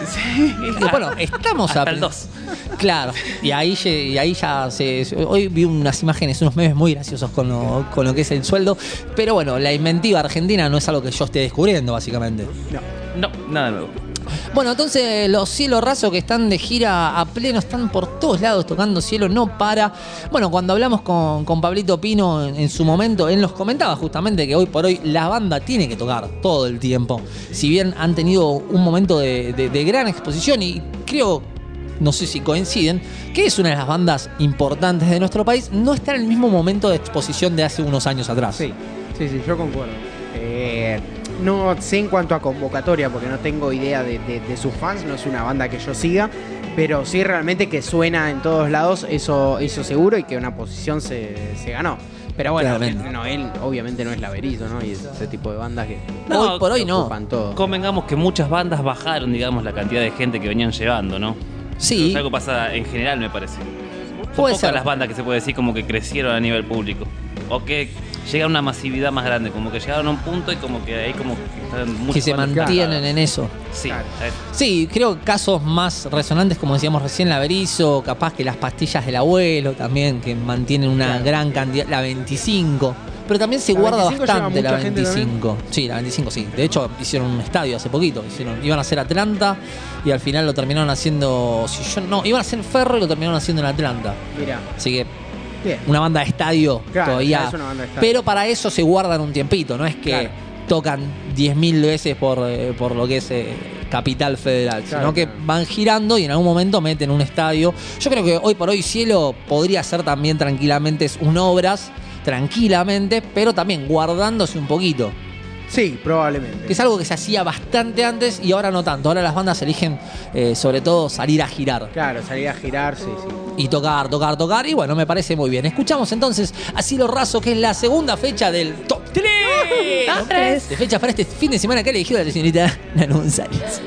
Y bueno, estamos Hasta a el dos. Claro, y ahí, lle- y ahí ya se. Hoy vi unas imágenes, unos memes muy graciosos con lo, con lo que es el sueldo. Pero bueno, la inventiva argentina no es algo que yo esté descubriendo, básicamente. No, nada nuevo. Bueno, entonces los Cielo Raso que están de gira a pleno, están por todos lados tocando Cielo, no para. Bueno, cuando hablamos con, con Pablito Pino en, en su momento, él nos comentaba justamente que hoy por hoy la banda tiene que tocar todo el tiempo. Si bien han tenido un momento de, de- de gran exposición y creo, no sé si coinciden, que es una de las bandas importantes de nuestro país, no está en el mismo momento de exposición de hace unos años atrás. Sí, sí, sí, yo concuerdo. Eh, no sé en cuanto a convocatoria, porque no tengo idea de, de- de sus fans, no es una banda que yo siga, pero sí realmente que suena en todos lados, eso, eso seguro, y que una posición se, se ganó. Pero bueno, Claramente. no, él obviamente no es Laberizo, ¿no? Y ese tipo de bandas que Hoy por hoy no. ocupan todo. Convengamos que muchas bandas bajaron, digamos, la cantidad de gente que venían llevando, ¿no? Sí. Es algo que pasa en general, me parece. Son Puede pocas ser. las bandas que se puede decir como que crecieron a nivel público. O que llegaron a una masividad más grande, como que llegaron a un punto y como que ahí como que están muchas Que se bandas mantienen separadas. en eso. Sí, Claro. a ver. Sí, creo que casos más resonantes, como decíamos recién, la Berizo, capaz que las pastillas del abuelo también, que mantienen una Claro. gran cantidad, la veinticinco, pero también se La guarda veinticinco lleva bastante la mucha gente veinticinco. Sí, la veinticinco sí. De hecho, hicieron un estadio hace poquito, hicieron, iban a hacer Atlanta y al final lo terminaron haciendo, si yo no, iban a hacer Ferro y lo terminaron haciendo en Atlanta. Mira, Así que bien. una banda de estadio Claro, todavía. ya es una banda de estadio. Pero para eso se guardan un tiempito, no es que Claro. tocan diez mil veces por, eh, por lo que es eh, Capital Federal, Claro, sino que claro. van girando y en algún momento meten un estadio. Yo creo que hoy por hoy Cielo podría ser también tranquilamente un obras, tranquilamente, pero también guardándose un poquito. Sí, probablemente. Que es algo que se hacía bastante antes y ahora no tanto. Ahora las bandas eligen eh, sobre todo salir a girar. Claro, salir a girar, sí, sí. Y tocar, tocar, tocar. Y bueno, me parece muy bien. Escuchamos entonces a Cielo Raso, que es la segunda fecha del Top tres. Top tres. De fechas para este fin de semana que ha elegido la señorita Nanu González.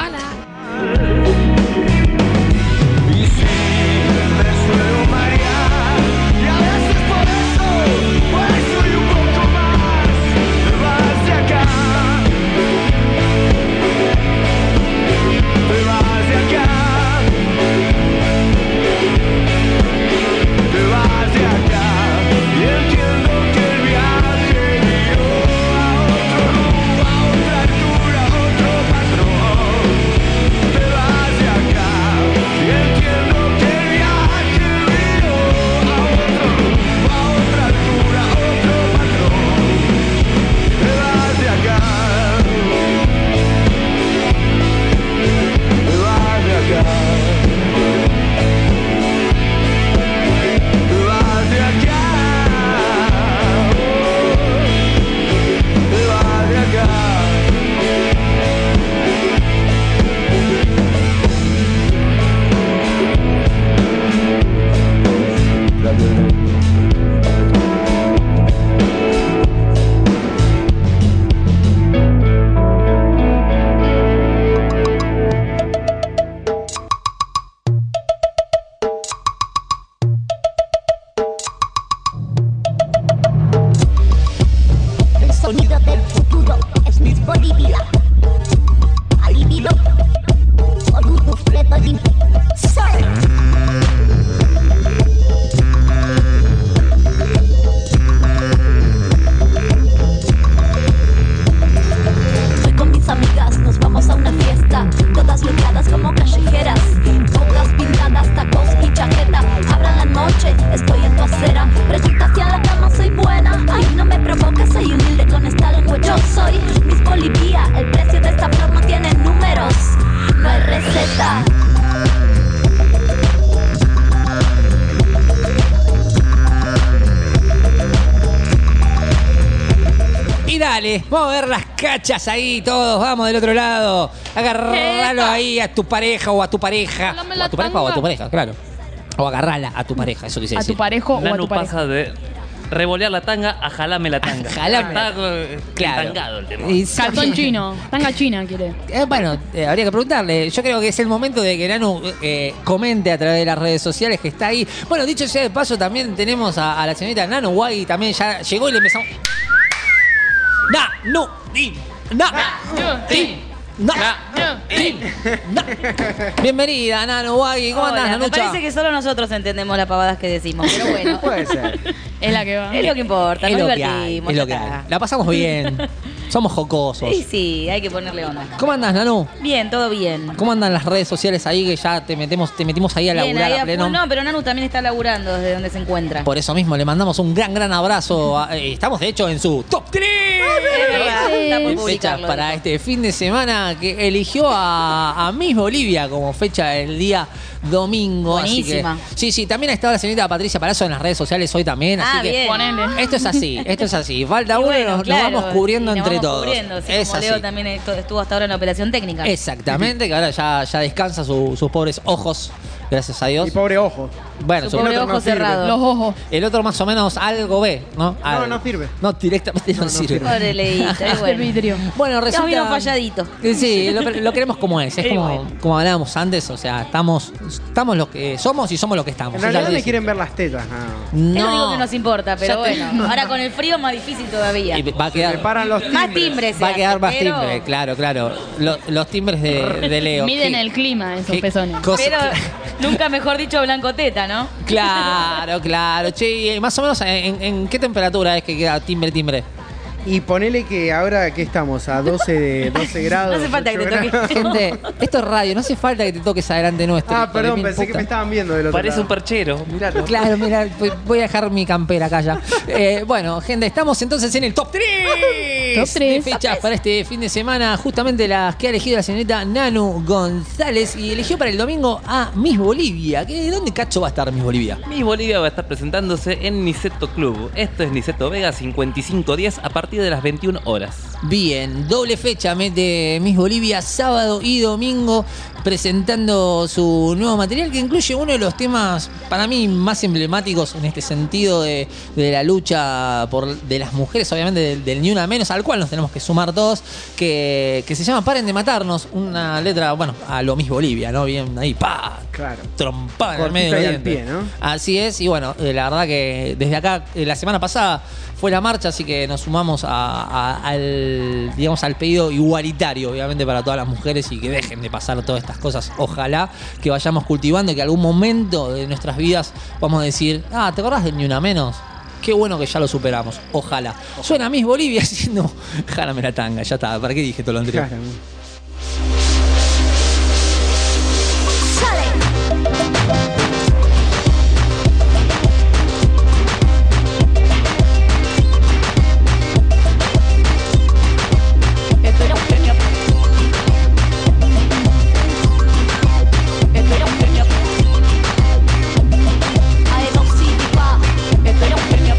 Y sí, me suelo marear. Y a veces por eso, por eso y un poco más, te vas de acá. Te vas de acá. Te vas de acá. Y entiendo que el viaje guió a otro rumbo, a otra altura, a otro patrón. Te vas de acá. Y entiendo que el viaje guió a otro rumbo, a otra altura, a otro patrón. Te vas de acá. Te vas de acá. Te vas de acá. Te vas de acá. El sonido del futuro es Miss Bolivia. Alivido por un bufleto de sol. Hoy con mis amigas nos vamos a una fiesta, todas loqueadas como callejeras, bocas pintadas, tacos y chaqueta. Abran la noche, estoy en tu acera. Resulta que a la cama soy buena. Ay, no me provoques, soy humilde con esta lengua. Yo soy Miss Bolivia. El precio de esta flor no tiene números, no hay receta. Y dale, vamos a ver las cachas ahí todos, vamos del otro lado. Agarralo ahí a tu pareja o a tu pareja. Dame O la a tu pareja o a tanga. tu pareja, claro. O agarrala a tu pareja, eso quise A decir. tu parejo o a Nanu tu pareja. pasa de revolear la tanga a jalame la tanga. Jalame. Está eh, Claro. entangado el tema. Y- Calzón chino. Tanga china quiere. Eh, bueno, eh, habría que preguntarle. Yo creo que es el momento de que Nanu eh, comente a través de las redes sociales que está ahí. Bueno, dicho sea de paso, también tenemos a, a la señorita Nanu Guay, también ya llegó y le empezamos. Na, no, di, na, di, na, di, na. Bienvenida, Nanu Guay. ¿Cómo andás, Hola, me Nanucha? parece que solo nosotros entendemos las pavadas que decimos, pero bueno. Puede ser. Es la que va. Es lo que importa, Es nos lo que hay, divertimos. es lo ya que está. hay. La pasamos bien. Somos jocosos. Sí, sí, hay que ponerle onda. ¿Cómo andás, Nanu? Bien, todo bien. ¿Cómo andan las redes sociales ahí que ya te metemos, te metimos ahí a Bien, laburar ahí a a pleno? full. No, pero Nanu también está laburando desde donde se encuentra. Por eso mismo le mandamos un gran, gran abrazo. a- eh, estamos de hecho en su top tres Es verdad, está por fechas publicarlo. para este fin de semana que eligió a, a Miss Bolivia como fecha del día domingo. Así que, Buenísima. sí, sí, también ha estado la señorita Patricia Palazzo en las redes sociales hoy también. Ah, así que bien. Ponele. esto es así, esto es así. Falta Y uno y bueno, nos, nos claro, vamos cubriendo y nos entre vamos todos. cubriendo, así es como así. Leo también estu- estuvo hasta ahora en la operación técnica. Exactamente, que ahora ya, ya descansa su- sus pobres ojos, gracias a Dios. Y pobre ojo. Bueno, Su su- pobre otro ojo no sirve. cerrado. Los ojos. el otro más o menos algo ve, ¿no? Algo. no sirve. No, directamente no, No, no sirve. sirve. Pobre Leito, es El bueno. vidrio. Bueno, Nos resulta... vino falladito. Eh, Sí, lo, lo queremos como es. Es Y como, bueno. como hablábamos antes, o sea, estamos, estamos lo que somos y somos lo que estamos. En Es realidad así. me quieren ver las tetas. nada más. Es lo único No. que nos importa, pero Ya te- bueno. Ahora con el frío más difícil todavía. Y va a Me quedar, paran los timbres. Más timbres se va a quedar hacen, más pero- timbre, claro, claro. Lo- los timbres de, de Leo. Miden ¿Qué- el clima esos qué pezones. cosa- Pero nunca mejor dicho blanco teta, ¿no? Claro, claro. Che, y más o menos, ¿en, en qué temperatura es que queda timbre, timbre? Y ponele que ahora que estamos a doce, de, doce grados. No hace falta que ocho te toque. grados. Gente, esto es radio, no hace falta que te toques adelante nuestro. Ah, hijo de perdón, mil pensé que puta. me estaban viendo del otro Parece lado. un perchero. Miralo. Claro, mira, voy- voy a dejar mi campera acá ya. Eh, bueno, gente, estamos entonces en el top tres Top tres. de fechas para este fin de semana. Justamente las que ha elegido la señorita Nanu González y eligió para el domingo a Miss Bolivia. ¿Qué- ¿Dónde cacho va a estar Miss Bolivia? Miss Bolivia va a estar presentándose en Niceto Club. Esto es Niceto Vega cincuenta y cinco diez a partir de las veintiuna horas. Bien, doble fecha mete Miss Bolivia, sábado y domingo, presentando su nuevo material que incluye uno de los temas para mí más emblemáticos en este sentido de, de la lucha por, de las mujeres, obviamente del, del Ni Una Menos, al cual nos tenemos que sumar todos, que, que se llama Paren de Matarnos, una letra, bueno, a lo Miss Bolivia, ¿no? Bien ahí, pa, Claro. trompada en el Cortita medio y del al diente. pie, ¿no? Así es, y bueno, eh, la verdad que desde acá, eh, la semana pasada fue la marcha, así que nos sumamos a, a- al, digamos, al pedido igualitario, obviamente, para todas las mujeres y que dejen de pasar todas estas cosas. Ojalá que vayamos cultivando y que algún momento de nuestras vidas vamos a decir, ah, ¿te acordás del Ni Una Menos? Qué bueno que ya lo superamos. Ojalá. Suena Miss Bolivia haciendo jálame la tanga, ya está. ¿Para qué dije todo lo anterior? Claro. Espera un genio. Espera un genio. A E dos sí, pa. Espera un genio.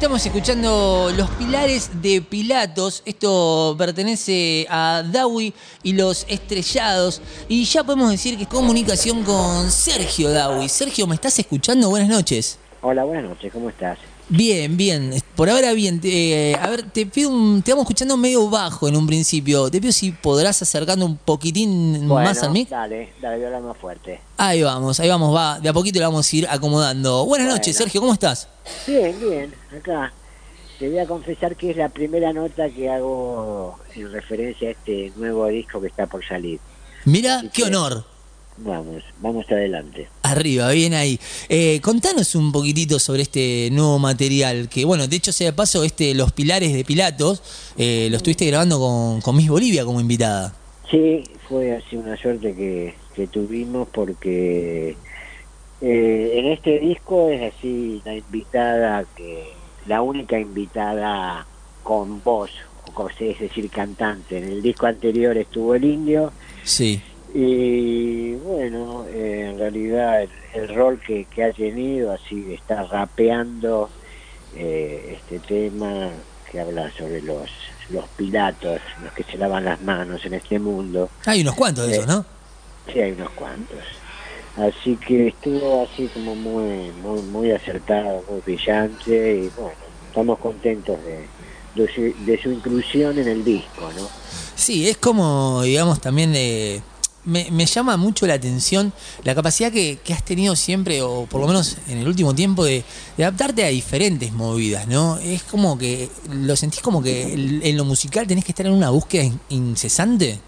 Estamos escuchando Los Pilares de Pilatos. Esto pertenece a Dawi y Los Estrellados. Y ya podemos decir que es comunicación con Sergio Dawi. Sergio, ¿me estás escuchando? Buenas noches. Hola, buenas noches, ¿cómo estás? Bien, bien. Por ahora bien. Eh, a ver, te pido un, te vamos escuchando medio bajo en un principio. Te pido si podrás acercando un poquitín Bueno, más al mic. dale, dale, voy a hablar más fuerte. Ahí vamos, ahí vamos, va. De a poquito le vamos a ir acomodando. Buenas Bueno. noches, Sergio, ¿cómo estás? Bien, bien, acá. Te voy a confesar que es la primera nota que hago en referencia a este nuevo disco que está por salir. Mira, Así qué que, honor. Vamos, vamos adelante. Arriba, bien ahí. Eh, contanos un poquitito sobre este nuevo material, que bueno, de hecho sea de paso, este Los Pilares de Pilatos, eh, lo estuviste grabando con, con Miss Bolivia como invitada. Sí, fue así una suerte que, que tuvimos porque eh, en este disco es así la invitada, que la única invitada con voz, o es decir, cantante. En el disco anterior estuvo el Indio. Sí. Y bueno, eh, en realidad el, el rol que, que ha tenido, así está rapeando eh, este tema que habla sobre los los Pilatos, los que se lavan las manos en este mundo. Hay unos cuantos de Eh, esos, ¿no? Sí, hay unos cuantos. Así que estuvo así como muy muy muy acertado, muy brillante, y bueno, estamos contentos de, de, su, de su inclusión en el disco, ¿no? Sí, es como, digamos, también de... Me, me llama mucho la atención la capacidad que, que has tenido siempre, o por lo menos en el último tiempo, de, de adaptarte a diferentes movidas, ¿no? Es como que, ¿lo sentís como que en lo musical tenés que estar en una búsqueda in- incesante?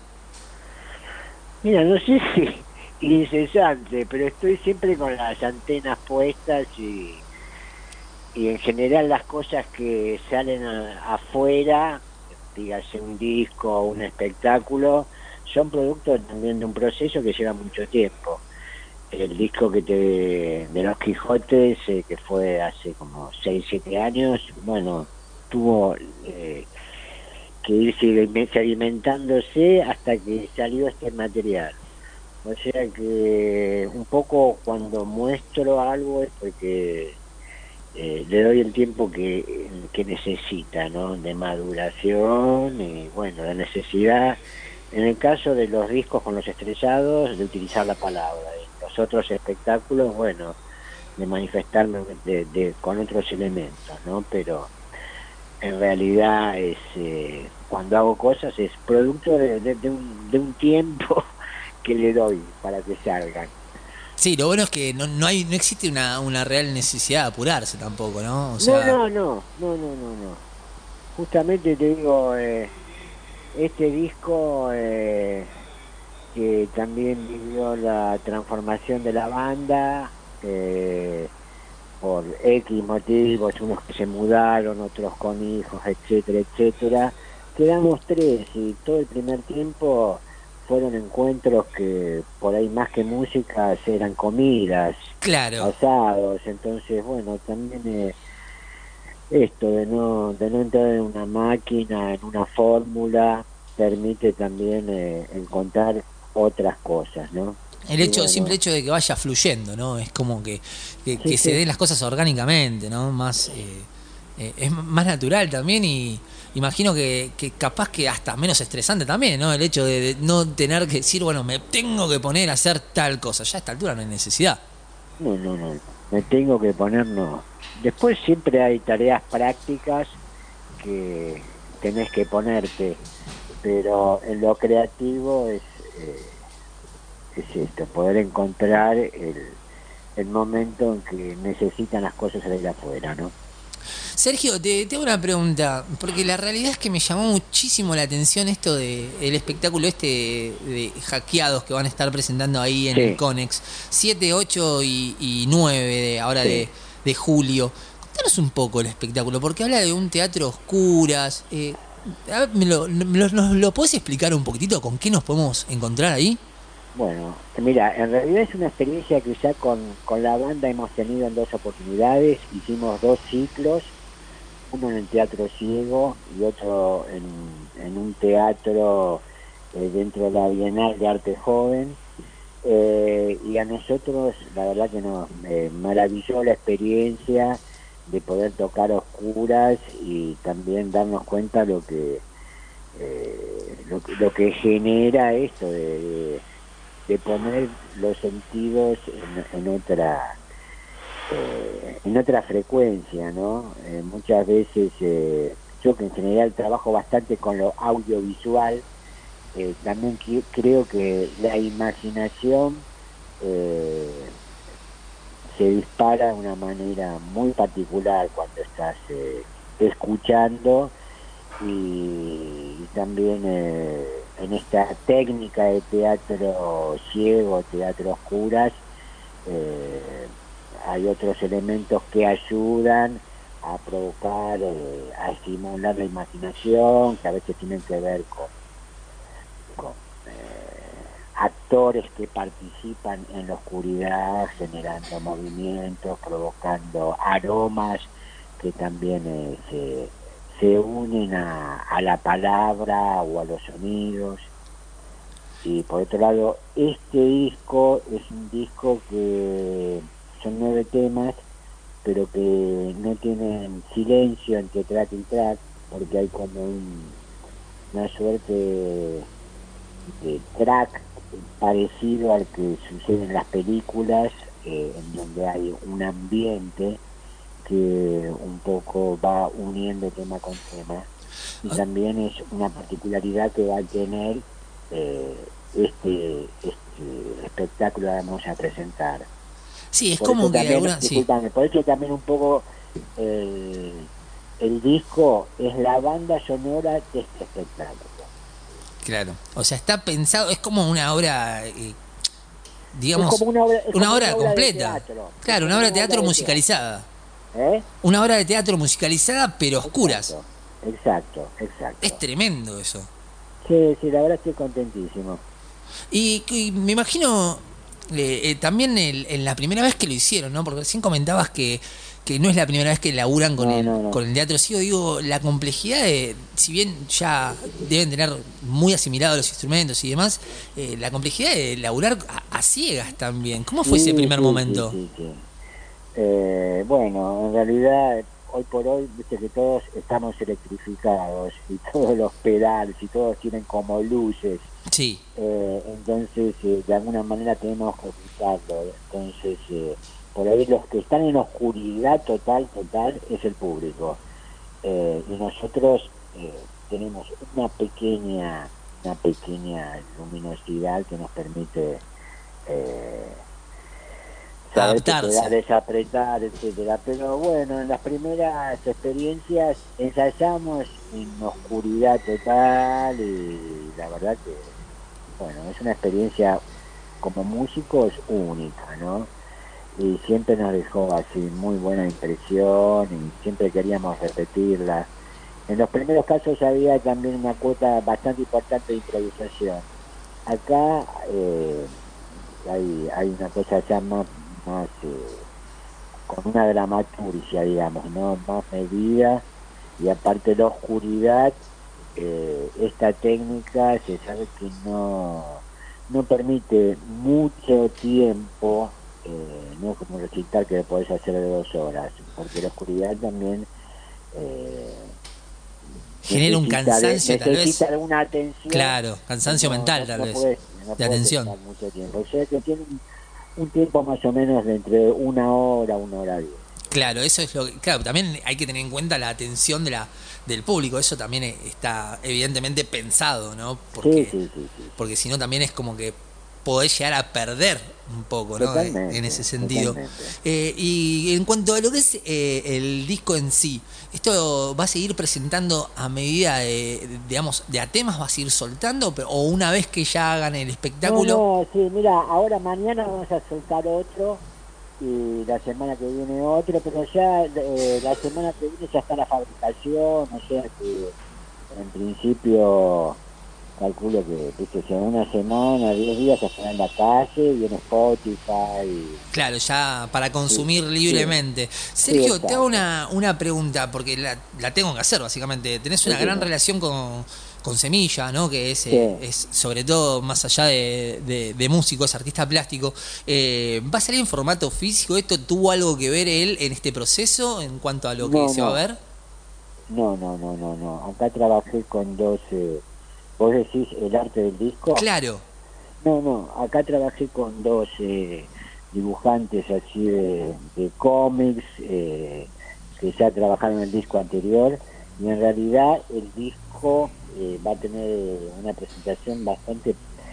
Mira, no sé si incesante, pero estoy siempre con las antenas puestas y, y en general las cosas que salen a- afuera, dígase un disco o un espectáculo, son producto también de un proceso que lleva mucho tiempo. El disco que te de Los Quijotes, eh, que fue hace como seis siete años, bueno, tuvo eh, que ir sedime- sedimentándose hasta que salió este material. O sea que un poco cuando muestro algo es porque eh, le doy el tiempo que, que necesita, ¿no? De maduración y bueno, la necesidad, en el caso de los discos con Los Estrellados, de utilizar la palabra. En los otros espectáculos, bueno, de manifestarme de, de, con otros elementos, ¿no? Pero en realidad es eh, cuando hago cosas es producto de, de, de, un, de un tiempo que le doy para que salgan. Sí, lo bueno es que no, no hay no existe una, una real necesidad de apurarse tampoco, ¿no? O sea, No, no, no, no, no, no, no. Justamente te digo, eh, este disco eh, que también vivió la transformación de la banda eh, por X motivos, unos que se mudaron, otros con hijos, etcétera, etcétera. Quedamos tres y todo el primer tiempo fueron encuentros que por ahí más que música eran comidas, claro, asados. Entonces bueno, también eh, esto de no de no entrar en una máquina, en una fórmula, permite también eh, encontrar otras cosas, ¿no? el Y hecho, bueno, simple hecho de que vaya fluyendo, ¿no? Es como que, que, Sí, que se sí. den las cosas orgánicamente, ¿no? Más eh, eh, es más natural también, y imagino que, que capaz que hasta menos estresante también, ¿no? El hecho de, de no tener que decir, bueno, me tengo que poner a hacer tal cosa. Ya a esta altura no hay necesidad. No, no, no, me tengo que poner, no. Después siempre hay tareas prácticas que tenés que ponerte, pero en lo creativo es, eh, es esto, poder encontrar el, el momento en que necesitan las cosas salir afuera, ¿no? Sergio, te, te hago una pregunta, porque la realidad es que me llamó muchísimo la atención esto de el espectáculo este de hackeados que van a estar presentando ahí en Sí. el Conex, siete, ocho y, y nueve de, ahora Sí. de, de julio. Contanos un poco el espectáculo, porque habla de un teatro a oscuras. Eh, a ver, ¿me lo, me lo, ¿Nos lo podés explicar un poquitito con qué nos podemos encontrar ahí? Bueno, mira, en realidad es una experiencia que ya con, con la banda hemos tenido en dos oportunidades. Hicimos dos ciclos, uno en el Teatro Ciego y otro en, en un teatro eh, dentro de la Bienal de Arte Joven. Eh, y a nosotros la verdad que nos eh, maravilló la experiencia de poder tocar oscuras y también darnos cuenta lo que eh, lo, que- lo que genera esto de, de, de poner los sentidos en, en otra eh, en otra frecuencia, ¿no? Eh, muchas veces eh, yo que en general trabajo bastante con lo audiovisual, eh, también qui- creo que la imaginación eh, se dispara de una manera muy particular cuando estás eh, escuchando y, y también eh, en esta técnica de teatro ciego, teatro oscuras, eh, hay otros elementos que ayudan a provocar, eh, a estimular la imaginación, que a veces tienen que ver con, con eh, actores que participan en la oscuridad, generando movimientos, provocando aromas que también eh, se, se unen a, a la palabra o a los sonidos. Y por otro lado, este disco es un disco que son nueve temas, pero que no tienen silencio entre track y track, porque hay como un, una suerte de, de track parecido al que sucede en las películas, eh, en donde hay un ambiente que un poco va uniendo tema con tema, y también es una particularidad que va a tener eh, este, este espectáculo que vamos a presentar. Sí, es Por como eso que también, alguna... Sí. discúlpame, por eso también un poco el, el disco es la banda sonora de este espectáculo. Claro. O sea, está pensado, es como una obra, eh, digamos, Es como una obra- es una como obra una obra de completa. teatro. Claro, Es una como obra de una teatro obra de musicalizada. ¿Eh? Una obra de teatro musicalizada, pero oscuras. Exacto, exacto. Es tremendo eso. Sí, sí, la verdad estoy contentísimo. Y, y me imagino eh, eh, también el- en la primera vez que lo hicieron, ¿no? Porque recién comentabas que, que no es la primera vez que laburan con, No, el, no, no. con el teatro ciego. Digo, la complejidad de, si bien ya deben tener muy asimilados los instrumentos y demás, eh, la complejidad de laburar a, a ciegas también. ¿Cómo fue Sí, ese primer sí, momento? sí, sí, sí. Eh, bueno, en realidad, hoy por hoy, viste que todos estamos electrificados y todos los pedales y todos tienen como luces. Sí. Eh, entonces, eh, de alguna manera tenemos que ocultarlo. Entonces, eh, por ahí los que están en oscuridad total, total, es el público. Eh, y nosotros eh, tenemos una pequeña, una pequeña luminosidad que nos permite eh, saber que Adaptarse. te da desapretar, etcétera. Pero bueno, en las primeras experiencias ensayamos en oscuridad total y la verdad que, bueno, es una experiencia como músicos única, ¿no? Y siempre nos dejó así muy buena impresión y siempre queríamos repetirla. En los primeros casos había también una cuota bastante importante de improvisación. Acá eh, hay, hay una cosa ya más, más eh, con una dramaturgia, digamos, ¿no? Más medida, y aparte de la oscuridad, eh, esta técnica se sabe que no, no permite mucho tiempo, eh, no es como un recital que lo podés hacer de dos horas, porque la oscuridad también eh, Genera un necesita de- cansancio, tal vez. necesita de una atención. Claro, cansancio No, mental, no- tal no vez. podés- no de podés atención. estar mucho tiempo. O sea que tiene un, un tiempo más o menos de entre una hora, una hora diez. Claro, eso es lo que. Claro, también hay que tener en cuenta la atención de la del público. Eso también eh, está evidentemente pensado, ¿no? Porque, Sí, sí, sí, sí. porque si no, también es como que podés llegar a perder un poco, ¿no? Totalmente, En ese sentido. totalmente. Eh, y en cuanto a lo que es eh, el disco en sí, ¿esto va a seguir presentando a medida de, de- digamos, de a temas va a seguir soltando? Pero- ¿O una vez que ya hagan el espectáculo? No, no, sí, mira, ahora mañana vamos a soltar otro y la semana que viene otro, pero ya eh, la semana que viene ya está la fabricación, o sea que en principio calculo que, viste, si en una semana, diez días ya estará en la calle y en Spotify. Y, Claro, ya para consumir Sí, libremente. sí. Sergio, Sí, te hago una, una pregunta, porque la, la tengo que hacer básicamente. Tenés una Sí, gran sí. relación con, con Semilla, ¿no? Que es, Sí. eh, es sobre todo, más allá de, de, de músico, es artista plástico. Eh, ¿Va a salir en formato físico? ¿Esto tuvo algo que ver él en este proceso en cuanto a lo que No, se va no. a ver? No, no, no, no, no. Acá trabajé con dos... eh, ¿Vos decís el arte del disco? Claro. No, no. Acá trabajé con dos eh, dibujantes así de, de cómics eh, que ya trabajaron en el disco anterior. Y en realidad el disco eh, va a tener una presentación bastante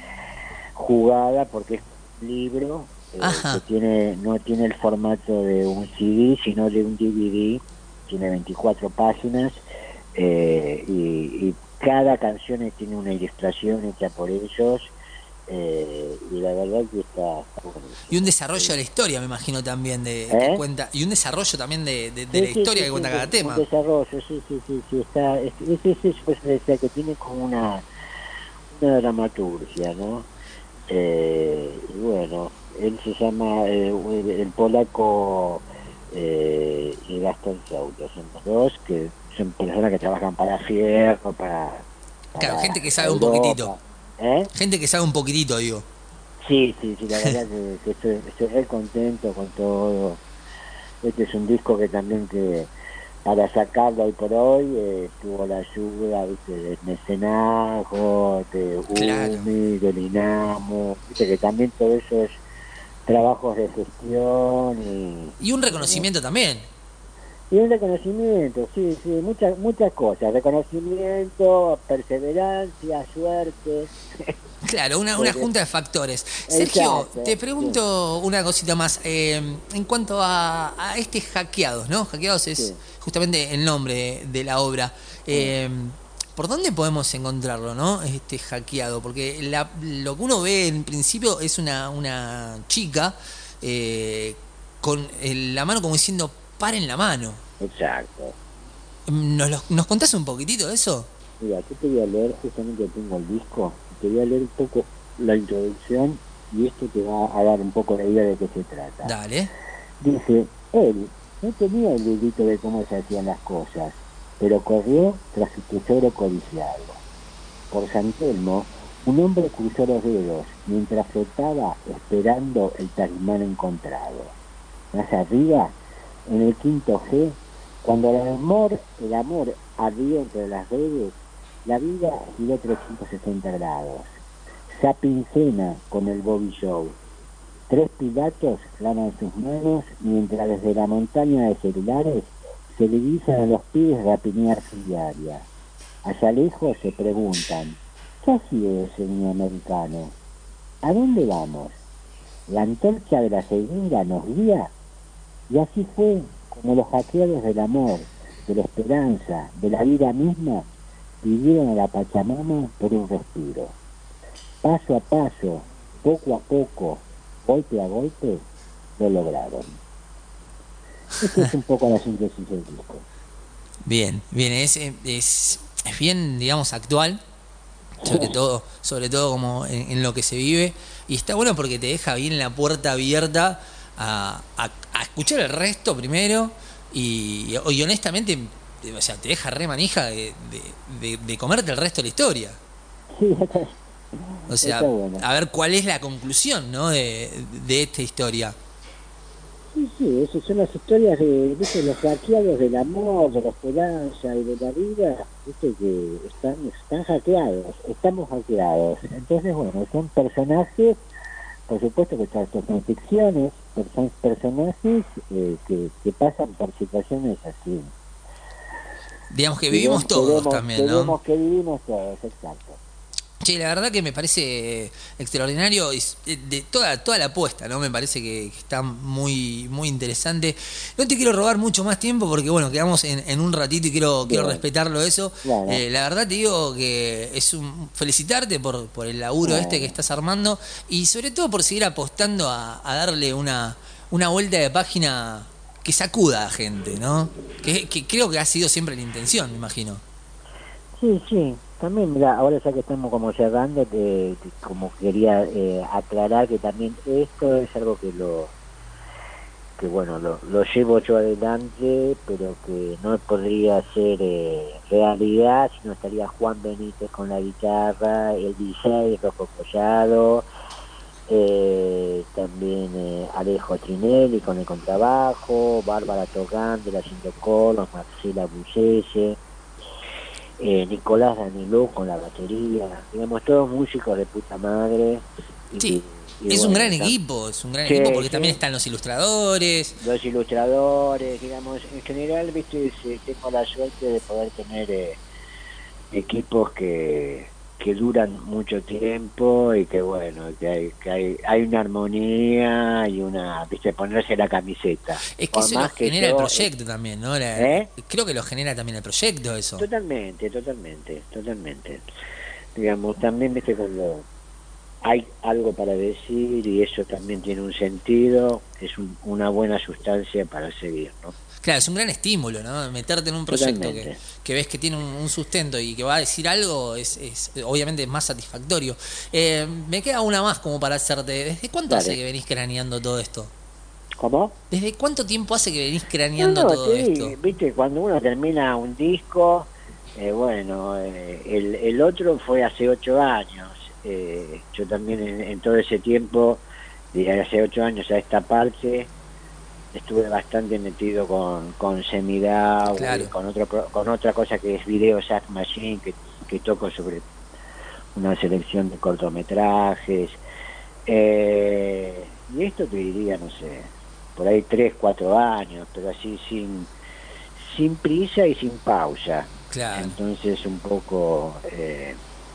jugada porque es un libro eh, que tiene no tiene el formato de un C D, sino de un D V D. Tiene veinticuatro páginas eh, y, y cada canción tiene una ilustración hecha por ellos eh, y la verdad que está, está buenísimo. Y un desarrollo de la historia, me imagino también, de ¿Eh? que cuenta, y un desarrollo también de, de, de Sí, la sí, historia sí, que cuenta sí, cada un tema. desarrollo, sí, sí, sí, sí, está, es, es, es, es, pues, decía que tiene como una, una dramaturgia, ¿no? Eh, y bueno, él se llama, eh, el, el polaco eh, y Gastón Souto, son los dos que son personas que trabajan para Fierro, para... Claro, para gente que sabe un Europa. poquitito. ¿Eh? Gente que sabe un poquitito, digo. Sí, sí, sí, la verdad que, que estoy, estoy muy contento con todo. Este es un disco que también que para sacarlo hoy por hoy eh, tuvo la ayuda, viste, del mecenazgo, de UMI, del INAMO, viste que también todo eso es trabajos de gestión y... Y un reconocimiento también. Y un reconocimiento, sí, sí, muchas muchas cosas, reconocimiento, perseverancia, suerte. Claro, una, una junta de factores. Sergio, Exacto, te pregunto una cosita más. Eh, en cuanto a, a este Hackeados, ¿no? Hackeados es Sí. justamente el nombre de, de la obra. Eh, ¿Por dónde podemos encontrarlo, no? Este Hackeado. Porque la- lo que uno ve en principio es una, una chica eh, con el- la mano como diciendo, paren la mano. Exacto. ¿Nos, lo- ¿Nos contás un poquitito de eso? Mira, yo te voy a leer, justamente tengo el disco, te voy a leer un poco la introducción y esto te va a dar un poco la idea de qué se trata. Dale. Dice, él no tenía el librito de cómo se hacían las cosas, pero corrió tras su tesoro codiciado. Por San Telmo, un hombre cruzó los dedos mientras flotaba esperando el talismán encontrado. Más arriba, en el quinto G, cuando el amor, el amor ardía entre las redes, la vida giró trescientos sesenta grados. Sapincena con el Bobby Show. Tres pilatos lavan sus manos mientras desde la montaña de celulares se divisan a los pibes rapiñar su diaria. Allá lejos se preguntan, ¿qué ha sido ese niño americano? ¿A dónde vamos? ¿La antorcha de la ceguera nos guía? Y así fue como los hackeados del amor, de la esperanza, de la vida misma, pidieron a la Pachamama por un respiro. Paso a paso, poco a poco, golpe a golpe, lo lograron. Esta es un poco la síntesis del disco. Bien, bien, es, es, es bien, digamos, actual, sobre todo, sobre todo como en, en lo que se vive, y está bueno porque te deja bien la puerta abierta a, a, a escuchar el resto primero, y, y honestamente, o sea, te deja re manija de, de, de, de comerte el resto de la historia. Sí, está, O sea, está bueno. a ver cuál es la conclusión, ¿no? de, de esta historia. Sí, sí, esas son las historias de, ¿viste? Los hackeados del amor, de la esperanza y de la vida, ¿viste? Que están, están hackeados, estamos hackeados. Entonces, bueno, son personajes, por supuesto que todas estas son ficciones, pero son personajes eh, que, que pasan por situaciones así. Digamos que vivimos Queremos- todos queremos- también, ¿no? queremos que vivimos todos, exacto. Che, la verdad que me parece extraordinario y s- de de toda toda la apuesta, ¿no? Me parece que, que está muy muy interesante. No te quiero robar mucho más tiempo porque, bueno, quedamos en, en un ratito y quiero quiero Bien. respetarlo eso. Claro. Eh, la verdad te digo que es un felicitarte por, por el laburo Bueno. este que estás armando y sobre todo por seguir apostando a, a darle una, una vuelta de página que sacuda a gente, ¿no? Que, que creo que ha sido siempre la intención, me imagino. Sí, sí, también, mira, ahora ya que estamos como cerrando, te, te- como quería eh, aclarar que también esto es algo que lo que bueno, lo, lo llevo yo adelante, pero que no podría ser eh, realidad si no estaría Juan Benítez con la guitarra, el D J, Rocco Collado, eh, también eh, Alejo Trinelli con el contrabajo, Bárbara Togán haciendo coros, Marcela Bullese, eh, Nicolás Daniló con la batería, digamos, todos músicos de puta madre. Y, Sí. y Es bueno, un gran tam- equipo, es un gran Sí, equipo porque sí. también están los ilustradores. Los ilustradores, digamos, en general, viste, se- tengo la suerte de poder tener eh, equipos que, que duran mucho tiempo y que bueno, que hay, que hay, hay una armonía y una, viste, ponerse la camiseta. Es que Por eso lo más que genera el yo- proyecto también, ¿no? La- ¿Eh? Creo que lo genera también el proyecto eso. Totalmente, totalmente, totalmente. Digamos, también, viste, cuando hay algo para decir y eso también tiene un sentido, es un- una buena sustancia para seguir, ¿no? Claro, es un gran estímulo, ¿no? Meterte en un proyecto que, Totalmente. que ves que tiene un, un sustento y que va a decir algo es, es obviamente es más satisfactorio. Eh, me queda una más como para hacerte. ¿Desde cuánto Dale. hace que venís craneando todo esto? ¿Cómo? ¿Desde cuánto tiempo hace que venís craneando No, no, todo te esto? digo, viste, cuando uno termina un disco, eh, bueno, eh, el, el otro fue hace ocho años. Eh, yo también en, en todo ese tiempo, de hace ocho años a esta parte, estuve bastante metido con, con Semidao, Claro. y con, otro, pro- con otra cosa que es Video Sack Machine, que, que toco sobre una selección de cortometrajes. Eh, y esto te diría, no sé, por ahí tres, cuatro años, pero así sin, sin prisa y sin pausa. Claro. Entonces un poco... Eh,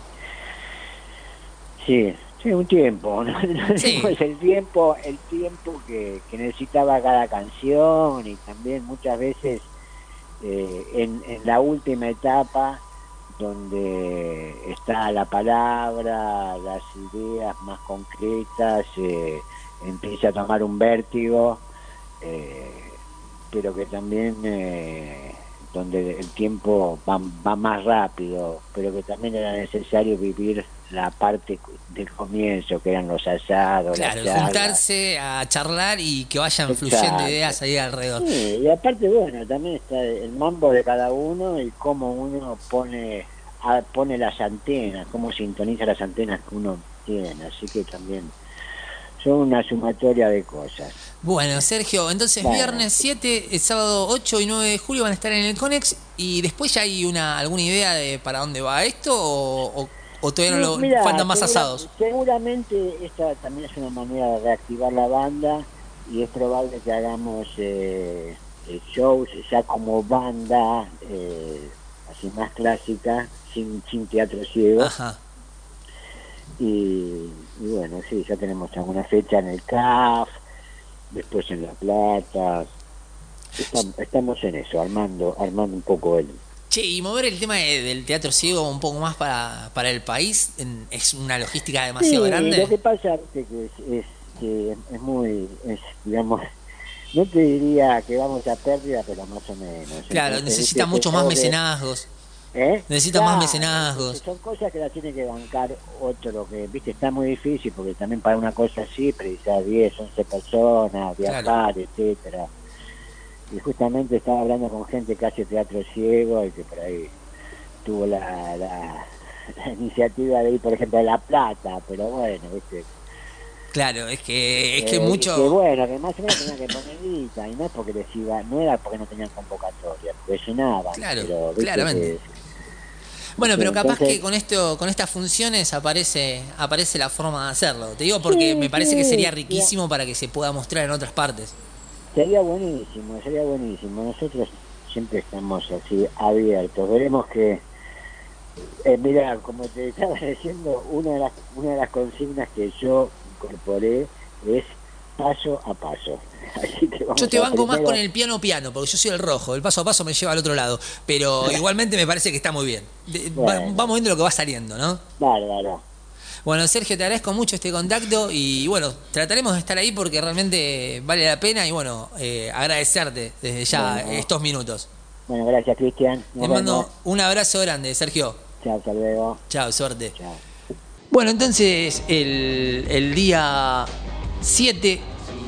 sí, sí, un tiempo, ¿no? Sí. Pues el tiempo, el tiempo que, que necesitaba cada canción y también muchas veces eh, en, en la última etapa donde está la palabra, las ideas más concretas, eh, empieza a tomar un vértigo, eh, pero que también eh, donde el tiempo va, va más rápido, pero que también era necesario vivir la parte del comienzo, que eran los asados, Claro, las charlas. juntarse a charlar y que vayan Exacto. fluyendo ideas ahí alrededor. Sí, y aparte, bueno, también está el mambo de cada uno y cómo uno pone a- pone las antenas, cómo sintoniza las antenas que uno tiene, así que también son una sumatoria de cosas. Bueno, Sergio, entonces Bueno. viernes siete, el sábado ocho y nueve de julio van a estar en el Conex y después ya hay una alguna idea de para dónde va esto o, o, o todavía no lo Mirá, faltan más segura- asados. Seguramente esta también es una manera de reactivar la banda y es probable que hagamos eh, eh, shows ya como banda, eh, así más clásica, sin, sin teatro ciego. Ajá. Y, y bueno, sí, ya tenemos alguna fecha en el C A F, después en La Plata. Estam- estamos en eso, armando, armando un poco el... Che, y mover el tema de- del teatro ciego un poco más para, para el país en- es una logística demasiado Sí, grande. lo que pasa viste, que es, es, que es muy, es, digamos, no te diría que vamos a pérdida, pero más o menos. Claro, Entonces, necesita viste, muchos más tengo que- mecenazgos. ¿Eh? Necesita Claro, más mecenazgos. Son cosas que las tiene que bancar otro, que viste está muy difícil, porque también para una cosa así precisas diez, once personas, viajar, Claro. etcétera. Y justamente estaba hablando con gente que hace teatro ciego y que por ahí tuvo la, la, la iniciativa de ir, por ejemplo, a La Plata, pero bueno, viste. Claro, es que es que Eh, mucho. que bueno, que más o menos tenían que poner guita, y no es porque les iba, no era porque no tenían convocatoria, porque llenaban. Claro, pero, viste claramente. que- Bueno, pero capaz Entonces- que con esto, con estas funciones aparece, aparece la forma de hacerlo. Te digo porque Sí, me parece que sí, sería sí. riquísimo para que se pueda mostrar en otras partes. Sería buenísimo, sería buenísimo. Nosotros siempre estamos así abiertos. Veremos que, eh, mira, como te estaba diciendo, una de las una de las consignas que yo incorporé es paso a paso. Así que vamos Yo te a banco más primero- con el piano piano, porque yo soy el rojo, el paso a paso me lleva al otro lado. Pero igualmente me parece que está muy bien. De- va- Bueno. Vamos viendo lo que va saliendo, ¿no? Bárbaro. Bueno, Sergio, te agradezco mucho este contacto y bueno, trataremos de estar ahí porque realmente vale la pena y bueno, eh, agradecerte desde ya Bueno. estos minutos. Bueno, gracias, Cristian. Nos Te mando vemos. un abrazo grande, Sergio. Chao, hasta luego. Chao, suerte. Chao. Bueno, entonces el, el día siete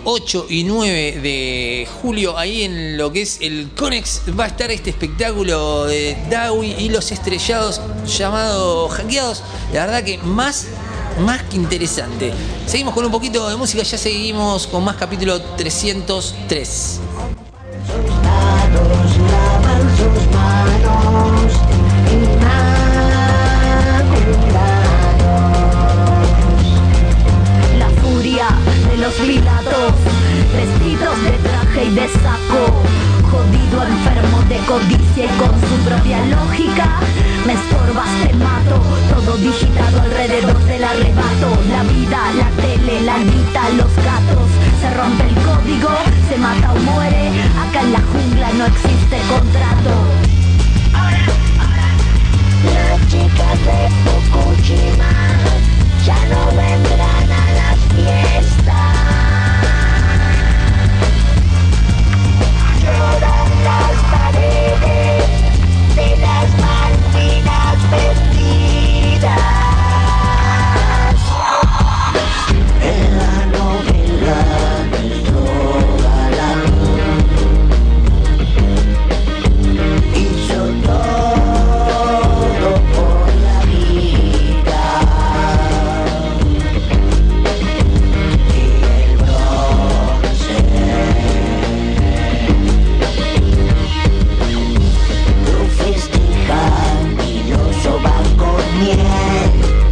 ocho y nueve de julio, ahí en lo que es el Conex, va a estar este espectáculo de Dawi y los estrellados llamado Hackeados. La verdad que más, más que interesante. Seguimos con un poquito de música, ya seguimos con más capítulo trescientos tres. Lavan sus manos inmaculados. La furia de los pilatos, vestidos de traje y de saco, jodido, enfermo de codicia y con su propia lógica. Me estorbas, te mato, todo digitado alrededor del arrebato. La vida, la tele, la guita, los gatos. Se rompe el código, se mata o muere. Acá en la jungla no existe contrato. Ahora, ahora, las chicas de Fukushima ya no vendrán a las fiestas. Lloran las paredes de las Malvinas perdidas. En la novela nuestro galán hizo todo por la vida. Y el bronce lo festejan y lo soban con miel.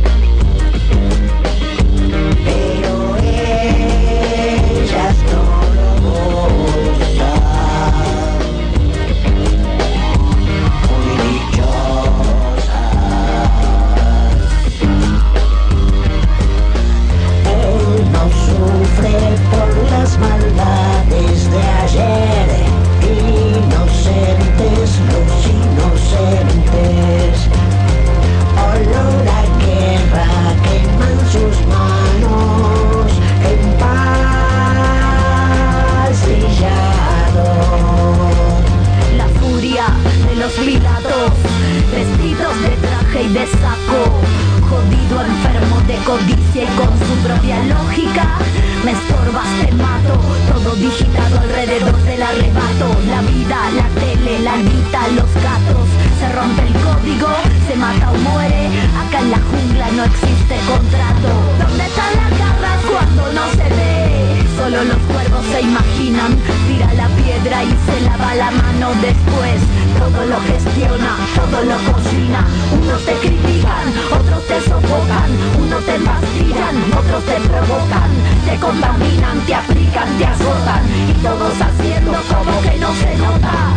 Pero ellas no lo gozan. Muy dichosas. Él no sufre por las maldades de ayer. Inocentes los inocentes. Olor a guerra queman sus manos en paz brillado. La furia de los pilatos, vestidos de traje y de saco, jodido, enfermo de codicia y con su propia lógica. Me estorbas, te mato, todo digitado alrededor del arrebato. La vida, la tele, la guita, los gatos. Se rompe el código, se mata o muere. Acá en la jungla no existe contrato. ¿Dónde están las garras cuando no se ve? Solo los cuervos se imaginan. Tira la piedra y se lava la mano después. Todo lo gestiona, todo lo cocina. Unos te critican, otros te sofocan. Unos te fastidian, otros te provocan. Te contaminan, te aplican, te azotan. Y todos haciendo como que no se nota.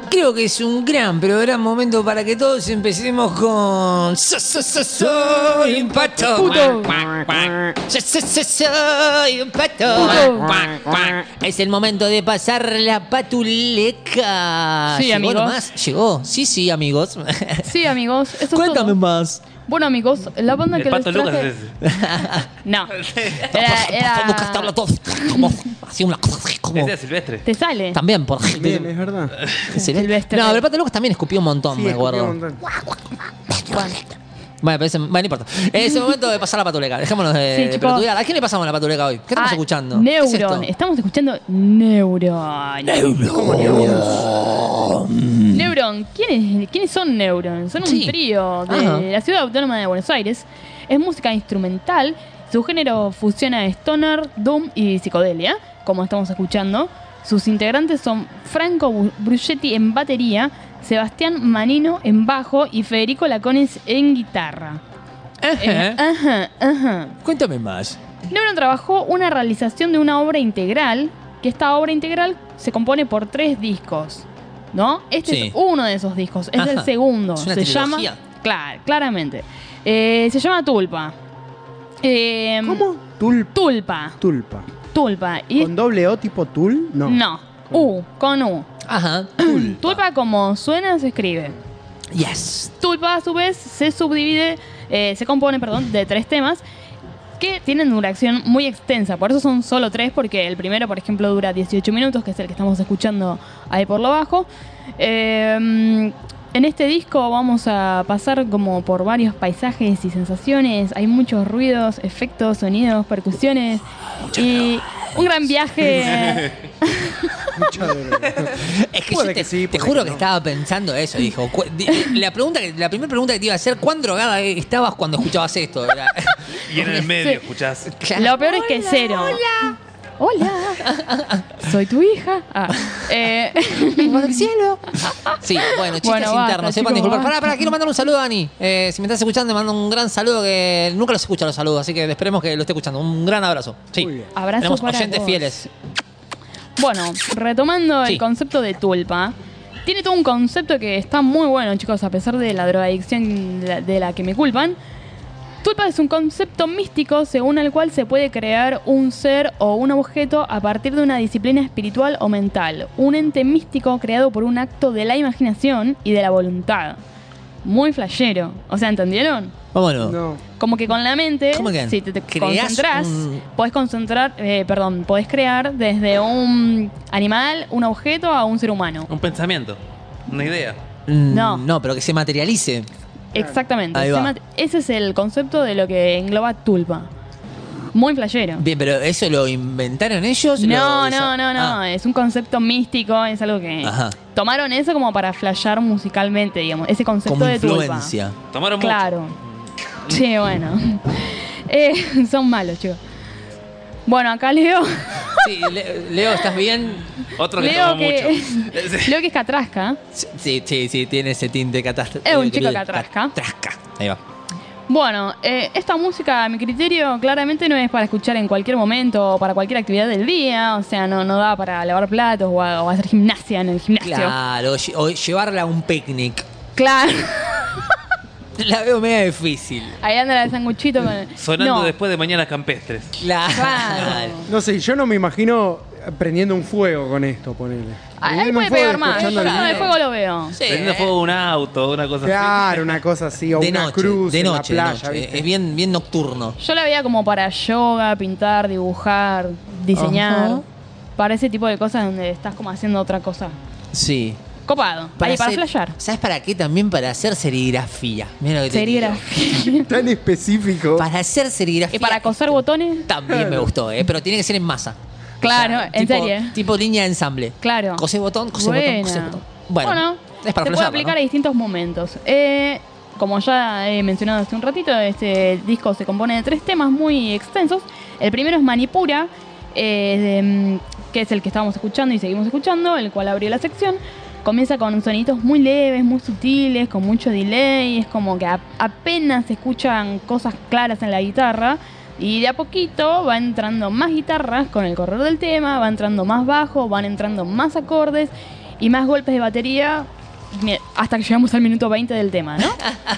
Creo que es un gran, pero gran momento para que todos empecemos con... So, so, so, soy un pato. Puto. So, so, so, soy un pato. Puto. Es el momento de pasar la patuleca. Sí, ¿Llegó amigos. nomás? Llegó. Sí, sí, amigos. Sí, amigos, eso es Cuéntame todo. más. Bueno, amigos, la banda El que les Pato Lucas traje... es ese. No. Era, era- Lucas te habla todo como así una cosa así como Ese es Silvestre. Te sale. también por Bien, es verdad. Silvestre. No, pero el Pato Lucas también escupió un montón, Sí, me escupió acuerdo. un montón. Bueno, Bueno, pero ese- bueno, no importa. Es el momento de pasar la patuleca. Dejémonos de, Sí, de chicos. pelotudear. ¿A quién le pasamos la patuleca hoy? ¿Qué estamos ah, escuchando? ¿Qué es Neuron. esto? Estamos escuchando Neuron. Neuron. ¿Quiénes, ¿Quiénes son Neuron? Son un Sí. trío de Ajá. la ciudad autónoma de Buenos Aires. Es música instrumental. Su género fusiona stoner, doom y psicodelia, como estamos escuchando. Sus integrantes son Franco Bu- Bruschetti en batería, Sebastián Manino en bajo y Federico Lacones en guitarra. Eh, ajá, ajá. Cuéntame más. Neuron trabajó una realización de una obra integral, que esta obra integral se compone por tres discos, ¿no? Este Sí. es uno de esos discos, es Ajá. el segundo. Es una se trilogía. llama, claro, claramente. Eh, se llama Tulpa. Eh, ¿Cómo? Tulpa. Tulpa. Tulpa. Tulpa. Y ¿Con doble O tipo tul? No. no, U, con U. Ajá. Tulpa como suena se escribe. Yes. Tulpa a su vez se subdivide, eh, se compone, perdón, de tres temas que tienen duración muy extensa. Por eso son solo tres, porque el primero, por ejemplo, dura dieciocho minutos, que es el que estamos escuchando ahí por lo bajo. Eh, en este disco vamos a pasar como por varios paisajes y sensaciones. Hay muchos ruidos, efectos, sonidos, percusiones y un gran viaje. Es que Puede yo te, que sí, te puede juro que que no. estaba pensando eso, dijo. Cu- di- La pregunta que, la primera pregunta que te iba a hacer, ¿cuán drogada estabas cuando escuchabas esto? Era- Y en el medio, Sí. escuchás. Lo peor es que cero. Hola. Hola. Soy tu hija. Ah, eh. Vengo del cielo. Sí, bueno, chistes Bueno, basta, internos. Sepan chicos, disculpar. Pará, basta. pará, quiero mandar un saludo a Dani. Eh, si me estás escuchando, te mando un gran saludo que nunca los escucho los saludos, así que esperemos que lo esté escuchando. Un gran abrazo. Sí. Muy bien. Abrazo Tenemos para oyentes vos. fieles. Bueno, retomando Sí. el concepto de Tulpa, tiene todo un concepto que está muy bueno, chicos, a pesar de la drogadicción de la, de la que me culpan. Tulpa es un concepto místico según el cual se puede crear un ser o un objeto a partir de una disciplina espiritual o mental. Un ente místico creado por un acto de la imaginación y de la voluntad. Muy flashero. O sea, ¿entendieron? Vámonos. No. Como que con la mente, ¿Cómo que? si te, te ¿Creás concentras, un- podés concentrar, eh, perdón, podés crear desde un animal, un objeto a un ser humano. Un pensamiento. Una idea. Mm, No. No, pero que se materialice. Exactamente. Ahí Se va. mat- Ese es el concepto de lo que engloba Tulpa. Muy flashero. Bien, pero ¿eso lo inventaron ellos? No, Lo- no, no, no. Ah, Es un concepto místico, es algo que Ajá. tomaron eso como para flashear musicalmente, digamos. Ese concepto como de influencia. Tomaron mucho. Claro. Sí, bueno. Eh, son malos, chicos. Bueno, acá Leo. Sí, Le- Leo, ¿estás bien? Otro que Leo tomó que, mucho. Leo que es catrasca. Sí, sí, sí, tiene ese tinte catástrofe. Es un chico catrasca. Catrasca. Ahí va. Bueno, eh, esta música, a mi criterio, claramente no es para escuchar en cualquier momento o para cualquier actividad del día. O sea, no, no da para lavar platos o, a- o hacer gimnasia en el gimnasio. Claro, o lle- o llevarla a un picnic. Claro. La veo medio difícil. Ahí anda el sanguchito con... Sonando No, después de Mañanas Campestres. Claro. Claro. No sé, yo no me imagino prendiendo un fuego con esto, ponele. Ahí Prendiendo puede un fuego, pegar más. escuchando Yo el- no, de fuego lo veo. Sí, Prendiendo eh, fuego un auto, una cosa Claro, una cosa así, o de una noche, cruz de en noche, la de playa, noche. ¿viste? Es bien, bien nocturno. Yo la veía como para yoga, pintar, dibujar, diseñar. Ajá. Para ese tipo de cosas donde estás como haciendo otra cosa. Sí. Copado. Ahí para hacer- flashear. ¿Sabes para qué? También para hacer serigrafía. Mira lo que te digo. Serigrafía. Tan específico. Para hacer serigrafía. ¿Y para coser botones? También me gustó, ¿eh? Pero tiene que ser en masa. Claro, O sea, en tipo- serie. Tipo línea de ensamble. Claro. Cosé botón, cosé botón, Buena. cosé botón. Bueno, es para se puede flashearla, aplicar ¿no? a distintos momentos. Eh, como ya he mencionado hace un ratito, este disco se compone de tres temas muy extensos. El primero es Manipura, eh, de, mm, que es el que estábamos escuchando y seguimos escuchando, el cual abrió la sección. Comienza con sonidos muy leves, muy sutiles, con mucho delay. Es como que a- apenas se escuchan cosas claras en la guitarra. Y de a poquito va entrando más guitarras con el correr del tema, va entrando más bajo, van entrando más acordes. y más golpes de batería mi- hasta que llegamos al minuto veinte del tema, ¿no?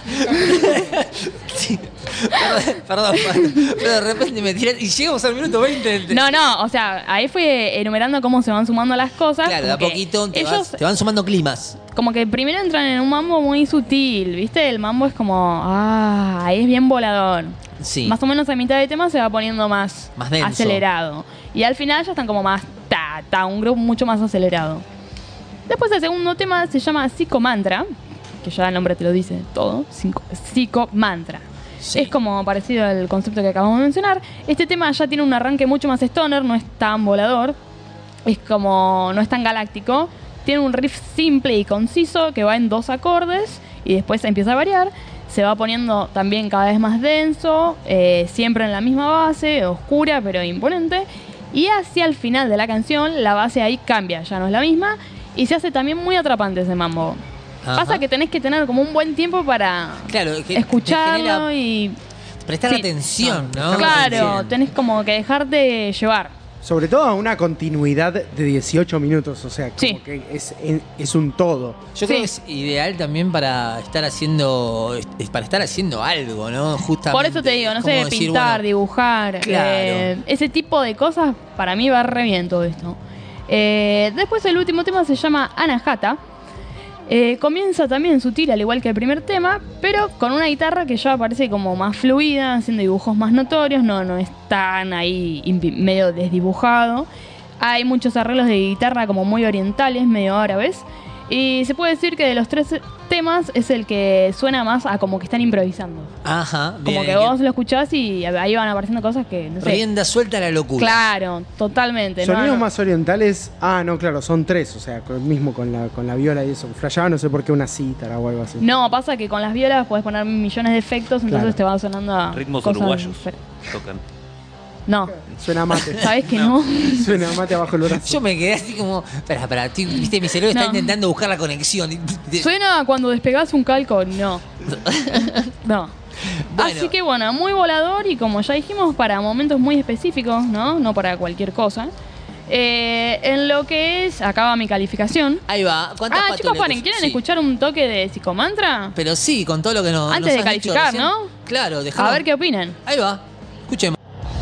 Perdón, perdón, pero de repente me tiran y llegamos al minuto veinte del tema. No, no, o sea, ahí fue enumerando cómo se van sumando las cosas. Claro, de a como que poquito te, ellos vas- te van sumando climas. como que primero entran en un mambo muy sutil, ¿viste? El mambo es como, ah, ahí es bien volador. Sí. Más o menos a mitad de tema se va poniendo más, Más denso. acelerado. Y al final ya están como más ta, ta, un grupo mucho más acelerado. Después el segundo tema se llama Psicomantra, que ya el nombre te lo dice todo, psico- Psicomantra. Sí. Es como parecido al concepto que acabamos de mencionar. Este tema ya tiene un arranque mucho más stoner, no es tan volador, es como, no es tan galáctico. Tiene un riff simple y conciso que va en dos acordes y después empieza a variar. Se va poniendo también cada vez más denso, eh, siempre en la misma base, oscura pero imponente. Y hacia el final de la canción la base ahí cambia, ya no es la misma. Y se hace también muy atrapante ese mambo. Ajá. Pasa que tenés que tener como un buen tiempo para Claro, que te escucharlo genera y... prestar Sí. atención, ¿no? Claro, tenés como que dejarte llevar. Sobre todo a una continuidad de dieciocho minutos, o sea, como Sí. que es, es un todo. Yo creo que es ideal también para estar haciendo es para estar haciendo algo, ¿no? Justamente. Por eso te digo, no Como sé, decir, pintar, bueno, dibujar, Claro. eh, ese tipo de cosas, para mí va re bien todo esto. Eh, después el último tema se llama Anahata. Eh, comienza también sutil, al igual que el primer tema, pero con una guitarra que ya parece como más fluida, haciendo dibujos más notorios, no, no es tan ahí impi- medio desdibujado. Hay muchos arreglos de guitarra como muy orientales, medio árabes. Y se puede decir que de los tres temas es el que suena más a como que están improvisando. Ajá, bien. Como que vos lo escuchás y ahí van apareciendo cosas que, no sé. Rienda suelta a la locura. Claro, totalmente. no, Sonidos no. más orientales. Ah, no, claro, son tres, o sea, con- mismo con la, con la viola y eso. Flayaba, no sé por qué una cítara o algo así. No, pasa que con las violas podés poner millones de efectos, entonces Claro. te van sonando a Ritmos cosas uruguayos difer- tocan. No, Suena a mate. ¿sabés que no? Suena a mate abajo el brazo. Yo me quedé así como, espera, espera, estoy- viste, mi cerebro está No. intentando buscar la conexión. Suena cuando despegás un calco, no. No. Bueno. Así que bueno, muy volador y como ya dijimos, para momentos muy específicos, ¿no? No para cualquier cosa. Eh, en lo que es, acaba mi calificación. Ahí va. ¿Cuántas Ah, chicos, patoletas? paren, ¿quieren Sí. escuchar un toque de psicomantra? Pero sí, con todo lo que nos Antes nos de has dicho calificar, recién. ¿no? Claro, dejalo. A ver qué opinan. Ahí va. Escuchemos.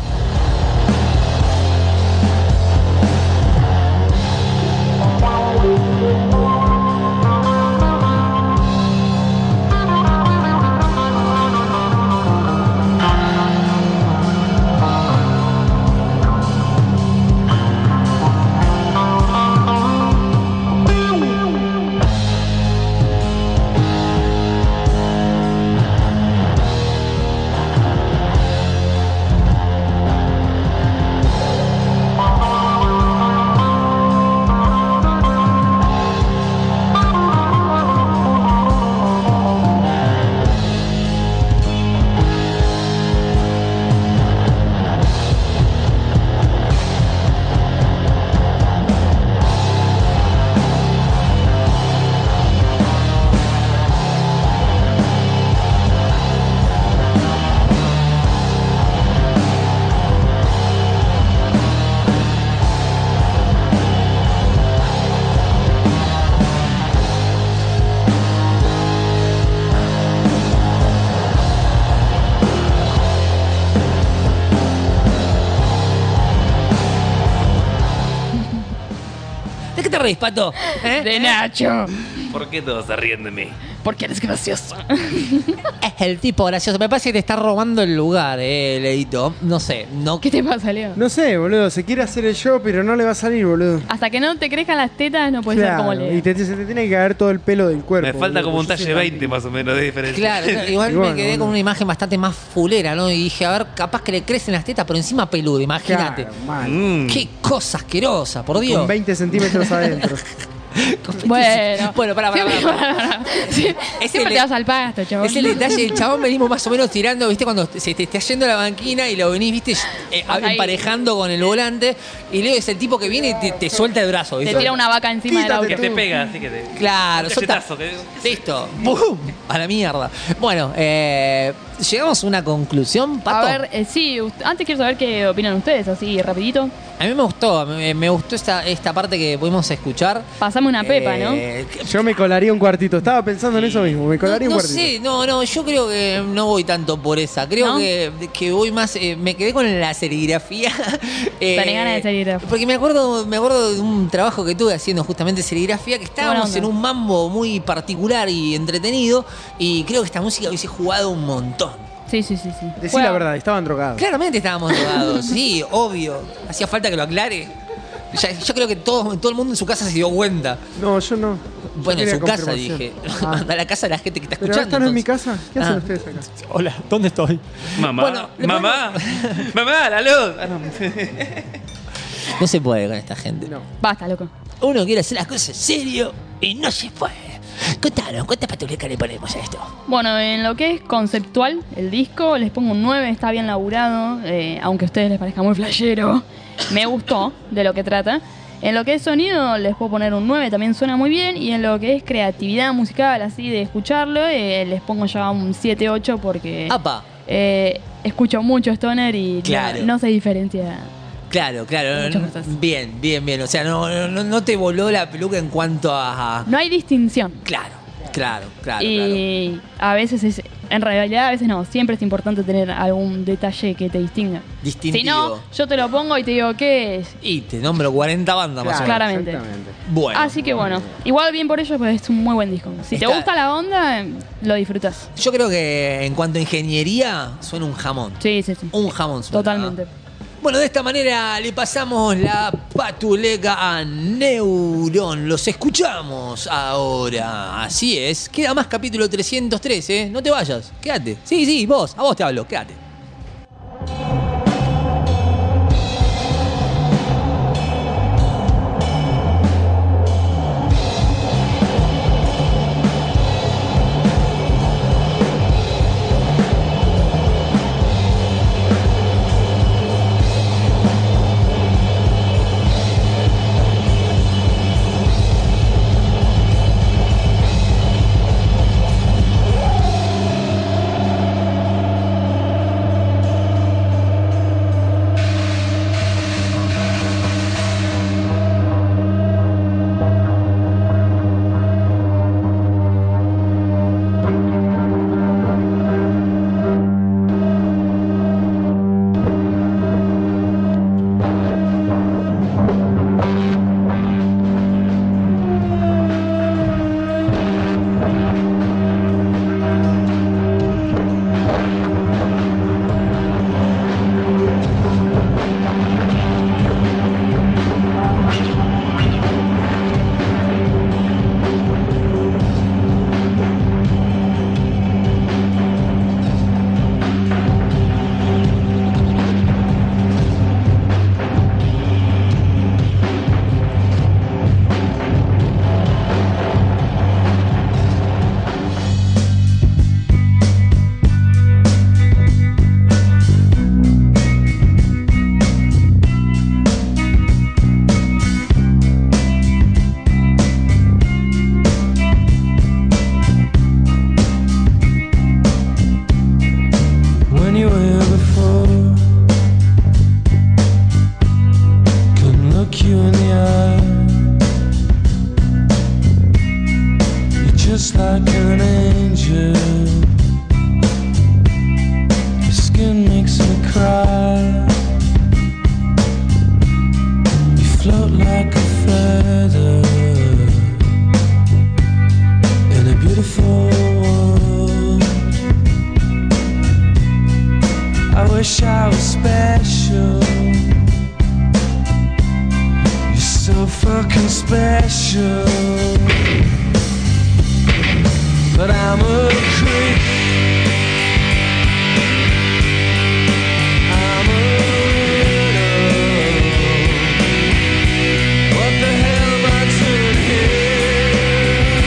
¿De qué te reís, Pato? ¿Eh? De Nacho. ¿Por qué todos se ríen de mí? Porque eres gracioso. Es el tipo gracioso. Me parece que te está robando el lugar, eh, Leito. No sé, no. ¿Qué te pasa, Leo? No sé, boludo, se quiere hacer el show, pero no le va a salir, boludo. Hasta que no te crezcan las tetas no puedes ser como Claro, Leo. y te, se te tiene que caer todo el pelo del cuerpo. Me falta boludo, como un yo soy talle tan- veinte más o menos de diferencia. Claro, igual Y me bueno, quedé bueno. con una imagen bastante más fulera, ¿no? Y dije, a ver, capaz que le crecen las tetas, pero encima peluda, imagínate. Claro, mal. Mm. Qué cosa asquerosa, por Dios. Con veinte centímetros adentro. Bueno. Bueno, pará, pará, Siempre, pará, pará. Sí, Ese siempre le- te vas al pasto, chabón. Es el detalle, el chabón venimos más o menos tirando, viste, cuando se te está yendo la banquina y lo venís, viste, eh, Vas ahí. emparejando con el volante. Y Leo es el tipo que viene y te, te suelta el brazo, Te ¿viste? tira una vaca encima del Quítate auto. Que te pega, así que te. Claro, Un solta- cachetazo, que- Listo, ¡bum! A la mierda. Bueno, eh, ¿Llegamos a una conclusión, Pato? A ver, eh, sí, ust- antes quiero saber qué opinan ustedes, así rapidito. A mí me gustó, me, me gustó esta, esta parte que pudimos escuchar. Pasame una pepa, Eh, Yo me colaría un cuartito. Estaba pensando en eso mismo. Me colaría No, un no cuartito. sé, no, no, yo creo que no voy tanto por esa. Creo ¿No? que, que voy más. eh, me quedé con la serigrafía. eh, Tenés ganas de serigrafía. Porque me acuerdo, me acuerdo de un trabajo que tuve haciendo justamente serigrafía, que estábamos Buena en onda. un mambo muy particular y entretenido. Y creo que esta música hubiese jugado un montón. Sí, sí, sí, sí. Decí Bueno, la verdad, estaban drogados. Claramente estábamos drogados, sí, obvio. Hacía falta que lo aclare. Ya- yo creo que todo, todo el mundo en su casa se dio cuenta. No, yo no. Yo Bueno, en quería su casa confirmación. dije. Ah. A la casa de la gente que está Pero escuchando. esta no es mi entonces. casa. ¿Qué hacen Ah. ustedes acá? Hola, ¿dónde estoy? Mamá, Bueno, le mamá, mamá, la luz. Ah, no. No se puede con esta gente. No. Basta, loco. Uno quiere hacer las cosas en serio y no se puede. Contanos, ¿cuántas patulecas le ponemos a esto? Bueno, en lo que es conceptual, el disco, les pongo un nueve, está bien laburado, eh, aunque a ustedes les parezca muy flashero. Me gustó de lo que trata. En lo que es sonido, les puedo poner un nueve, también suena muy bien. Y en lo que es creatividad musical, así de escucharlo, eh, les pongo ya un siete ocho porque ¡Apa! eh, escucho mucho Stoner y no- Claro. no se diferencia. Claro, claro. Muchas n- cosas. Bien, bien, bien. O sea, no, no, no te voló la peluca en cuanto a. No hay distinción. Claro, claro, claro. claro. Y a veces es, en realidad a veces no, siempre es importante tener algún detalle que te distinga. Distintivo. Si no, yo te lo pongo y te digo qué es. Y te nombro cuarenta bandas más o menos. Claramente. Exactamente. Bueno. Así que bueno, igual bien por ello, pues es un muy buen disco. Si te Está- gusta la onda, lo disfrutas. Yo creo que en cuanto a ingeniería, suena un jamón. Sí, sí, sí. Un jamón suena. Totalmente. Bueno, de esta manera le pasamos la patuleca a Neuron. Los escuchamos ahora. Así es. Queda más capítulo trescientos tres, ¿eh? No te vayas. Quédate. Sí, sí, vos. A vos te hablo. Quédate. When you were here before, couldn't look you in the eye. You're just like an angel. Your skin makes me cry. You float like a feather in a beautiful world. I wish I was special. You're so fucking special. But I'm a creep. I'm a widow. What the hell am I doing here?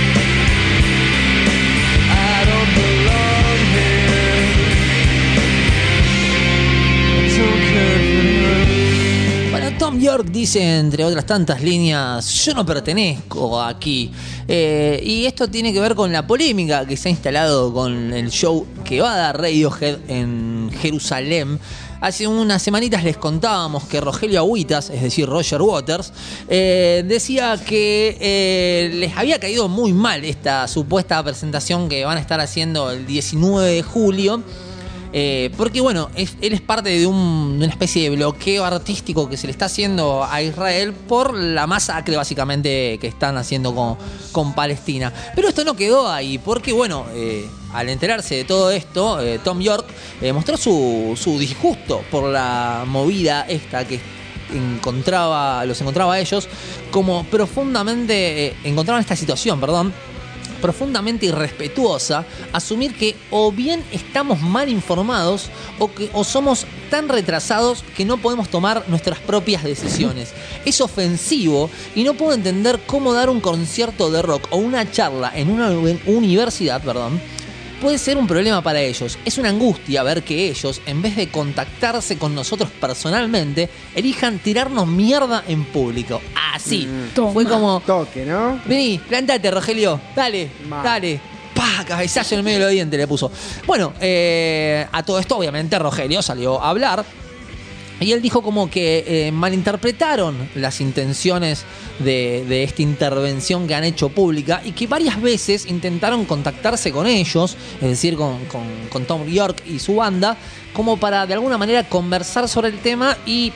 I don't belong here. Bueno, Tom York dice, entre otras tantas líneas, yo no pertenezco aquí. Eh, y esto tiene que ver con la polémica que se ha instalado con el show que va a dar Radiohead en Jerusalén. Hace unas semanitas les contábamos que Rogelio Agüitas, es decir, Roger Waters, eh, decía que eh, les había caído muy mal esta supuesta presentación que van a estar haciendo el diecinueve de julio. Eh, porque bueno, es, él es parte de, un, de una especie de bloqueo artístico que se le está haciendo a Israel por la masacre básicamente que están haciendo con, con Palestina. Pero esto no quedó ahí, porque bueno, eh, al enterarse de todo esto, eh, Tom York eh, mostró su, su disgusto por la movida esta que encontraba, los encontraba a ellos como profundamente, eh, encontraban esta situación, perdón, profundamente irrespetuosa, asumir que o bien estamos mal informados o que o somos tan retrasados que no podemos tomar nuestras propias decisiones. Es ofensivo y no puedo entender cómo dar un concierto de rock o una charla en una universidad, perdón, puede ser un problema para ellos. Es una angustia ver que ellos, en vez de contactarse con nosotros personalmente, elijan tirarnos mierda en público. Así. Mm. Fue como... Toque, ¿no? Vení, plantate, Rogelio. Dale, Mal. dale. ¡Pah! Cabezazo en el medio de los dientes le puso. Bueno, eh, a todo esto, obviamente, Rogelio salió a hablar. Y él dijo como que eh, malinterpretaron las intenciones de, de esta intervención que han hecho pública y que varias veces intentaron contactarse con ellos, es decir, con, con, con Tom York y su banda, como para de alguna manera conversar sobre el tema y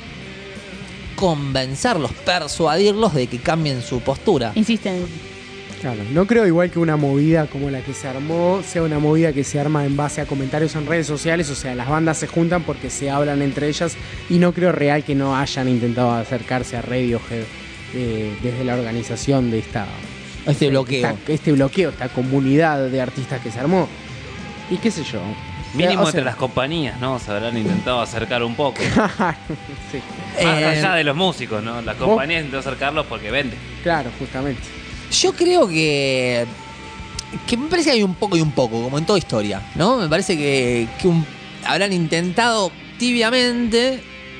convencerlos, persuadirlos de que cambien su postura. Insisten. Claro, no creo igual que una movida como la que se armó sea una movida que se arma en base a comentarios en redes sociales, o sea, las bandas se juntan porque se hablan entre ellas y no creo real que no hayan intentado acercarse a Radiohead eh, desde la organización de esta Este bloqueo. esta- este bloqueo, esta comunidad de artistas que se armó. Y qué sé yo. Mínimo O sea, entre las compañías, ¿no? Se habrán intentado acercar un poco. sí, Más Eh, allá de los músicos, ¿no? Las compañías intentan acercarlos porque venden. claro, justamente. Yo creo que. Que me parece que hay un poco y un poco, como en toda historia, ¿no? Me parece que, que un- habrán intentado tibiamente.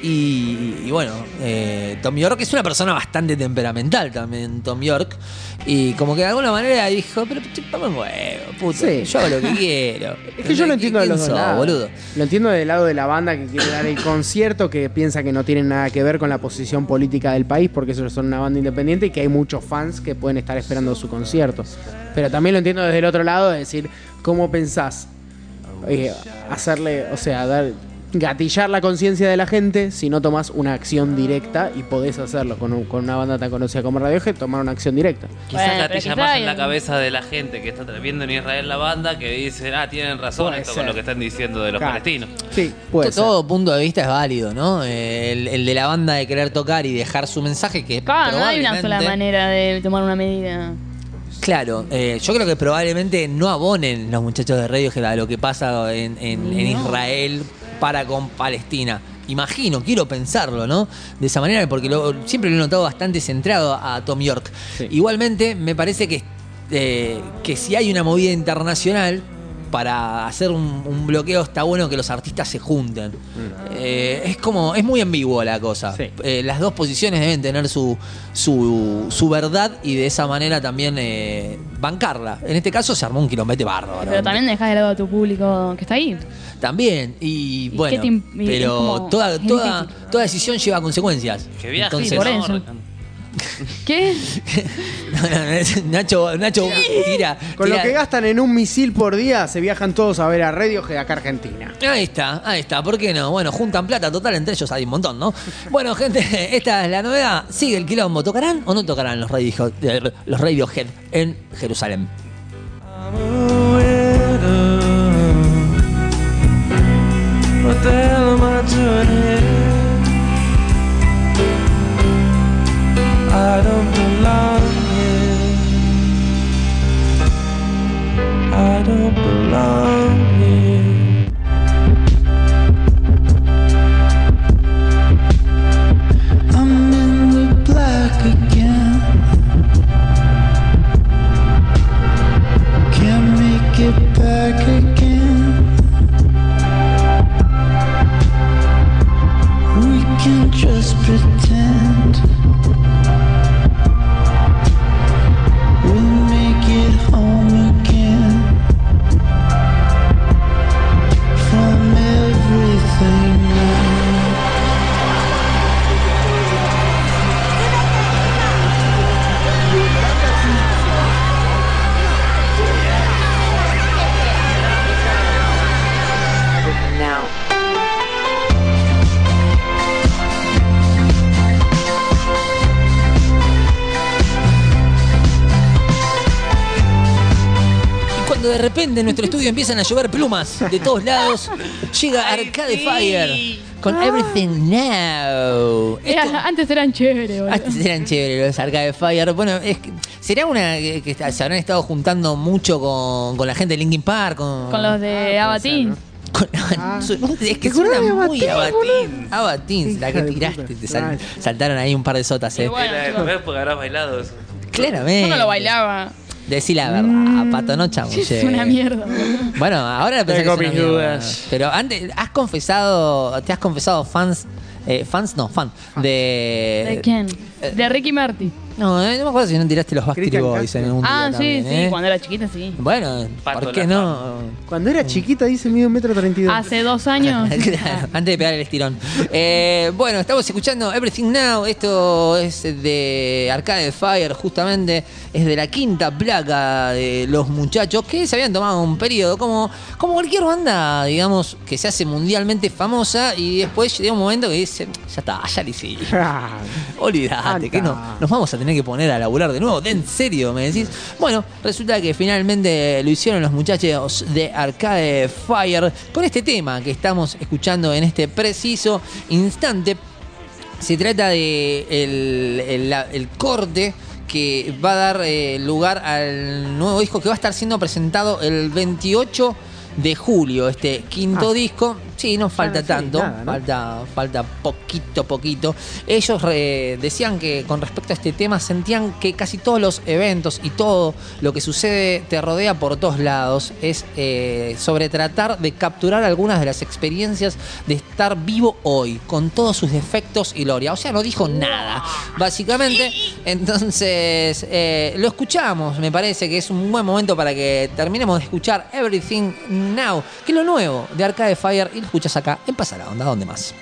Y, y bueno, eh, Tom York es una persona bastante temperamental también, Tom York. Y como que de alguna manera dijo, pero chupame un huevo, puto, Sí. yo hago lo que quiero. Es que yo lo entiendo de ¿Quién los dos sos, lados. boludo? Lo entiendo del lado de la banda que quiere dar el concierto, que piensa que no tiene nada que ver con la posición política del país, porque ellos son una banda independiente y que hay muchos fans que pueden estar esperando su concierto. Pero también lo entiendo desde el otro lado, de decir, ¿cómo pensás eh, hacerle, o sea, dar, gatillar la conciencia de la gente si no tomás una acción directa? Y podés hacerlo con, un- con una banda tan conocida como Radiohead, tomar una acción directa. Quizás Bueno, gatilla pero más quizá en la hay- cabeza de la gente que está viendo en Israel la banda que dice, ah, tienen razón Puede esto ser. con lo que están diciendo de los Claro. palestinos. Sí, puede ser. Todo punto de vista es válido, ¿no? Eh, El, el de la banda de querer tocar y dejar su mensaje que Claro, no hay una sola probablemente- manera de tomar una medida. Claro, eh, yo creo que probablemente no abonen los muchachos de Radiohead a lo que pasa en, en- en No. Israel para con Palestina. Imagino, quiero pensarlo, ¿no? De esa manera, porque lo- siempre lo he notado bastante centrado a Tom York. Sí. Igualmente, me parece que, eh, que si hay una movida internacional para hacer un, un bloqueo, está bueno que los artistas se junten. Eh, es como, es muy ambiguo la cosa. Sí. Eh, las dos posiciones deben tener su, su, su verdad y de esa manera también eh, bancarla. En este caso se armó un quilombete bárbaro. Pero también dejas de lado a tu público que está ahí. También, y ¿Y bueno, qué te imp- y es pero como- toda, es toda, difícil. toda decisión lleva consecuencias. Que viaje, Entonces, por ¿no? eso. ¿Qué? No, no, no, Nacho, Nacho tira. Con tira- lo que gastan en un misil por día, se viajan todos a ver a Radiohead acá a Argentina. Ahí está, ahí está, ¿por qué no? Bueno, juntan plata total, entre ellos hay un montón, ¿no? Bueno, gente, esta es la novedad. Sigue el quilombo. ¿Tocarán o no tocarán los Radiohead, eh, los Radiohead en Jerusalén? What the hell am I doing here? I don't belong here. I don't belong here. I'm in the black again. de repente en nuestro estudio empiezan a llover plumas de todos lados. Llega Arcade Fire con Everything Now. Era- Esto- antes eran chéveres, boludo. Antes eran chéveres los Arcade Fire. Bueno, es que- ¿será una que, que se habrán estado juntando mucho con, con la gente de Linkin Park? Con, Con los de Abatín. es que suena muy Abatín. Abatín, la que tiraste, te sal- saltaron ahí un par de sotas, eh. bueno, Era chicos. después porque habrás bailado eso. Claramente. Yo no lo bailaba. Decí la verdad, pato, no chamulle. Es una mierda, boludo. Bueno, ahora pensás Tengo que es mis una mierda. dudas. Pero antes, has confesado, te has confesado fans, eh, fans no, fan, de... ¿De quién? De Ricky Martin. No, eh, no me acuerdo si no tiraste los Backstreet Cristian Boys en un Ah, día sí, también, sí, ¿eh? cuando era chiquita, sí. Bueno, Pato ¿por qué la no? Cuando era chiquita dice medio metro treinta y dos. Hace dos años. Claro, antes de pegar el estirón. Eh, bueno, estamos escuchando Everything Now. Esto es de Arcade Fire, justamente. Es de la quinta placa de los muchachos que se habían tomado un periodo como, como cualquier banda, digamos, que se hace mundialmente famosa y después llega un momento que dice, ya está, ya lo hice. Olvídate, que no, nos vamos a tener que poner a laburar de nuevo. ¿De en serio me decís? Bueno, resulta que finalmente lo hicieron los muchachos de Arcade Fire con este tema que estamos escuchando en este preciso instante. Se trata de el, el- la- el corte que va a dar eh, lugar al nuevo disco que va a estar siendo presentado el veintiocho de julio, este quinto Ah. disco. Sí, no falta no sé, tanto, nada, ¿no? falta, falta poquito, poquito. Ellos eh, decían que con respecto a este tema sentían que casi todos los eventos y todo lo que sucede te rodea por todos lados. Es eh, sobre tratar de capturar algunas de las experiencias de estar vivo hoy, con todos sus defectos y gloria. O sea, no dijo nada, básicamente. Entonces, eh, lo escuchamos, me parece que es un buen momento para que terminemos de escuchar Everything Now, que es lo nuevo de Arcade Fire, y lo escuchas acá en Pasa la Onda, ¿dónde más?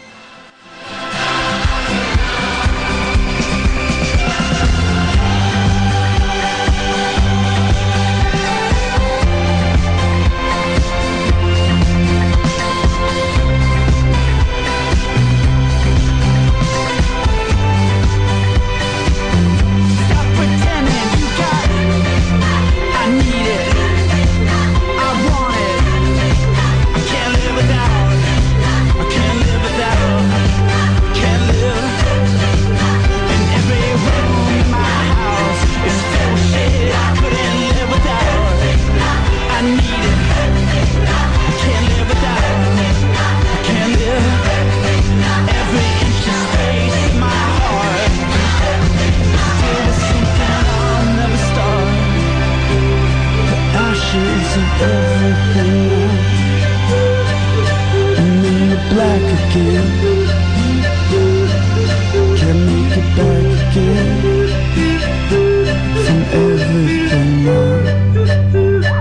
Stop pretending you got it. I need it. I want it. I can't live without. I can't live without. Can't live. And every room in my house is full of shit I couldn't live without. I need it. I can't live without. I can't live. Every inch of space in my heart. Still is something I'll never start. The ashes of everything and then the black again. Can't make it back again from everything now.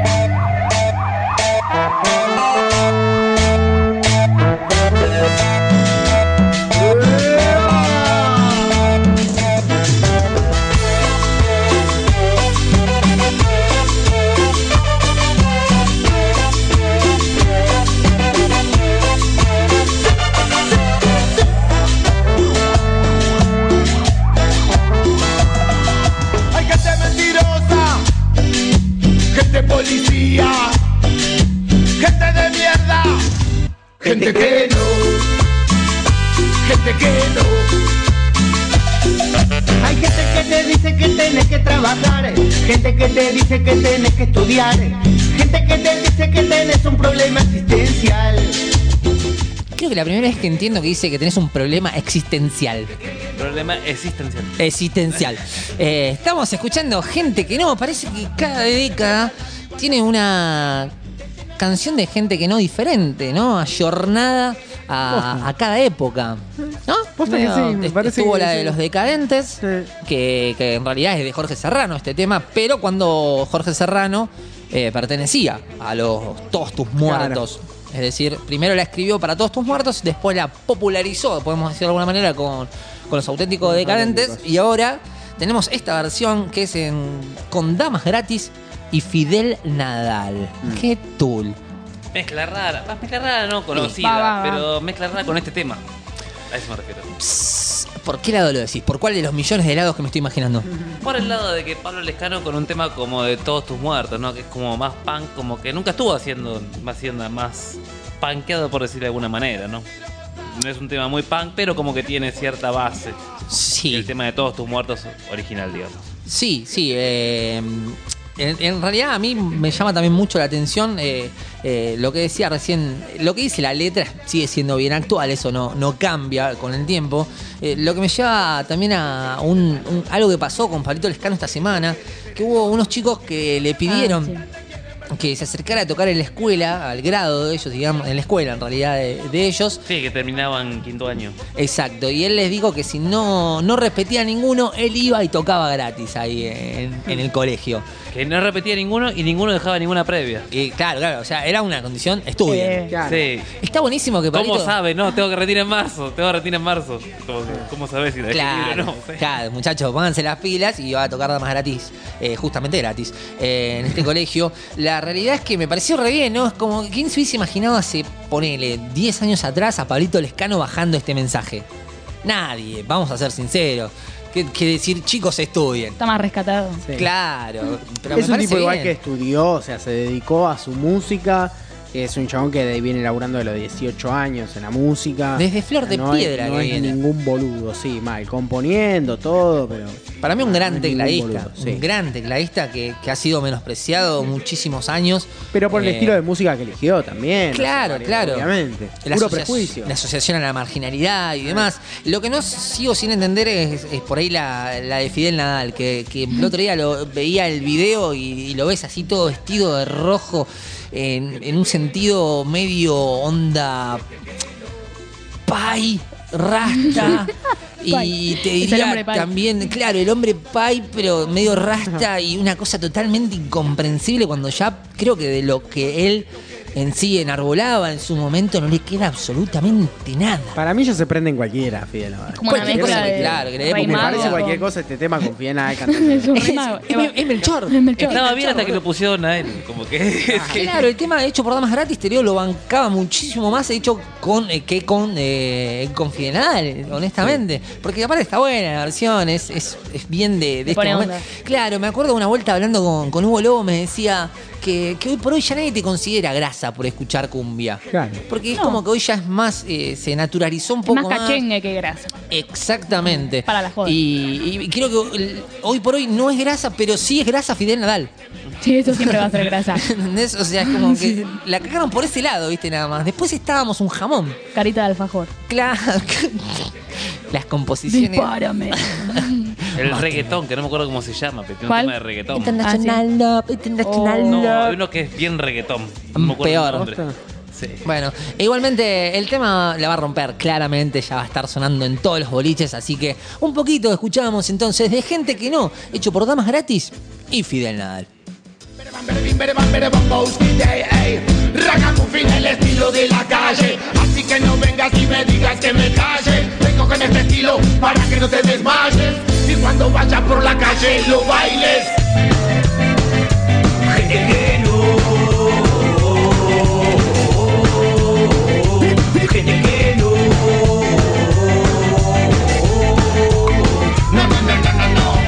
Hay gente mentirosa, gente policía, gente de mierda, gente que no, gente que no. Hay gente que te dice que tienes que trabajar, gente que te dice que tienes que estudiar, gente que te dice que tienes un problema existencial. Creo que la primera vez que entiendo que dice que tenés un problema existencial. Problema existencial. Existencial. Eh, estamos escuchando gente que no, parece que cada década tiene una canción de gente que no diferente, ¿no? Ayornada a, a cada época. ¿No? Posta que sí, me est- parece Estuvo que la de sí. los Decadentes, que, que en realidad es de Jorge Serrano este tema, pero cuando Jorge Serrano eh, pertenecía a los Todos Tus Muertos. Es decir, primero la escribió para Todos Tus Muertos, después la popularizó, podemos decir de alguna manera, con, con los auténticos decadentes. Y ahora tenemos esta versión que es en, con Damas Gratis y Fidel Nadal. ¡Qué tool! Mezcla rara. Más mezcla rara no conocida, Va, va, va. pero mezcla rara con este tema. A eso me refiero. Psst, ¿por qué lado lo decís? ¿Por cuál de los millones de lados que me estoy imaginando? Por el lado de que Pablo Lescano con un tema como de Todos tus muertos, ¿no? Que es como más punk, como que nunca estuvo haciendo, haciendo más punkeado, por decirlo de alguna manera, ¿no? No es un tema muy punk, pero como que tiene cierta base. Sí. El tema de Todos tus muertos original, digamos. Sí, sí. Eh, en, en realidad a mí me llama también mucho la atención eh, eh, lo que decía recién, lo que dice la letra sigue siendo bien actual, eso no, no cambia con el tiempo. Eh, lo que me lleva también a un, un- algo que pasó con Pablito Lescano esta semana, que hubo unos chicos que le pidieron... Ah, sí. que se acercara a tocar en la escuela, al grado de ellos, digamos, en la escuela en realidad de, de ellos. Sí, que terminaban quinto año. Exacto, y él les dijo que si no, no repetía ninguno, él iba y tocaba gratis ahí en, en el colegio. Que no repetía ninguno y ninguno dejaba ninguna previa. Y claro, claro, o sea, era una condición, estudien. Sí. Claro. Sí. Está buenísimo que Pablito... ¿Cómo sabe? No, tengo que retirar en marzo. Tengo que retirar en marzo. ¿Cómo, cómo sabes si la dejé libre Claro, o no? Sí. claro, muchachos, pónganse las pilas y va a tocar damas gratis, eh, justamente gratis, eh, en este colegio. La realidad es que me pareció re bien, ¿no? Es como, ¿quién se hubiese imaginado hace, ponele, diez años atrás a Pablito Lescano bajando este mensaje? Nadie, vamos a ser sinceros. Que, que decir, chicos, estudien. Está más rescatado. Sí. Claro, pero Es me un parece tipo igual bien. que estudió, o sea, se dedicó a su música. Es un chabón que de ahí viene laburando de los dieciocho años en la música. Desde Flor de no hay- Piedra no que es viene. ningún boludo, sí, mal, componiendo todo, pero... Para mí un gran no es ningún tecladista, boludo, sí. un gran tecladista que, que ha sido menospreciado muchísimos años. Pero por el Eh, estilo de música que eligió también. Claro, o sea, claro. Obviamente. La Puro asocia- prejuicio. La asociación a la marginalidad y demás. Lo que no sigo sin entender es, es por ahí la, la de Fidel Nadal, que, que el otro día lo veía el video y, y lo ves así todo vestido de rojo, en, en un sentido medio onda pai, rasta. Y Pai. te Es el diría hombre pai. también, claro, el hombre pai, pero medio rasta y una cosa totalmente incomprensible cuando ya creo que de lo que él en sí enarbolaba en su momento no le queda absolutamente nada. Para mí ya se prende en cualquiera, Fidel. la verdad. Como una Cualquier mezcla cosa, de claro, que le dé Rey como- Me Mago parece con- cualquier cosa este tema con Fidel Nadal cantando. Es un Es, Rey Mago. es- es Melchor. Es Melchor. Estaba bien hasta que lo pusieron a él. Como que. es que- Claro, el tema hecho por Damas Gratis, te digo, lo bancaba muchísimo más hecho con eh, que con, eh, con Fidel Nadal, honestamente. Porque aparte está buena la versión, es, es, es bien de, de Le este pone momento. onda. Claro, me acuerdo de una vuelta hablando con, con Hugo Lobo, me decía que, que hoy por hoy ya nadie te considera grasa por escuchar cumbia. Claro. Porque es No. como que hoy ya es más, eh, se naturalizó un Es poco más más. cachengue que grasa. Exactamente. Para la joda. Y, y creo que el- hoy por hoy no es grasa, pero sí es grasa Fidel Nadal. Sí, eso siempre va a ser grasa. ¿Entendés? O sea, es como que la cagaron por ese lado, ¿viste? Nada más. Después estábamos un jamón. Carita de alfajor. Claro. Las composiciones. Dispárame. El reggaetón, que no me acuerdo cómo se llama, pero tiene un ¿Cuál? tema de reggaetón. International Love, International Oh. No, Love. hay uno que es bien reggaetón. No me acuerdo Peor. el nombre. Sí. Bueno, e igualmente el tema la va a romper, claramente ya va a estar sonando en todos los boliches, así que un poquito escuchábamos entonces de Gente que no, hecho por Damas Gratis y Fidel Nadal. Ragamuffin, el estilo de la calle. Así que no vengas y me digas que me calle. Vengo con este estilo para que no te desmayes. Y cuando vayas por la calle lo bailes. Gente que no. Gente que no. No, no, no, no, no, no.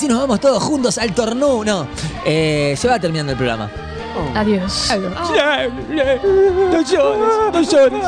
así nos vamos todos juntos al torneo. No, eh, se va terminando el programa. Adiós. No llores, no llores.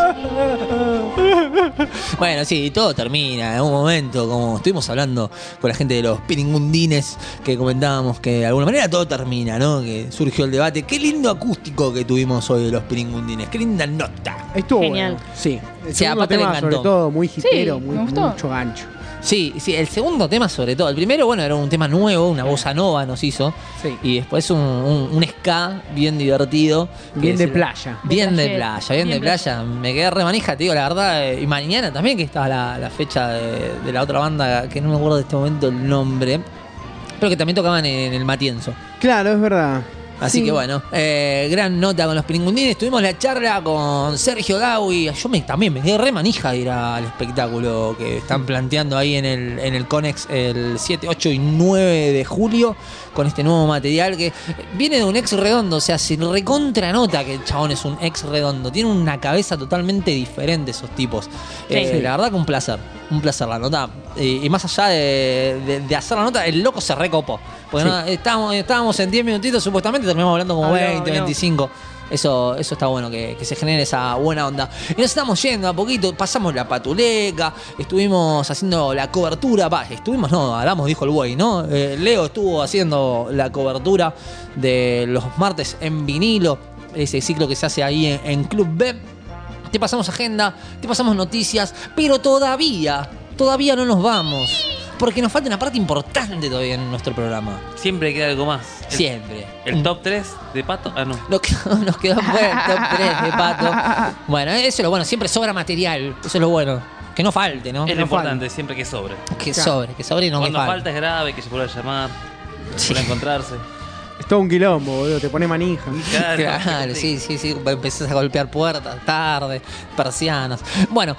Bueno, sí, todo termina en un momento, como estuvimos hablando con la gente de los piringundines, que comentábamos que de alguna manera todo termina, ¿no? Que surgió el debate. Qué lindo acústico que tuvimos hoy de los piringundines, qué linda nota. Estuvo Genial. bueno. Sí. El Sí, a segundo Pata le tema, encantó. sobre todo, muy hitero, Sí, muy, me gustó. mucho gancho. Sí, sí, el segundo tema sobre todo. El primero, bueno, era un tema nuevo, una bossa nova nos hizo. Sí. Y después un, un, un ska bien divertido. que Bien de es el- playa. Bien de De playa, playera. bien de Bien playa. Me quedé re manija, te digo la verdad. eh, Y mañana también, que está la, la fecha de, de la otra banda, que no me acuerdo de este momento el nombre. Pero que también tocaban en el Matienzo. Claro, es verdad. Así Sí. que bueno, eh, gran nota con los piringundines. Tuvimos la charla con Sergio Gaui. Yo me, también me quedé re manija de ir al espectáculo que están planteando ahí en el, en el Conex el siete, ocho y nueve de julio con este nuevo material que viene de un ex redondo. O sea, se recontra nota que el chabón es un ex redondo. Tiene una cabeza totalmente diferente esos tipos. Eh, Sí. La verdad que un placer, un placer la nota. Eh, y más allá de, de- de hacer la nota, el loco se recopó. Porque Sí. no, estábamos, estábamos en diez minutitos, supuestamente terminamos hablando como Habló, veinte, habló. veinticinco. Eso, eso está bueno, que, que se genere esa buena onda. Y nos estamos yendo a poquito, pasamos la patuleca, estuvimos haciendo la cobertura, va, estuvimos, no, hablamos, dijo el güey, ¿no? Eh, Leo estuvo haciendo la cobertura de los martes en vinilo, ese ciclo que se hace ahí en, en Club B. Te pasamos agenda, te pasamos noticias, pero todavía, todavía no nos vamos. Porque nos falta una parte importante todavía en nuestro programa. Siempre queda algo más. El- Siempre. El top tres de Pato. Ah, no. Nos quedó, nos quedó fuera el top tres de Pato. Bueno, eso es lo bueno, siempre sobra material. Eso es lo bueno. Que no falte, ¿no? Es lo No importante, falte. siempre que sobre. Que sobre, que sobre y no que Cuando falte. falta es grave, que se vuelva a llamar, vuelva a encontrarse. Es todo un quilombo, boludo. Te pone manija. Claro, sí, sí, sí. Empezás a golpear puertas tarde, persianas. Bueno,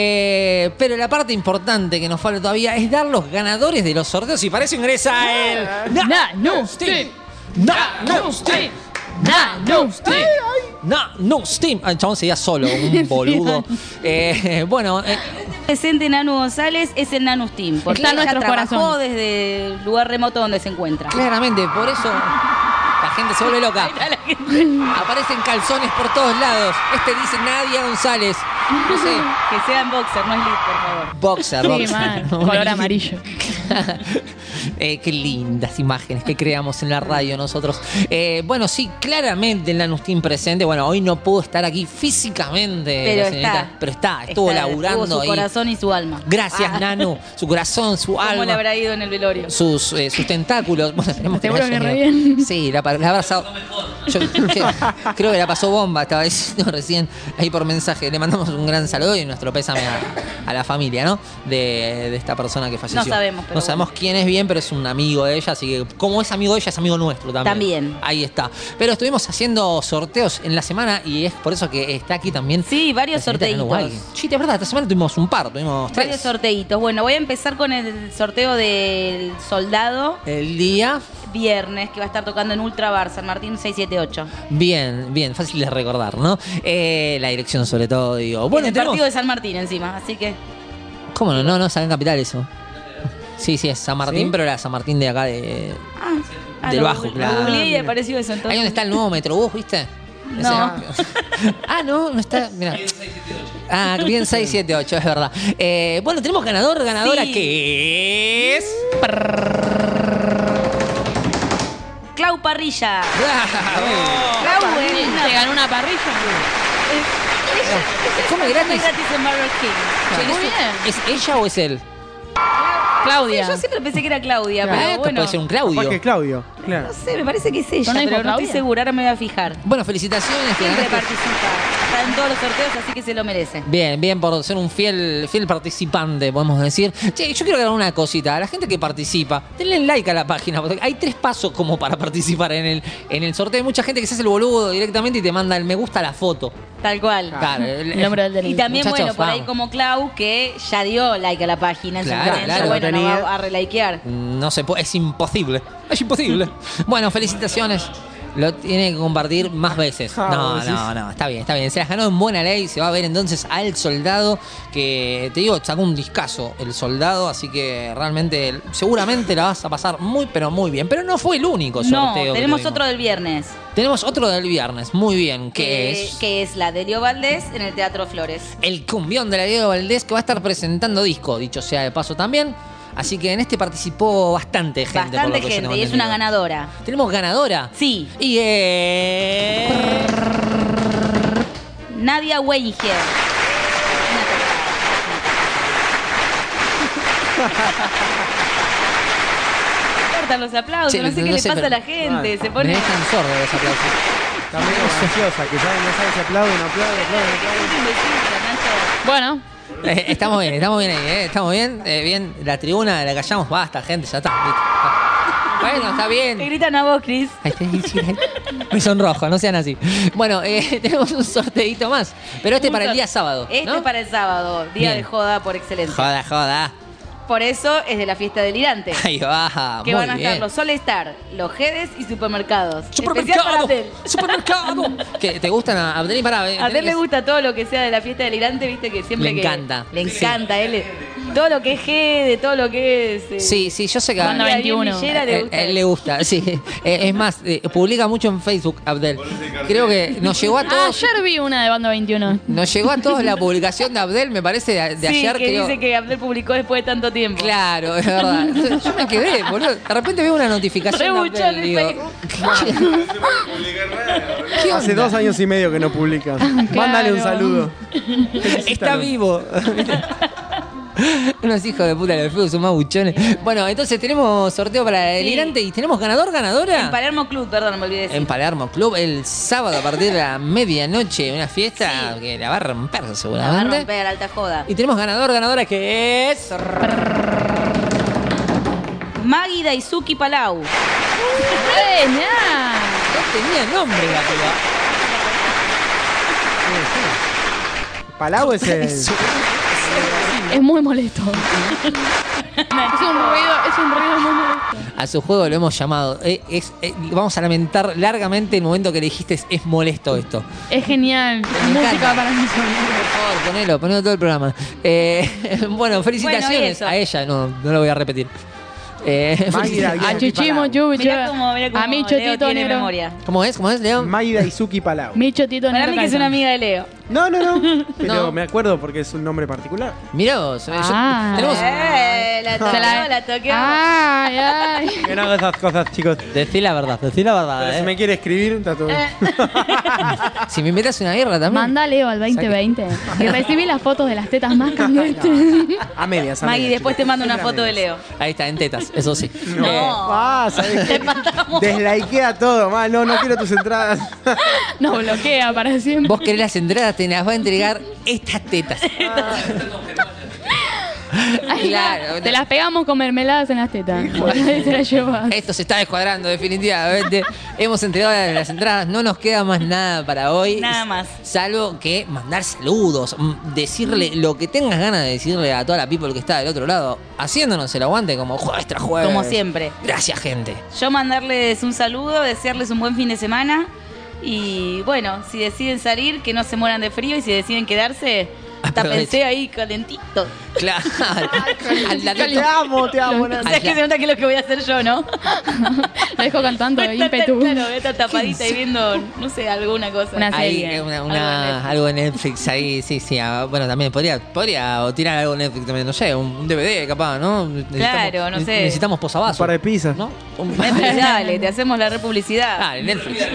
eh, pero la parte importante que nos falta todavía es dar los ganadores de los sorteos. Y para eso ingresa el. Nano Steam. Nano Steam. Nano Steam. No, no, Steam. Ah, el chabón seguía solo, un boludo. Eh, bueno, eh, Presente Nanu González es el Nanu Steam, porque Está en ella nuestros trabajó corazones. desde el lugar remoto donde se encuentra. claramente, por eso la gente se vuelve loca. Aparecen calzones por todos lados. Este dice Nadia González. No sé. Que sea en boxer, no es lit, por favor. Boxer, Sí, boxer. man, No, color man. amarillo. Eh, qué lindas imágenes que creamos en la radio nosotros. Eh, bueno, sí, claramente el Nanustín presente. Bueno, hoy no pudo estar aquí físicamente. Pero la señorita, está. pero está, estuvo Está, laburando tuvo su ahí. corazón y su alma. Gracias, Ah. Nanu. Su corazón, su ¿Cómo alma. le habrá ido en el velorio? Sus, eh, sus tentáculos. Bueno, esperemos que le Seguro haya que re ido. bien. Sí, la, pa- la ha pasado. Yo creo, creo que la pasó bomba, estaba diciendo recién ahí por mensaje. Le mandamos un gran saludo y nuestro pésame a, a la familia, ¿no? De, de esta persona que falleció. No sabemos, pero No sabemos quién es bien, pero es un amigo de ella, así que como es amigo de ella, es amigo nuestro también. También. Ahí está. Pero estuvimos haciendo sorteos en la semana y es por eso que está aquí también. Sí, varios la señorita Nanu sorteitos. Guay. Sí, de verdad, esta semana tuvimos un par, tuvimos tres. Varios sorteitos. Bueno, voy a empezar con el sorteo del soldado El día. viernes, que va a estar tocando en Ultra Bar, San Martín seiscientos setenta y ocho. Bien, bien, fácil de recordar, ¿no? Eh, la dirección sobre todo, digo. Bueno, en el tenemos- partido de San Martín encima, así que... ¿Cómo no? No, no, San Capital eso. Sí, sí, es San Martín, ¿Sí? pero era San Martín de acá de... Ah, Del lo Bajo, googleé- claro. lo googleé y apareció eso entonces. Ahí donde está el nuevo Metrobús, ¿viste? No. Ese- ah, no, no está. Mirá. Ah, bien seiscientos setenta y ocho, es verdad. Eh, bueno, tenemos ganador, ganadora Sí. que es. Clau Parrilla. ¡Bravo! Clau, eh, ¿Te ganó una parrilla? Come gratis. gratis en Burger King. Che, Muy ¿es- bien. ¿Es ella o es él? Claudia. Sí, yo siempre pensé que era Claudia, Ah, pero esto bueno. puede ser un Claudio. Capaz que Claudio, claro. No sé, me parece que es ella, ¿No la dijo pero no estoy Claudia? segura, ahora me voy a fijar. Bueno, felicitaciones. que Siempre ganaste. participa. Está en todos los sorteos, así que se lo merece. Bien, bien por ser un fiel, fiel participante, podemos decir. Che, yo quiero agregar una cosita. A la gente que participa, denle like a la página, porque hay tres pasos como para participar en el, en el sorteo. Hay mucha gente que se hace el boludo directamente y te manda el me gusta a la foto. Tal cual. Claro, el- El nombre del Y delito. también, Muchachos, bueno, por ahí vamos. como Clau, que ya dio like a la página en Claro, su momento. claro, Bueno, lo no tenía. va a relikear. No se puede, es imposible. Es imposible. Bueno, felicitaciones. Lo tiene que compartir más veces. Ah, No, ¿vos no, decís? no, está bien, está bien. Se las ganó en buena ley. Se va a ver entonces al Soldado, que te digo, sacó un discazo el Soldado, así que realmente, seguramente la vas a pasar muy, pero muy bien. Pero no fue el único No, sorteo. que tenemos tuvimos. otro del viernes. Tenemos otro del viernes, muy bien, que que, es que es la de Leo Valdés en el Teatro Flores. el cumbión de la Diego Valdés, que va a estar presentando disco, dicho sea de paso también. Así que en este participó bastante gente. por lo Bastante que yo gente tengo y es una entendido. ganadora. ¿Tenemos ganadora? Sí. Y es... Nadia Weinger. Cortan los aplausos, Sí, no sé no qué le sé, pasa a pero- la gente. Ah, se pone. Me dejan sordo los aplausos. También es ansiosa, que sabe, no sabe si aplauden, aplauden, aplauden, aplauden. Bueno, Eh, estamos bien, estamos bien ahí, ¿eh? Estamos bien, eh, bien. La tribuna la callamos, basta, gente, ya está. listo, está. Bueno, está bien. Te gritan a vos, Cris. Me sonrojo, no sean así. Bueno, eh, tenemos un sorteito más, pero este Un para el sor- día sábado. Este ¿no? es para el sábado, día Bien. de joda por excelencia. Joda, joda. Por eso es de la fiesta delirante. Ahí va, Que muy van a bien. estar los Solestar, los Jedes y supermercados. Especial ¡Supermercado! para Abdel. ¡Supermercado! ¿Qué, ¿Te gustan a Abdel y para? A Abdel le gusta todo lo que sea de la fiesta delirante, viste que siempre Le que- encanta. Le Sí. encanta, él es- todo lo que es Gede, todo lo que es. eh, Sí, sí, yo sé que a Banda a- veintiuno. Villera le a- gusta a él eso. le gusta, sí. Eh, es más, eh, publica mucho en Facebook, Abdel. Creo que nos llegó a todos, ayer vi una de Banda veintiuno. nos llegó a todos la publicación de Abdel, me parece, de, de sí, ayer. que creo. dice que Abdel publicó después de tanto tiempo. Claro, es verdad. Entonces, yo me quedé, boludo. De repente veo una notificación de Rebuchón Abdel, en digo, ¿qué Hace onda? dos años y medio que no publica. Mándale un saludo. Está vivo. Unos hijos de puta del fútbol son más buchones. Bueno, entonces tenemos sorteo para el delirante y tenemos ganador, ganadora. En Palermo Club, perdón, me olvidé de decir. En Palermo Club el sábado a partir de la medianoche, una fiesta que la va a romper La va a seguramente. romper alta joda. Y tenemos ganador, ganadora que es Maggie Daisuki Palau. ¡Genial! no tenía nombre la piba. Palau es el. Es muy molesto. es un ruido, es un ruido muy molesto. A su juego lo hemos llamado. Eh, es, eh, vamos a lamentar largamente el momento que le dijiste es, es molesto esto. Es genial. Me Música encanta. para mis Por oídos. favor, ponelo, ponelo todo el programa. Eh, bueno, felicitaciones eso. a ella, no, no lo voy a repetir. Eh, Magira, felicitaciones. A Chuchimo, Chubi, Mirá cómo, mirá cómo A mi Leo chotito tiene negro. memoria. ¿Cómo es? ¿Cómo es, Leo? Maida Izuki Palau. Mi chotito Para negro mí que es calza. una amiga de Leo. No, no, no. Pero No. me acuerdo porque es un nombre particular. Mirá vos, eh, yo- Ah. tenemos... Eh, la toqueó, Se la- la toqueó. Ay, ay. Que no hago esas cosas, chicos. Decí la verdad, decí la verdad. Pero eh. si me quiere escribir, está todo bien. Si me invitas una guerra también. Manda Leo al veinte veinte. Y recibí las fotos de las tetas más candentes. A medias, a Maggie, medias, después te chicos. mando una Siempre a foto de medias. Leo. Ahí está, en tetas, eso sí. No. Eh, Ah, ¿sabes qué? Empatamos. Deslikea todo, ma. No, no quiero tus entradas. Nos bloquea para siempre. vos querés las entradas, te las va a entregar estas tetas. Ay, Claro. Te las pegamos con mermeladas en las tetas. Nadie se las lleva. Esto se está descuadrando definitivamente. Hemos entregado las entradas, no nos queda más nada para hoy. Nada más. Salvo que mandar saludos, mm, decirle lo que tengas ganas de decirle a toda la people que está del otro lado, haciéndonos el aguante como jueves tras jueves. Como siempre. Gracias, gente. Yo mandarles un saludo, desearles un buen fin de semana. Y bueno, si deciden salir, que no se mueran de frío. Y si deciden quedarse, tápense ahí calentito. Claro. Al lado- Te amo, te amo. O sea, que se nota que es lo que voy a hacer yo, ¿no? Lo dejo cantando Voy a estar- ímpetu. Claro, voy a estar tapadita y viendo, no sé, alguna cosa. Una Ahí, serie. eh, una, Algo una- en algo en Netflix, ahí, sí, sí. ah, Bueno, también podría, podría tirar algo en Netflix también, no sé, un, un D V D capaz, ¿no? Necesitamos- Claro, no ne- sé. Necesitamos Un posavasos. par de pizzas. ¿No? Un Netflix, dale, te hacemos la republicidad. Ah, en Netflix.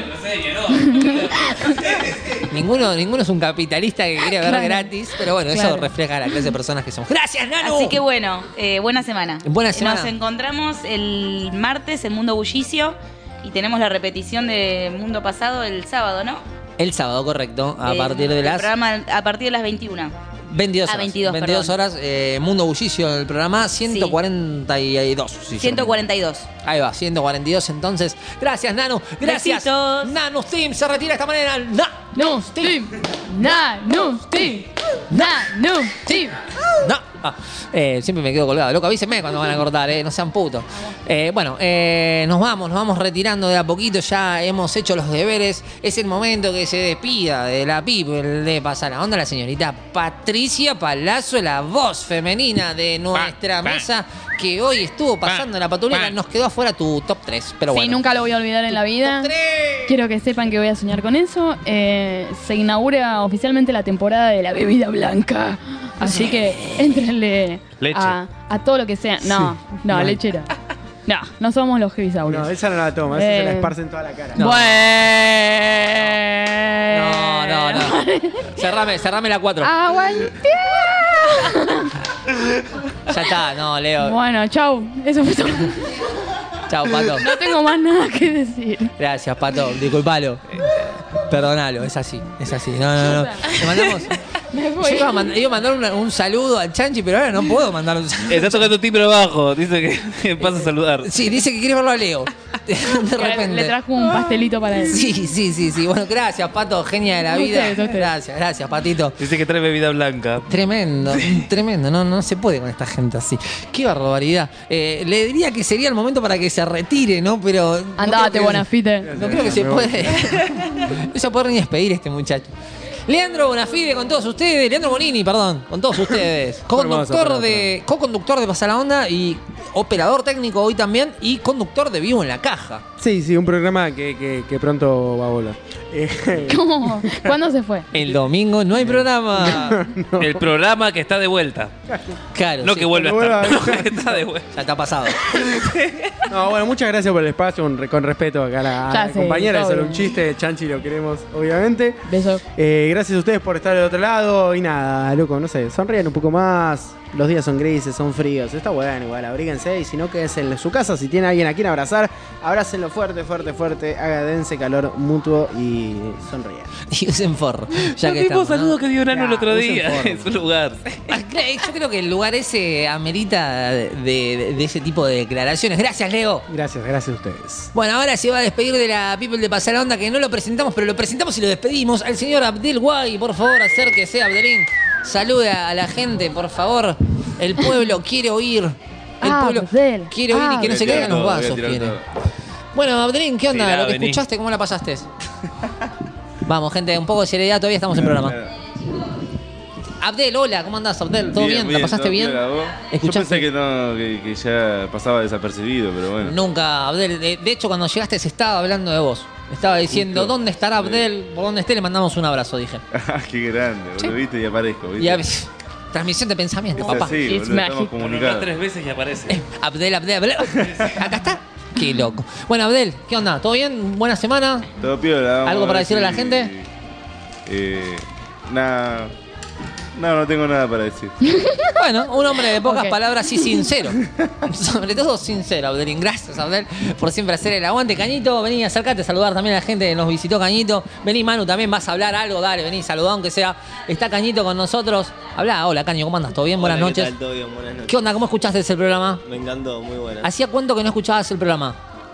ninguno, ninguno es un capitalista que quiere ver Claro. gratis, pero bueno, eso Claro. refleja la clase de personas que somos. ¡Gracias, Nano! Así que bueno, eh, buena semana. Buena semana. Nos encontramos el martes en Mundo Bullicio y tenemos la repetición de Mundo Pasado el sábado, ¿no? El sábado, correcto, a El- partir de el las programa a partir de las veintiuna. veintidós a horas. veintidós, veintidós perdón. horas, eh, Mundo Bullicio, el programa ciento cuarenta y dos. si yo no ciento me cuarenta y dos. equivoco. Ahí va, ciento cuarenta y dos entonces. Gracias, Nano. Gracias. Besitos. Nano Team se retira de esta manera. No, Team. Na, no, Team. Na, no, Team. No. Eh, siempre me quedo colgado. Loco, avísenme cuando van a cortar, eh, no sean putos. Eh, bueno, eh, nos vamos, nos vamos retirando de a poquito. Ya hemos hecho los deberes. Es el momento que se despida de la people de Pasa la Onda la señorita Patricia Palazzo, la voz femenina de nuestra mesa, que hoy estuvo pasando la patulera. Nos quedó afuera tu top tres, pero Sí, bueno. nunca lo voy a olvidar en la vida. Quiero que sepan que voy a soñar con eso. Eh, se inaugura oficialmente la temporada de la bebida blanca. Así que éntrenle Leche. a, a todo lo que sea. No, no, Mal. lechera. No, no somos los hebisaurios. No, esa no la toma, esa se la Eh, esparce en toda la cara. Bueno. No, no, no. cerrame, cerrame la cuatro. Aguante. Ya está, no, Leo. Bueno, chau. Eso fue todo. Chao, Pato. No tengo más nada que decir. Gracias, Pato. Disculpalo. Perdónalo, es así, es así. No, no, no. Le mandamos. Me Yo iba a, mand- iba a mandar un, un saludo al Chanchi, pero ahora no puedo mandar un saludo. Está tocando timbre abajo. Dice que, que pasa a saludar. Sí, dice que quiere verlo a Leo. De repente. Le trajo un pastelito para él. Sí, sí, sí, sí. Bueno, gracias, Pato, genia de la vida. Ustedes, ustedes. Gracias, gracias, Patito. Dice que trae bebida blanca. Tremendo, tremendo. No, no se puede con esta gente así. Qué barbaridad. Eh, le diría que sería el momento para que se retire, ¿no? Pero. no Andate, creo que- Bonafite. No creo que se puede. No se puede ni despedir este muchacho. Leandro Bonafide con todos ustedes, Leandro Bonini, perdón, con todos ustedes. Co-conductor de, co-conductor de Pasa la Onda y operador técnico hoy también y conductor de Vivo en la Caja. Sí, sí, un programa que, que, que pronto va a volar. Eh, ¿Cómo? ¿Cuándo se fue? El domingo no hay programa. El programa que está de vuelta. Claro. No sí. que vuelve a Cuando estar. vuelva- No, que está de vuelta. Ya está pasado. No, bueno, muchas gracias por el espacio, con, con respeto acá a la, a Ya la sé, compañera, es todo solo un bien. chiste, Chanchi lo queremos, obviamente. Beso. Eh, gracias a ustedes por estar del otro lado y nada, loco, no sé, sonrían un poco más, los días son grises, son fríos, está bueno igual, abríguense y si no quédense en su casa, si tiene a alguien a quien abrazar, abrácenlo fuerte, fuerte, fuerte, haga dense calor mutuo y sonrían. Y usen forro. Ya El que mismo estamos, saludo ¿no? que dio Nano el otro usen día forro. en su lugar. Ah, claro, yo creo que el lugar ese amerita de, de- de ese tipo de declaraciones. Gracias, Leo. Gracias, gracias a ustedes. Bueno, ahora se va a despedir de la People de Pasar la Onda, que no lo presentamos, pero lo presentamos y lo despedimos. Al señor Abdel Guay, por favor, acérquese, Abdelín. Saluda a la gente, por favor. El pueblo quiere oír. El Ah, pueblo Abdel. quiere oír y Ah, que no se Voy a caigan tirar los todo, voy a vasos. tirar Quiere. todo. Bueno, Abdelín, ¿qué onda? Tirá, lo que vení. escuchaste, ¿cómo la pasaste? Vamos, gente, un poco de seriedad, todavía estamos en programa. Abdel, hola, ¿cómo andás, Abdel? ¿Todo bien? ¿La pasaste todo bien? piola, ¿vos? Yo ¿Escuchaste? pensé que, no, que, que ya pasaba desapercibido, pero bueno. Nunca, Abdel. De, de hecho, cuando llegaste se estaba hablando de vos. Estaba diciendo, Justo. ¿dónde estará Abdel? Por donde esté le mandamos un abrazo, dije. Ah, qué grande, boludo, viste y aparezco, viste. Y a- transmisión de pensamiento, Es papá. así, boludo, estamos Nombra comunicados. tres veces y aparece. Abdel, Abdel, Abdel. Acá está. Qué loco. Bueno, Abdel, ¿qué onda? ¿Todo bien? ¿Buena semana? Todo piola. vamos ¿Algo a para ver decirle a la si- gente? Eh, nada. No, no tengo nada para decir. Bueno, un hombre de pocas Ok. palabras y sincero. Sobre todo sincero, Abdelín. Gracias, Abdel, por siempre hacer el aguante. Cañito, vení, acercate a saludar también a la gente que nos visitó, Cañito. Vení, Manu, también vas a hablar algo, dale, vení, saludá aunque sea. Está Cañito con nosotros. Habla, hola, Caño, ¿cómo andas? ¿Todo bien? Buenas Hola, noches. ¿qué tal? ¿Todo bien? Buenas noches. ¿Qué onda? ¿Cómo escuchaste ese programa? Me encantó, muy buena. ¿Hacía cuánto que no escuchabas el programa?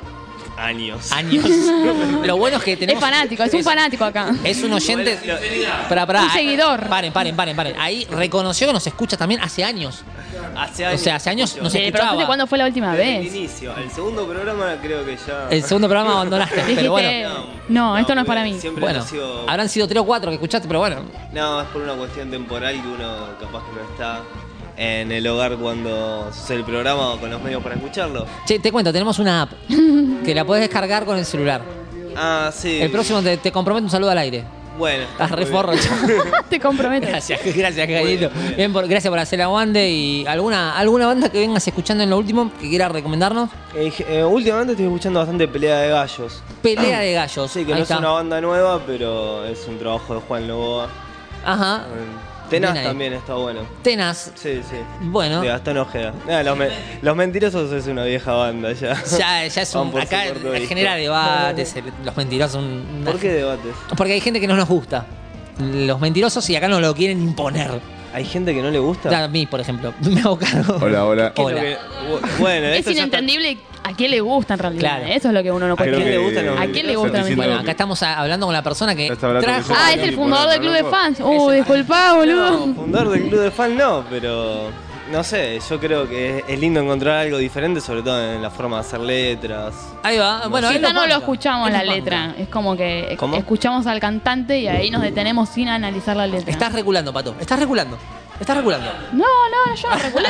Años. Años. Lo bueno es que Es tenemos... fanático, es un fanático acá. Es un oyente... Pará, pará. Un seguidor. Paren, paren, paren, paren. Ahí reconoció que nos escucha también hace años. Hace O años. sea, hace años nos Sí, pero escuchaba. ¿desde cuándo fue la última Desde el vez? inicio. El segundo programa creo que ya. El segundo programa abandonaste, Dijiste, pero bueno. no, esto no es para porque mí. Siempre Bueno, ha sido. habrán sido tres o cuatro que escuchaste, pero bueno. No, es por una cuestión temporal que uno capaz que no está en el hogar cuando sucede el programa o con los medios para escucharlo. Che, te cuento, tenemos una app que la puedes descargar con el celular. Ah, sí. El próximo te, te comprometo un saludo al aire. Bueno. Estás re muy forro, bien. chaval. Te comprometo. Gracias, gracias, Cañito. muy bien. Bien, por- gracias por hacer el aguante. ¿Y alguna, alguna banda que vengas escuchando en lo último que quieras recomendarnos? Eh, eh, últimamente estoy escuchando bastante Pelea de Gallos. Pelea de Gallos. Sí, que Ahí no está. es una banda nueva, pero es un trabajo de Juan Loboa. Ajá. Tenaz Bien ahí. también está bueno. Tenaz. Sí, sí. Bueno. De Gastón Ojeda. Nada, los, me- los Mentirosos es una vieja banda ya. Ya, ya es Van un. por Acá su corto disco. genera debates, el- los mentirosos. un- ¿Por qué debates? Porque hay gente que no nos gusta. Los mentirosos y acá nos lo quieren imponer. ¿Hay gente que no le gusta? A mí, por ejemplo. Me hago cargo. Hola, hola. ¿Qué es lo Hola. que- bu- bueno, Es esto ya está- inentendible a quién le gusta en realidad. Claro. Eso es lo que uno no ¿A quién cuestiona. le gustan los ¿A quién le gusta la Diciendo- Bueno, mentira? acá estamos a- hablando con la persona que Ya está hablando trajo. con Ah, yo. es el Ni fundador ponerlo, del club de loco. fans. Uh, disculpa, boludo. No, fundador del club de fan no, pero no sé, yo creo que es, es lindo encontrar algo diferente, sobre todo en la forma de hacer letras. Ahí va, bueno, Esta él no lo banca. escuchamos Él la lo letra. banca. Es como que ¿Cómo? escuchamos al cantante y ahí nos detenemos sin analizar la letra. Estás reculando, Pato. Estás reculando. Estás reculando. No, no, yo no reculé.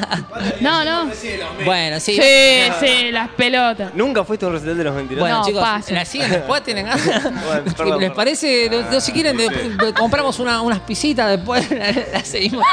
No, no. Bueno, sí. Sí, sí, las pelotas. ¿Nunca fuiste a un recital de los mentirosos? Bueno, No, chicos, pasen. la siguen después, tienen ganas. Bueno, perdón, ¿Les perdón. parece? No, no, si quieren, de- de- compramos una- unas pisitas después, la seguimos.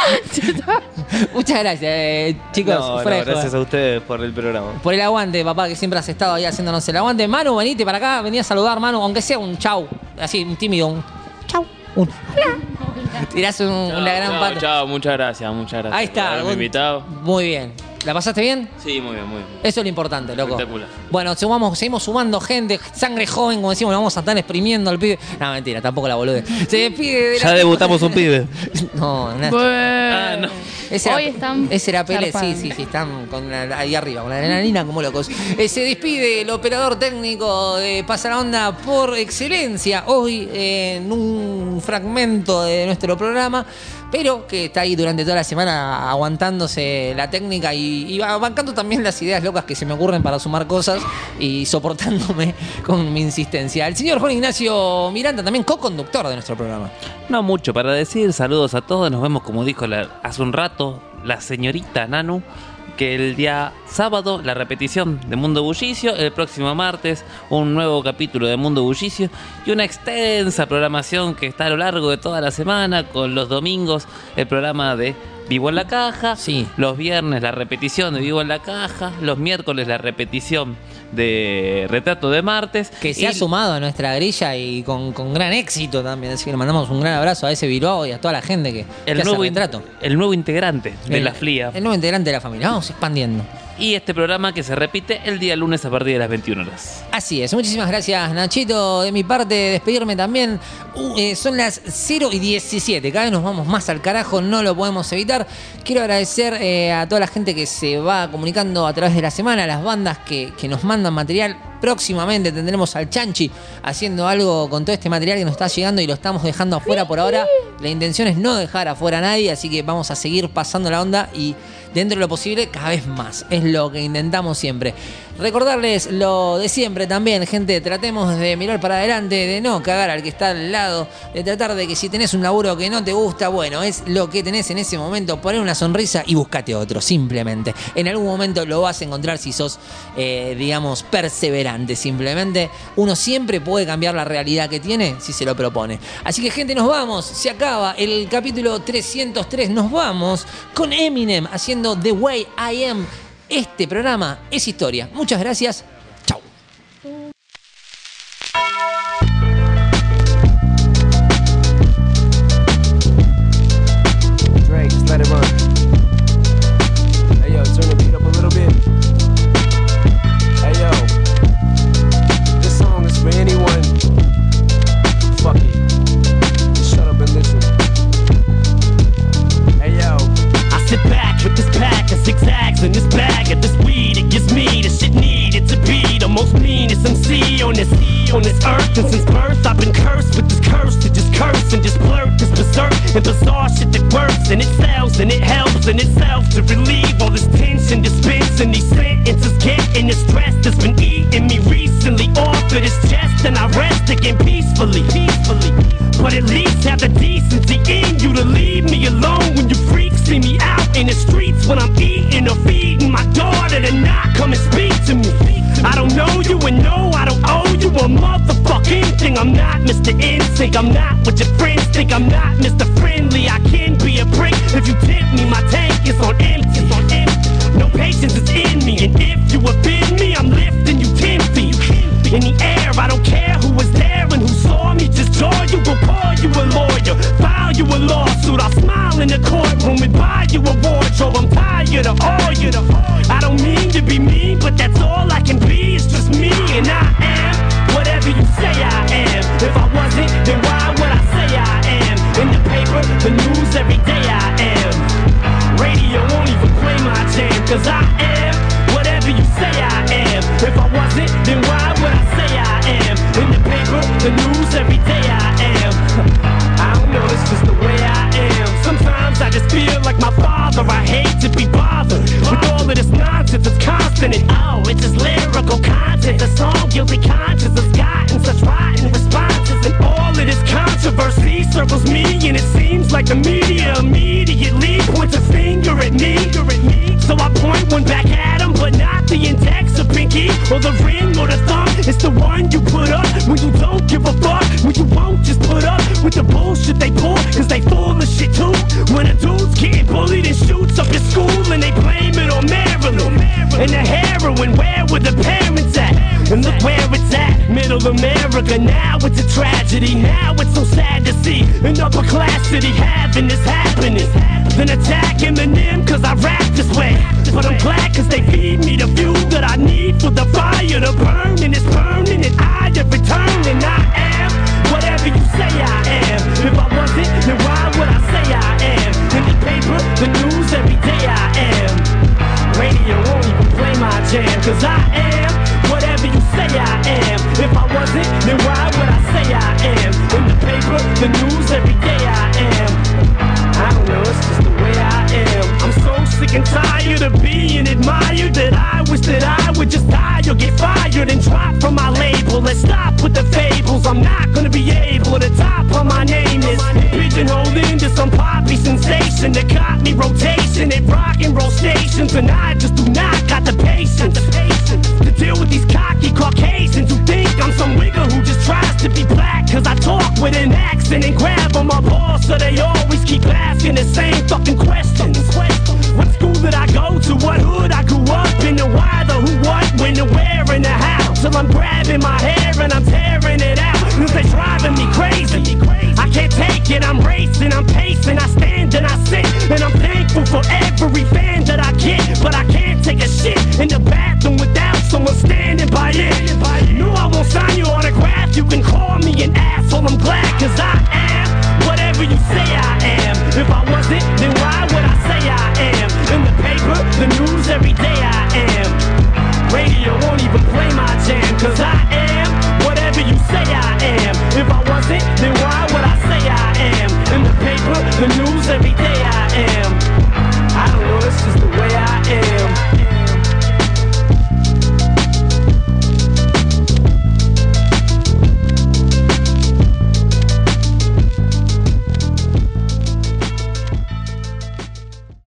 Muchas gracias, eh, chicos. No, no, fuera de joda. gracias a ustedes por el programa. Por el aguante, papá, que siempre has estado ahí haciéndonos el aguante. Manu, venite para acá, vení a saludar, Manu, aunque sea un chau, así, un tímido, un chau, un hola. Tirás un, una gran chao, pata. chao, muchas gracias, muchas gracias. Ahí está, por haberme vos- invitado. Muy bien. ¿La pasaste bien? Sí, muy bien, muy bien. Eso es lo importante, loco. Espectacular. Bueno, sumamos, seguimos sumando gente, sangre joven, como decimos, lo vamos a estar exprimiendo al pibe. No, mentira, tampoco la bolude. Se despide de la... Ya debutamos un pibe. No, no. Ah, no. Ese Hoy era, están ese era Pele, sí, zarpados. sí, sí, están con la- ahí arriba, con la adrenalina como locos. Eh, se despide el operador técnico de Pasa la Onda por excelencia, hoy eh, en un fragmento de nuestro programa, pero que está ahí durante toda la semana aguantándose la técnica y, y va bancando también las ideas locas que se me ocurren para sumar cosas y soportándome con mi insistencia. El señor Juan Ignacio Miranda, también co-conductor de nuestro programa. No mucho para decir, saludos a todos, nos vemos como dijo la- hace un rato la señorita Nanu, que el día sábado la repetición de Mundo Bullicio, el próximo martes un nuevo capítulo de Mundo Bullicio y una extensa programación que está a lo largo de toda la semana, con los domingos el programa de Vivo en la Caja, Sí. los viernes la repetición de Vivo en la Caja, los miércoles la repetición de Retrato de Martes. Que se y- ha sumado a nuestra grilla y con, con gran éxito también. Así que le mandamos un gran abrazo a ese Bilbao y a toda la gente que, el que nuevo, hace in- retrato. el nuevo integrante de El- la F L I A. El nuevo integrante de la familia. Vamos expandiendo. Y este programa que se repite el día lunes a partir de las veintiuna horas. Así es. Muchísimas gracias, Nachito. De mi parte, despedirme también. Uh, eh, son las cero y diecisiete. Cada vez nos vamos más al carajo. No lo podemos evitar. Quiero agradecer eh, a toda la gente que se va comunicando a través de la semana, a las bandas que, que nos mandan material. Próximamente tendremos al Chanchi haciendo algo con todo este material que nos está llegando y lo estamos dejando afuera por ahora. La intención es no dejar afuera a nadie, así que vamos a seguir pasando la onda y dentro de lo posible cada vez más. Es lo que intentamos siempre. Recordarles lo de siempre también, gente, tratemos de mirar para adelante, de no cagar al que está al lado, de tratar de que si tenés un laburo que no te gusta, bueno, es lo que tenés en ese momento, poner una sonrisa y buscate otro, simplemente. En algún momento lo vas a encontrar si sos, eh, digamos, perseverante, simplemente. Uno siempre puede cambiar la realidad que tiene si se lo propone. Así que, gente, nos vamos, se acaba el capítulo trescientos tres, nos vamos con Eminem haciendo The Way I Am. Este programa es historia. Muchas gracias. Chau. Drake, just let it run. Hey yo, turn the beat up a little bit. Hey yo, this song is for anyone. Fuck it. Just shut up and listen. Hey yo. I sit back with this pack of zigzags in this bag of this weed. It gives me the shit needed to be the most meanest M C on this on this earth. And since birth, I've been cursed with this curse to just curse and just blurt this berserk and bizarre shit that works and it sells and it helps in itself to relieve all this tension, dispense and these sentences getting the stress that's been eating me recently off of this chest. And I rest again peacefully, peacefully. But at least have the decency in you to leave me alone when you freaks see me out in the streets when I'm eating or feeding my daughter to not come and speak to me. I don't know you and no, I don't owe you a motherfucking thing. I'm not Mister Instinct, I'm not what your friends think. I'm not Mister Friendly, I can be a prick if you tempt me. My tank is on empty, it's on empty. No patience is in me, and if you offend me, I'm lifting you ten feet in the air. I don't care who was there and who saw me. Just jaw you, will call you a lawyer, file you a lawsuit. I'll smile in the courtroom and buy you a wardrobe. I'm tired of all you. I don't mean to be mean, but that's all I can be. It's just me, and I am whatever you say I am. If I wasn't, then why would I say I am? In the paper, the news, every day I am. Radio won't even play my jam, cause I am whatever you say I am. If I wasn't, then why would I say I am? In the paper, the news, every day I am. I don't know, it's just the way I am. Sometimes I just feel like my my father. I hate to be bothered with all of this nonsense. It's constant and oh, it's just lyrical content. The song Guilty Conscience has gotten such rotten responses, and all of this controversy circles me, and it seems like the media immediately points a finger at me. So I point one back at him, but not the index or pinky or the ring or the thumb. It's the one you put up when you don't give a fuck, when you won't just put up with the bullshit they pull, cause they full of shit too. When a dude's getting bullied and shoots up your school and they blame it on Maryland and the heroin, where were the parents at? And look where it's at, middle America. Now it's a tragedy, now it's so sad to see an upper class city having this happening. Then attack Eminem cause I rap this way, but I'm glad cause they feed me the fuel that I need for the fire to burn, and it's burning and I have returned, and I am whatever you say I am. If I wasn't, then why would I say I am? In the paper, the news, every day I am. Radio won't even play my jam, cause I am whatever you say I am. If I wasn't, then why would I say I am? In the paper, the news, every day I am. I don't know, it's just the way I am. I'm so sick and tired of being admired that I wish that I would just die or get fired and drop from my label. Let's stop with the fables, I'm not gonna be able to top on my name is pigeonholed into some poppy sensation that got me rotation at rock and roll stations, and I just do not got the patience to deal with these cocky Caucasians who think I'm some wigger who just tries to be black cause I talk with an accent and grab on my balls, so they always keep asking the same fucking questions.